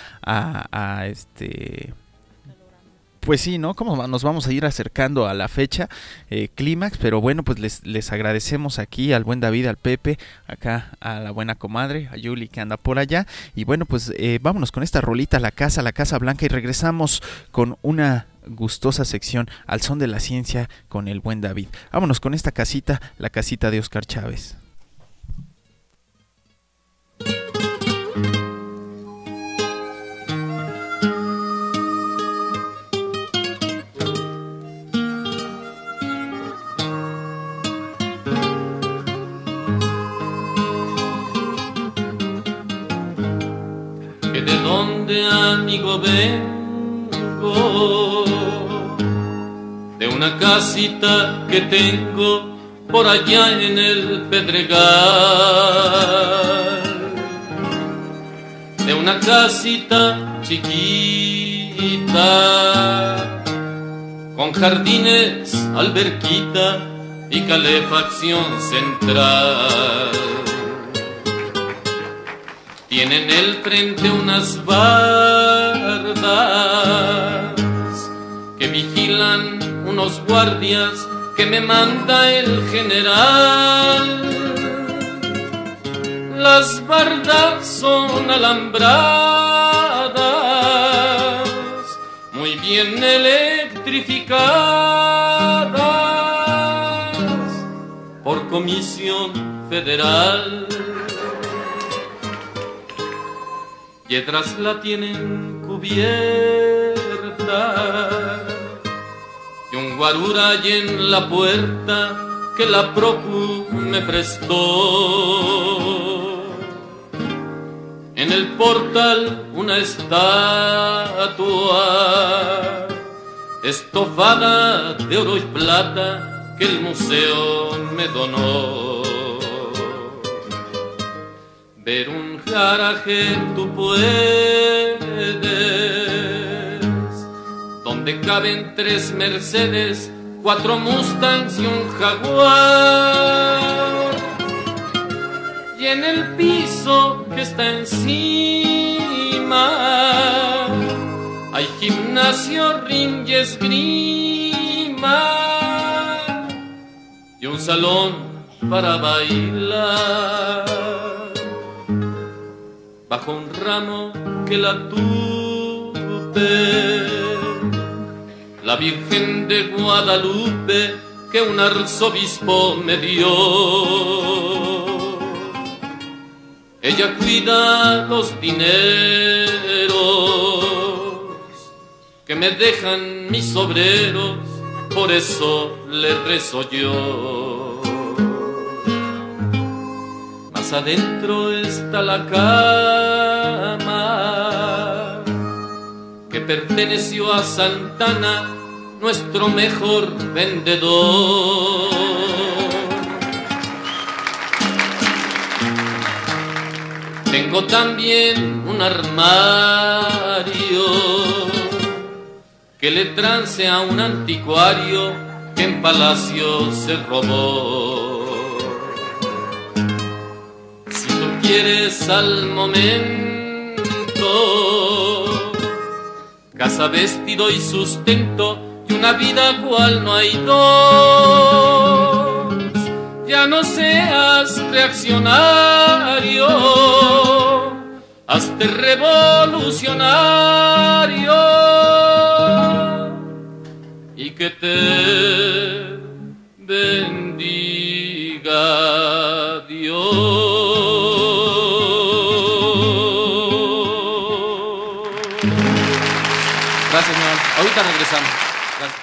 pues sí, ¿no? Cómo nos vamos a ir acercando a la fecha clímax, pero bueno, pues les agradecemos aquí al buen David, al Pepe, acá a la buena comadre, a Yuli que anda por allá, y bueno, pues vámonos con esta rolita, la Casa Blanca, y regresamos con una gustosa sección al son de la ciencia con el buen David. Vámonos con esta casita, la casita de Oscar Chávez. ¿De dónde, amigo, vengo? De una casita que tengo por allá en el Pedregal, de una casita chiquita con jardines, alberquita y calefacción central. Tiene en el frente unas bardas que vigilan unos guardias que me manda el general. Las bardas son alambradas, muy bien electrificadas por Comisión Federal. Y detrás la tienen cubierta y un guarura hay en la puerta que la Procu me prestó. En el portal una estatua estofada de oro y plata que el museo me donó. Ver un garaje tú puedes, donde caben 3 Mercedes, 4 Mustangs y un Jaguar. Y en el piso que está encima hay gimnasio, ring y esgrima y un salón para bailar. Bajo un ramo que la tupe, la Virgen de Guadalupe que un arzobispo me dio. Ella cuida los dineros que me dejan mis obreros, por eso le rezo yo. Más adentro está la cama que perteneció a Santana, nuestro mejor vendedor. Tengo también un armario que le trance a un anticuario que en Palacio se robó. Si tú quieres al momento casa, vestido y sustento y una vida cual no hay dos, ya no seas reaccionario, hazte revolucionario y que te bendiga Dios. Gracias, señor. Ahorita regresamos. Gracias.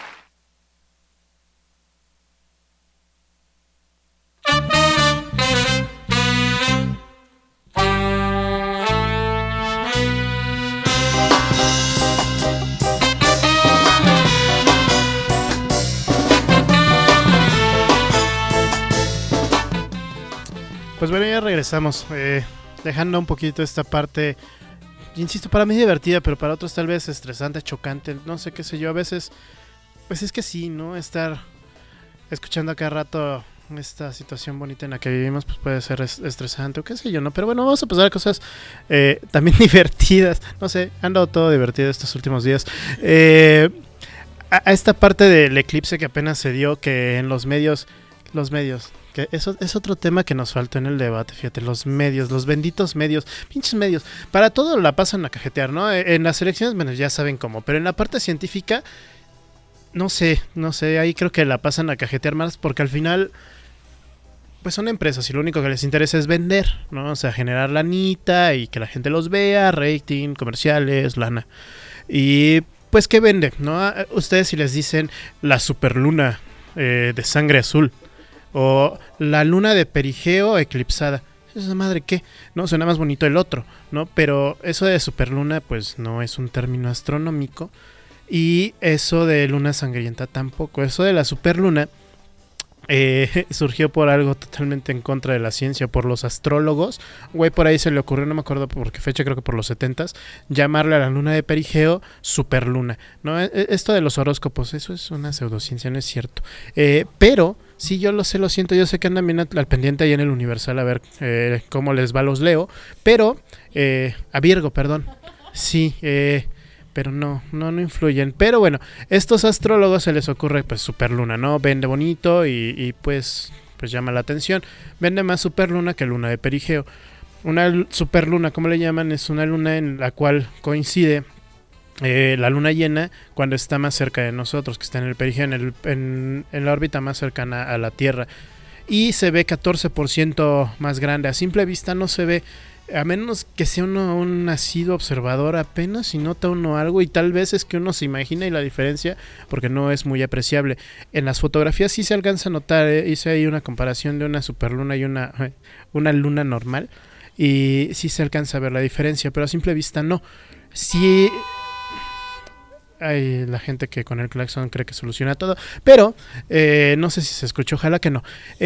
Pues bueno, ya regresamos, dejando un poquito esta parte, insisto, para mí divertida, pero para otros tal vez estresante, chocante, no sé qué sé yo, a veces, pues es que sí, ¿no? Estar escuchando a cada rato esta situación bonita en la que vivimos, pues puede ser estresante o qué sé yo, ¿no? Pero bueno, vamos a pasar a cosas también divertidas, no sé, han dado todo divertido estos últimos días. A esta parte del eclipse que apenas se dio, que en los medios, que eso es otro tema que nos faltó en el debate, fíjate, los medios, los benditos medios, pinches medios, para todo la pasan a cajetear, ¿no? En las elecciones, bueno, ya saben cómo, pero en la parte científica, no sé, ahí creo que la pasan a cajetear más porque al final, pues son empresas y lo único que les interesa es vender, ¿no? O sea, generar lanita y que la gente los vea, rating, comerciales, lana. Y pues, ¿qué vende, no? Ustedes si les dicen la superluna de sangre azul, o la luna de perigeo eclipsada, esa madre qué, no, suena más bonito el otro, ¿no? Pero eso de superluna pues no es un término astronómico, y eso de luna sangrienta tampoco. Eso de la superluna surgió por algo totalmente en contra de la ciencia, por los astrólogos. Güey, por ahí se le ocurrió, no me acuerdo por qué fecha, creo que por los 70s, llamarle a la luna de perigeo superluna, ¿no? Esto de los horóscopos, eso es una pseudociencia, no es cierto. Pero sí, yo lo siento, yo sé que andan bien al pendiente ahí en el Universal a ver cómo les va, los leo, pero a Virgo, perdón, sí, pero no influyen. Pero bueno, estos astrólogos se les ocurre pues superluna, ¿no? Vende bonito y pues llama la atención. Vende más superluna que luna de perigeo. Una superluna, ¿cómo le llaman? Es una luna en la cual coincide la luna llena cuando está más cerca de nosotros, que está en el perigeo, en la órbita más cercana a la Tierra. Y se ve 14% más grande. A simple vista no se ve, a menos que sea uno un nacido observador apenas, si nota uno algo, y tal vez es que uno se imagina y la diferencia, porque no es muy apreciable. En las fotografías sí se alcanza a notar, hice ahí una comparación de una superluna y una luna normal, y sí se alcanza a ver la diferencia, pero a simple vista no. Sí hay la gente que con el claxon cree que soluciona todo, pero no sé si se escuchó, ojalá que no.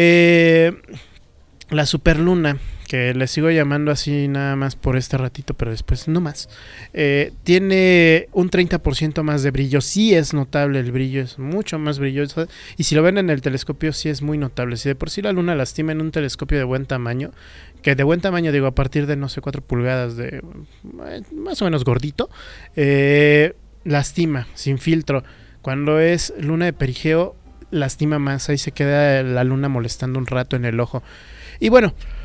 La superluna, que le sigo llamando así nada más por este ratito, pero después no más, tiene un 30% más de brillo. Sí es notable, el brillo es mucho más brilloso, y si lo ven en el telescopio sí es muy notable. Si de por sí la luna lastima en un telescopio de buen tamaño, que de buen tamaño digo a partir de no sé 4 pulgadas, de más o menos gordito, lastima sin filtro. Cuando es luna de perigeo lastima más, ahí se queda la luna molestando un rato en el ojo. Y bueno,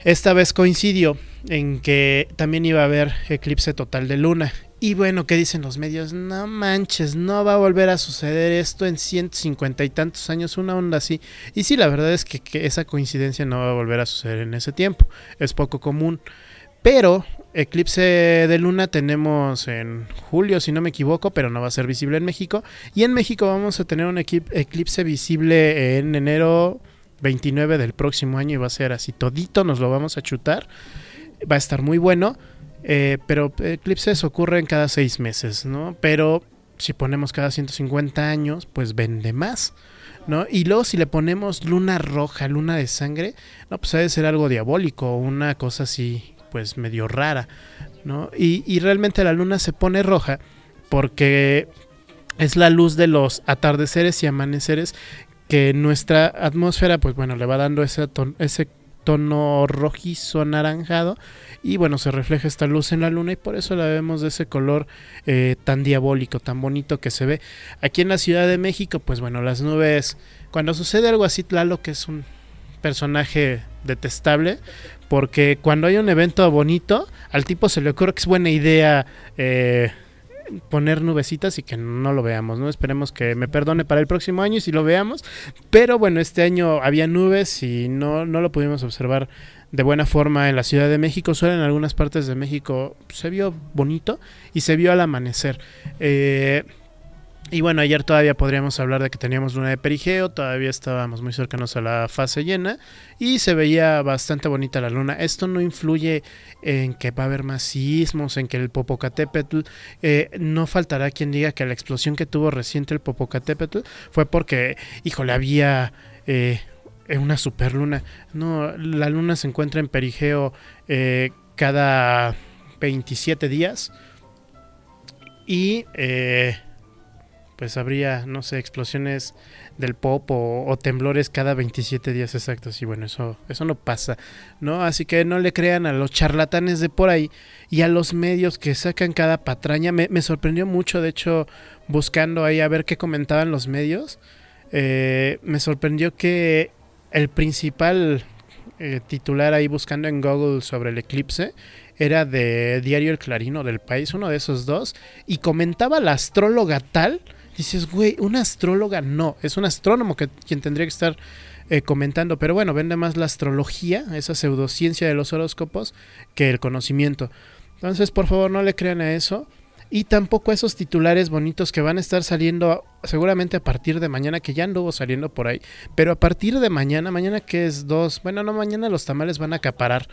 esta vez coincidió en que también iba a haber eclipse total de luna. Y bueno, ¿qué dicen los medios? No manches, no va a volver a suceder esto en 150 y tantos años, una onda así. Y sí, la verdad es que esa coincidencia no va a volver a suceder en ese tiempo. Es poco común. Pero eclipse de luna tenemos en julio, si no me equivoco, pero no va a ser visible en México. Y en México vamos a tener un eclipse visible en enero 29 del próximo año y va a ser así todito, nos lo vamos a chutar. Va a estar muy bueno. Pero eclipses ocurren cada 6 meses, ¿no? Pero si ponemos cada 150 años, pues vende más, ¿no? Y luego si le ponemos luna roja, luna de sangre, no, pues debe ser algo diabólico, una cosa así, pues medio rara, ¿no? Y realmente la luna se pone roja porque es la luz de los atardeceres y amaneceres que nuestra atmósfera, pues bueno, le va dando ese tono rojizo anaranjado y bueno, se refleja esta luz en la luna y por eso la vemos de ese color tan diabólico, tan bonito que se ve. Aquí en la Ciudad de México, pues bueno, las nubes, cuando sucede algo así, Tlaloc es un personaje detestable, porque cuando hay un evento bonito, al tipo se le ocurre que es buena idea poner nubecitas y que no lo veamos, ¿no? Esperemos que me perdone para el próximo año y si lo veamos, pero bueno, este año había nubes y no lo pudimos observar de buena forma en la Ciudad de México. Solo en algunas partes de México se vio bonito y se vio al amanecer. Y bueno, ayer todavía podríamos hablar de que teníamos luna de perigeo, todavía estábamos muy cercanos a la fase llena y se veía bastante bonita la luna. Esto no influye en que va a haber más sismos, en que el Popocatépetl, no faltará quien diga que la explosión que tuvo reciente el Popocatépetl fue porque, híjole, había una superluna. No, la luna se encuentra en perigeo cada 27 días y pues habría, no sé, explosiones del pop o temblores cada 27 días exactos y bueno, eso no pasa, ¿no? Así que no le crean a los charlatanes de por ahí y a los medios que sacan cada patraña. Me sorprendió mucho, de hecho, buscando ahí a ver qué comentaban los medios, me sorprendió que el principal titular ahí buscando en Google sobre el eclipse era de Diario El Clarín o del País, uno de esos dos, y comentaba la astróloga tal. Dices, güey, una astróloga no, es un astrónomo quien tendría que estar comentando, pero bueno, vende más la astrología, esa pseudociencia de los horóscopos, que el conocimiento. Entonces, por favor, no le crean a eso, y tampoco a esos titulares bonitos que van a estar saliendo seguramente a partir de mañana, que ya anduvo saliendo por ahí, pero a partir de mañana que es 2, bueno, no, mañana los tamales van a acaparar.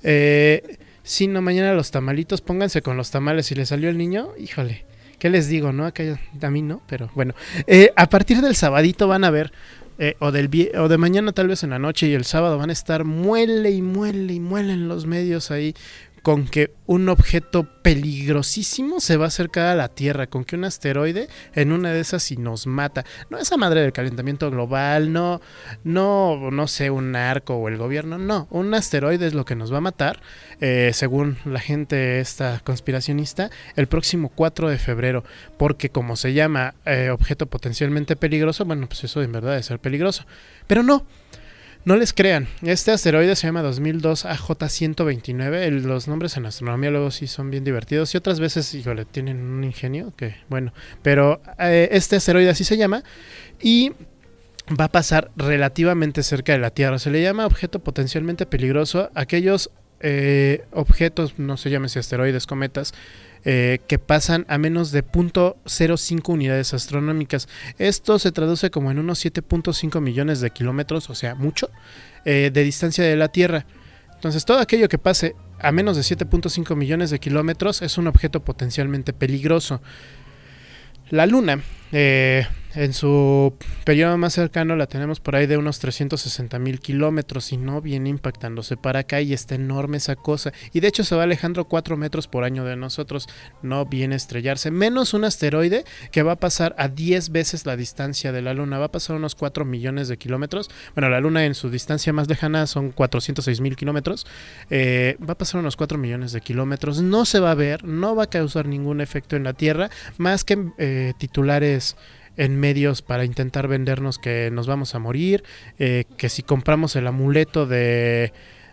Sí, no, mañana los tamalitos, pónganse con los tamales. Si le salió el niño, híjole, ¿qué les digo, no? Acá a mí no, pero bueno. A partir del sabadito van a ver, o de mañana tal vez en la noche y el sábado van a estar muele en los medios ahí con que un objeto peligrosísimo se va a acercar a la Tierra, con que un asteroide en una de esas y nos mata. No esa madre del calentamiento global, no sé, un narco o el gobierno, no, un asteroide es lo que nos va a matar, según la gente esta conspiracionista, el próximo 4 de febrero, porque como se llama objeto potencialmente peligroso, bueno, pues eso en verdad debe ser peligroso, pero no les crean, este asteroide se llama 2002 AJ129, los nombres en astronomía luego sí son bien divertidos y otras veces, híjole, tienen un ingenio que, bueno, pero este asteroide así se llama y va a pasar relativamente cerca de la Tierra. Se le llama objeto potencialmente peligroso aquellos objetos, no se llamen si asteroides, cometas, que pasan a menos de 0.05 unidades astronómicas. Esto se traduce como en unos 7.5 millones de kilómetros, o sea, mucho, de distancia de la Tierra. Entonces, todo aquello que pase a menos de 7.5 millones de kilómetros es un objeto potencialmente peligroso. La Luna, en su periodo más cercano la tenemos por ahí de unos 360,000 kilómetros y no viene impactándose para acá y está enorme esa cosa. Y de hecho se va alejando 4 metros por año de nosotros, no viene a estrellarse. Menos un asteroide que va a pasar a 10 veces la distancia de la Luna, va a pasar unos 4 millones de kilómetros. Bueno, la Luna en su distancia más lejana son 406,000 kilómetros. Va a pasar unos 4 millones de kilómetros. No se va a ver, no va a causar ningún efecto en la Tierra, más que titulares en medios para intentar vendernos que nos vamos a morir, que si compramos el amuleto de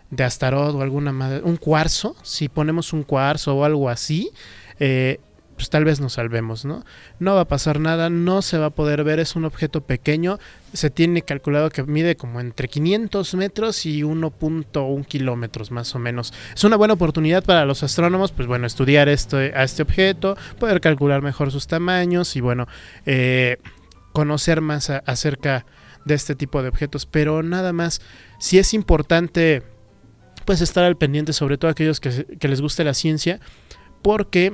de Astaroth o alguna madre, un cuarzo, si ponemos un cuarzo o algo así, pues tal vez nos salvemos, ¿no? No va a pasar nada, no se va a poder ver, es un objeto pequeño, se tiene calculado que mide como entre 500 metros y 1.1 kilómetros más o menos. Es una buena oportunidad para los astrónomos, pues bueno, estudiar a este objeto, poder calcular mejor sus tamaños y bueno, conocer más acerca de este tipo de objetos, pero nada más. Sí es importante pues estar al pendiente, sobre todo aquellos que les guste la ciencia, porque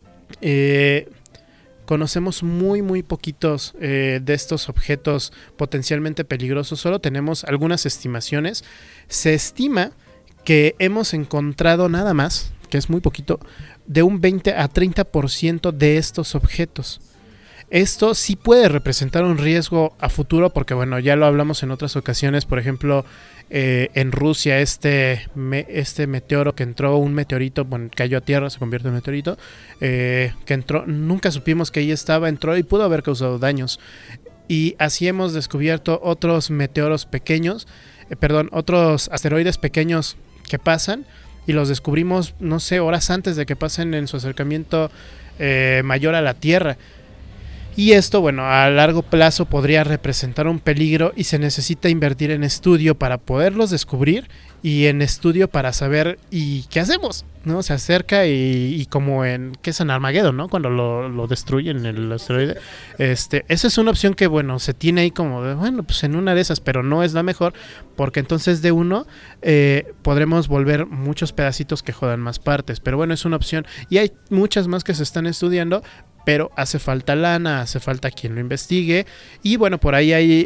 conocemos muy poquitos de estos objetos potencialmente peligrosos. Solo tenemos algunas estimaciones. Se estima que hemos encontrado nada más, que es muy poquito, de un 20 a 30% de estos objetos. Esto sí puede representar un riesgo a futuro porque, bueno, ya lo hablamos en otras ocasiones. Por ejemplo, en Rusia este meteoro que entró, un meteorito, bueno, cayó a tierra, se convierte en meteorito, que entró, nunca supimos que ahí estaba, entró y pudo haber causado daños. Y así hemos descubierto otros meteoros pequeños, otros asteroides pequeños que pasan y los descubrimos, no sé, horas antes de que pasen en su acercamiento mayor a la Tierra. Y esto, bueno, a largo plazo podría representar un peligro y se necesita invertir en estudio para poderlos descubrir y en estudio para saber y qué hacemos, ¿no? Se acerca y como ¿qué es en Armageddon, ¿no? Cuando lo destruyen el asteroide. Esa es una opción que, bueno, se tiene ahí como de, bueno, pues en una de esas, pero no es la mejor, porque entonces de uno podremos volver muchos pedacitos que jodan más partes. Pero bueno, es una opción y hay muchas más que se están estudiando, pero hace falta lana, hace falta quien lo investigue. Y bueno, por ahí hay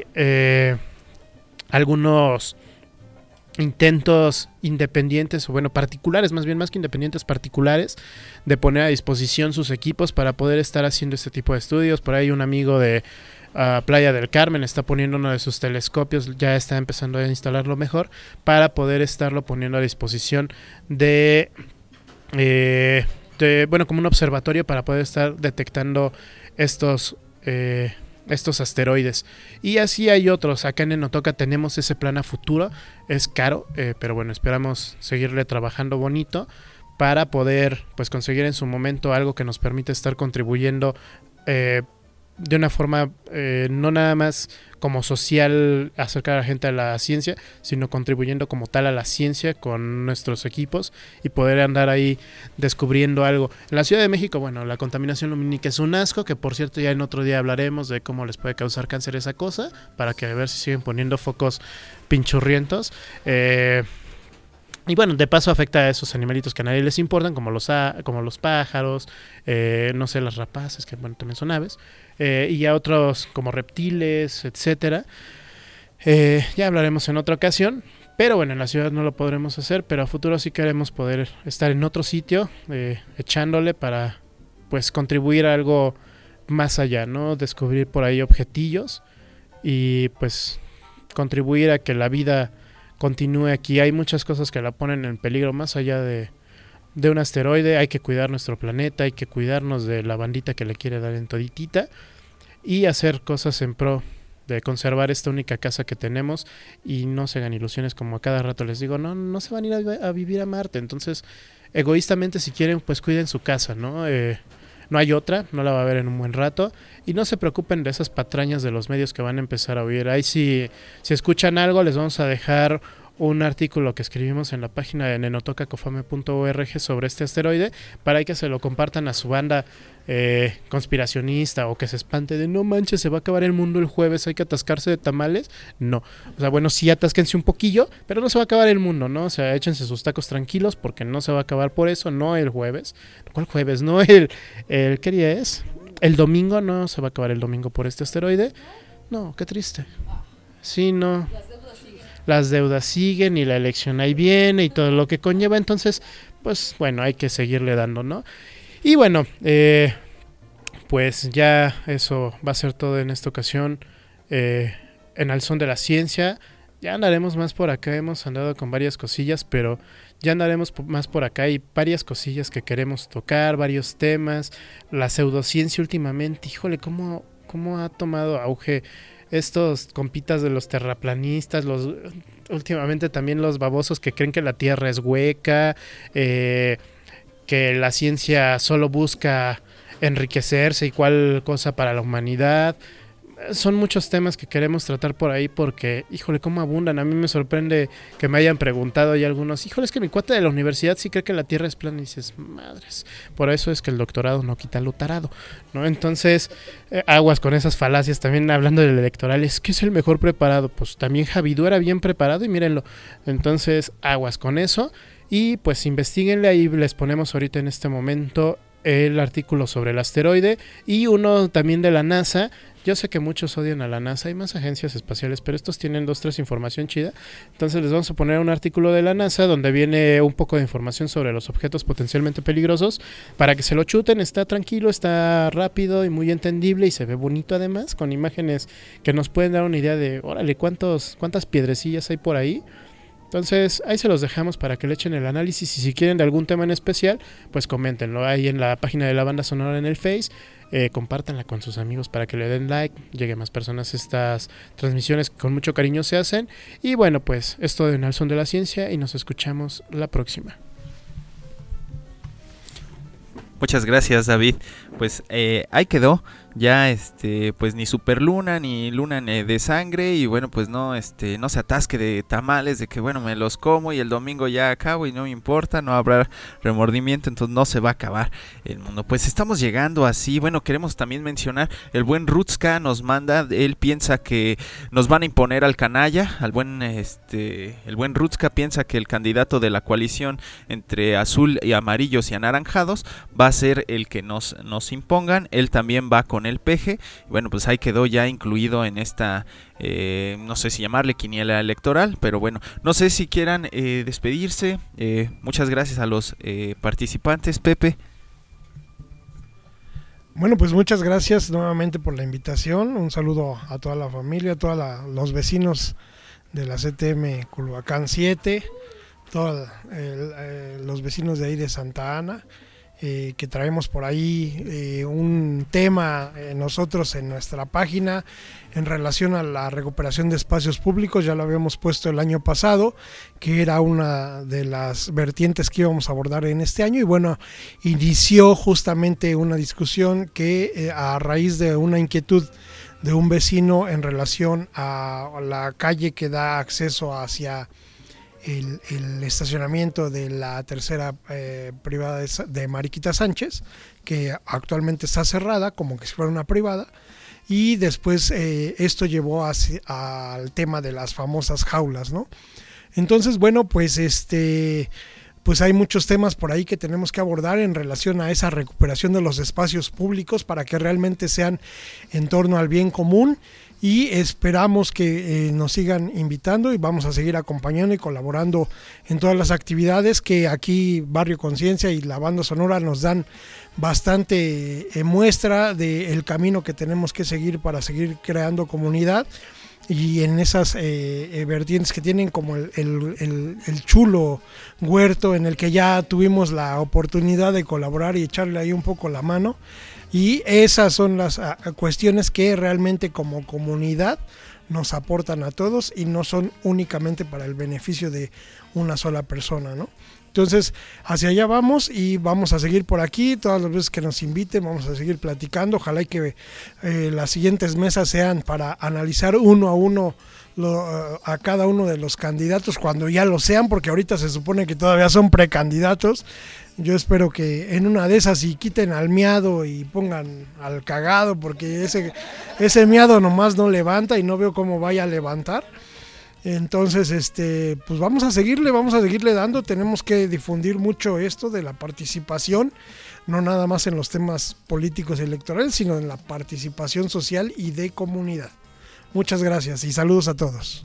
algunos intentos independientes, o bueno, particulares, más bien, más que independientes, particulares, de poner a disposición sus equipos para poder estar haciendo este tipo de estudios. Por ahí un amigo de Playa del Carmen está poniendo uno de sus telescopios, ya está empezando a instalarlo mejor para poder estarlo poniendo a disposición bueno, como un observatorio para poder estar detectando estos asteroides. Y así hay otros. Acá en Enotoca tenemos ese plan a futuro. Es caro, pero bueno, esperamos seguirle trabajando bonito para poder pues conseguir en su momento algo que nos permite estar contribuyendo de una forma no nada más como social, acercar a la gente a la ciencia, sino contribuyendo como tal a la ciencia con nuestros equipos y poder andar ahí descubriendo algo. En la Ciudad de México, bueno, la contaminación lumínica es un asco, que por cierto ya en otro día hablaremos de cómo les puede causar cáncer esa cosa, para que a ver si siguen poniendo focos pinchurrientos. Y bueno, de paso afecta a esos animalitos que a nadie les importan, como los pájaros, no sé, las rapaces, que bueno, también son aves, y a otros como reptiles, etcétera. Ya hablaremos en otra ocasión, pero bueno, en la ciudad no lo podremos hacer, pero a futuro sí queremos poder estar en otro sitio, echándole para pues contribuir a algo más allá, ¿no? Descubrir por ahí objetillos y pues contribuir a que la vida continúe aquí. Hay muchas cosas que la ponen en peligro más allá de un asteroide. Hay que cuidar nuestro planeta, hay que cuidarnos de la bandita que le quiere dar en toditita y hacer cosas en pro de conservar esta única casa que tenemos. Y no se hagan ilusiones, como a cada rato les digo, no se van a ir a vivir a Marte. Entonces, egoístamente, si quieren, pues cuiden su casa, ¿no? No hay otra, no la va a haber en un buen rato. Y no se preocupen de esas patrañas de los medios que van a empezar a oír. Ahí si escuchan algo, les vamos a dejar un artículo que escribimos en la página de nenotocacofame.org sobre este asteroide, para que se lo compartan a su banda conspiracionista, o que se espante de no manches, se va a acabar el mundo el jueves, hay que atascarse de tamales. No, o sea, bueno, sí atásquense un poquillo, pero no se va a acabar el mundo, ¿no? O sea, échense sus tacos tranquilos, porque no se va a acabar por eso, no el jueves. ¿Cuál jueves? No ¿qué día es? El domingo. No se va a acabar el domingo por este asteroide. No, qué triste. Sí, no. Las deudas siguen y la elección ahí viene y todo lo que conlleva. Entonces, pues bueno, hay que seguirle dando, ¿no? Y bueno, pues ya eso va a ser todo en esta ocasión en Al Son de la Ciencia. Ya andaremos más por acá, hemos andado con varias cosillas, pero ya andaremos más por acá. Hay varias cosillas que queremos tocar, varios temas. La pseudociencia últimamente, híjole, cómo ha tomado auge estos compitas de los terraplanistas, últimamente también los babosos que creen que la Tierra es hueca, que la ciencia solo busca enriquecerse y cuál cosa para la humanidad. Son muchos temas que queremos tratar por ahí porque, híjole, cómo abundan. A mí me sorprende que me hayan preguntado y algunos, híjole, es que mi cuate de la universidad sí cree que la Tierra es plana, y dices, madres, por eso es que el doctorado no quita lo tarado, ¿no? Entonces, aguas con esas falacias. También hablando del electoral, es que es el mejor preparado. Pues también Javidú era bien preparado y mírenlo. Entonces, aguas con eso y pues investiguenle. Ahí les ponemos ahorita en este momento el artículo sobre el asteroide y uno también de la NASA. Yo sé que muchos odian a la NASA, hay más agencias espaciales, pero estos tienen 2-3 información chida. Entonces les vamos a poner un artículo de la NASA donde viene un poco de información sobre los objetos potencialmente peligrosos para que se lo chuten. Está tranquilo, está rápido y muy entendible y se ve bonito además, con imágenes que nos pueden dar una idea de, órale, cuántas piedrecillas hay por ahí. Entonces ahí se los dejamos para que le echen el análisis y si quieren de algún tema en especial, pues coméntenlo ahí en la página de la Banda Sonora en el Face. Compártanla con sus amigos para que le den like, llegue más personas estas transmisiones que con mucho cariño se hacen. Y bueno, pues esto de En al Son de la Ciencia y nos escuchamos la próxima. Muchas gracias, David. Pues ahí quedó. Ya pues ni superluna ni luna de sangre y bueno, pues no se atasque de tamales de que bueno, me los como y el domingo ya acabo y no me importa, no habrá remordimiento, entonces no se va a acabar el mundo. Pues estamos llegando así. Bueno, queremos también mencionar el buen Rutska nos manda, él piensa que nos van a imponer al canalla, al buen el buen Rutska piensa que el candidato de la coalición entre azul y amarillos y anaranjados va a ser el que nos impongan. Él también va con el peje. Bueno, pues ahí quedó ya incluido en esta no sé si llamarle quiniela electoral, pero bueno, no sé si quieran despedirse. Muchas gracias a los participantes. Pepe. Bueno, pues muchas gracias nuevamente por la invitación. Un saludo a toda la familia, a todos los vecinos de la CTM Culhuacán 7, todos los vecinos de ahí de Santa Ana. Que traemos por ahí un tema nosotros en nuestra página en relación a la recuperación de espacios públicos. Ya lo habíamos puesto el año pasado, que era una de las vertientes que íbamos a abordar en este año y bueno, inició justamente una discusión que a raíz de una inquietud de un vecino en relación a la calle que da acceso hacia el estacionamiento de la tercera privada de Mariquita Sánchez, que actualmente está cerrada como que si fuera una privada, y después esto llevó al tema de las famosas jaulas, ¿no? Entonces, bueno, pues pues hay muchos temas por ahí que tenemos que abordar en relación a esa recuperación de los espacios públicos para que realmente sean en torno al bien común. Y esperamos que nos sigan invitando y vamos a seguir acompañando y colaborando en todas las actividades que aquí Barrio Conciencia y la Banda Sonora nos dan bastante muestra del camino que tenemos que seguir para seguir creando comunidad. Y en esas vertientes que tienen como el chulo huerto en el que ya tuvimos la oportunidad de colaborar y echarle ahí un poco la mano. Y esas son las cuestiones que realmente como comunidad nos aportan a todos y no son únicamente para el beneficio de una sola persona, ¿no? Entonces, hacia allá vamos y vamos a seguir por aquí, todas las veces que nos inviten, vamos a seguir platicando. Ojalá y que las siguientes mesas sean para analizar uno a uno a cada uno de los candidatos cuando ya lo sean, porque ahorita se supone que todavía son precandidatos. Yo espero que en una de esas y quiten al miado y pongan al cagado, porque ese miado nomás no levanta y no veo cómo vaya a levantar. Entonces, pues vamos a seguirle dando. Tenemos que difundir mucho esto de la participación, no nada más en los temas políticos y electorales, sino en la participación social y de comunidad. Muchas gracias y saludos a todos.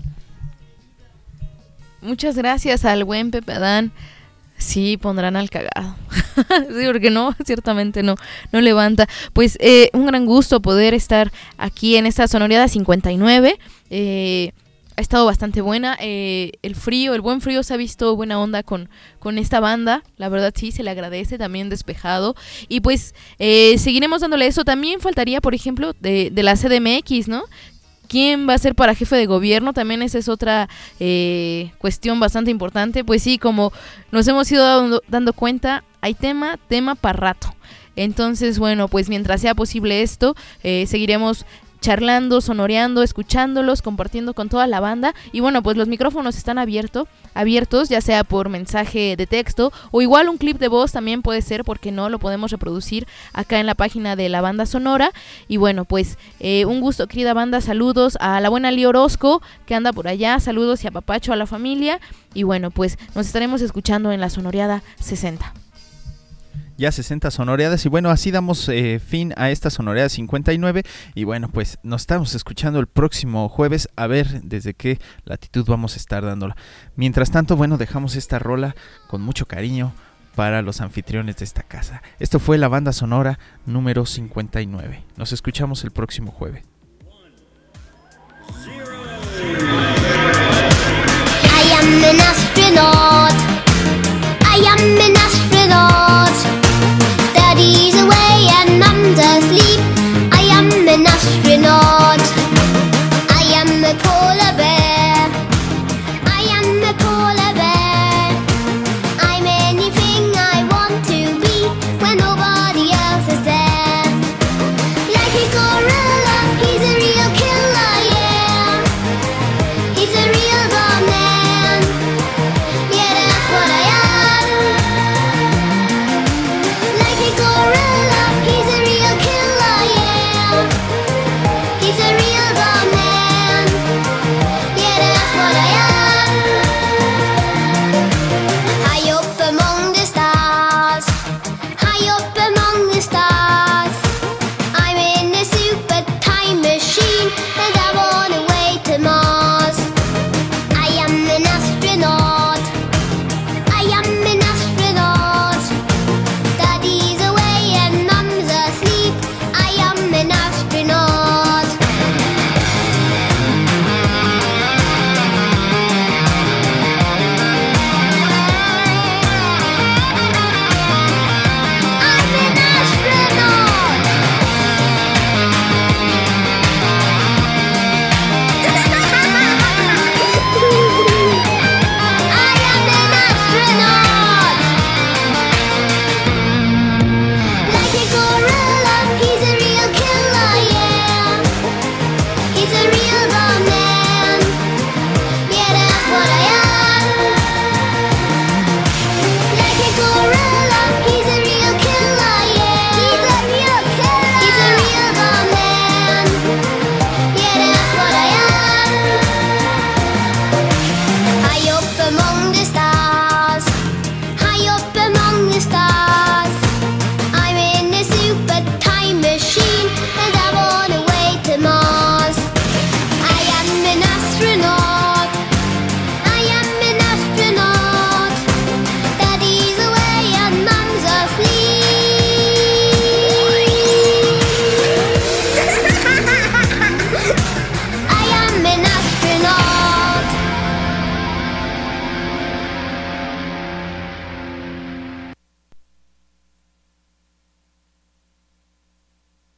Muchas gracias al buen Pepe Adán. Sí, pondrán al cagado. Sí, porque no, ciertamente no levanta. Pues un gran gusto poder estar aquí en esta Sonoreada 59. Ha estado bastante buena. El buen frío se ha visto buena onda con esta banda. La verdad sí, se le agradece, también despejado. Y pues seguiremos dándole eso. También faltaría, por ejemplo, de la CDMX, ¿no? ¿quién va a ser para jefe de gobierno? También esa es otra cuestión bastante importante. Pues sí, como nos hemos ido dando cuenta, hay tema para rato. Entonces, bueno, pues mientras sea posible esto, seguiremos charlando, sonoreando, escuchándolos, compartiendo con toda la banda. Y bueno, pues los micrófonos están abiertos, ya sea por mensaje de texto o igual un clip de voz también puede ser, porque no lo podemos reproducir acá en la página de la banda sonora. Y bueno, pues un gusto, querida banda. Saludos a la buena Lía Orozco, que anda por allá. Saludos y apapacho a la familia. Y bueno, pues nos estaremos escuchando en la sonoreada 60. Ya 60 sonoreadas, y bueno, así damos fin a esta sonoreada 59, y bueno, pues nos estamos escuchando el próximo jueves, a ver desde qué latitud vamos a estar dándola. Mientras tanto, bueno, dejamos esta rola con mucho cariño para los anfitriones de esta casa. Esto fue la banda sonora número 59. Nos escuchamos el próximo jueves. I am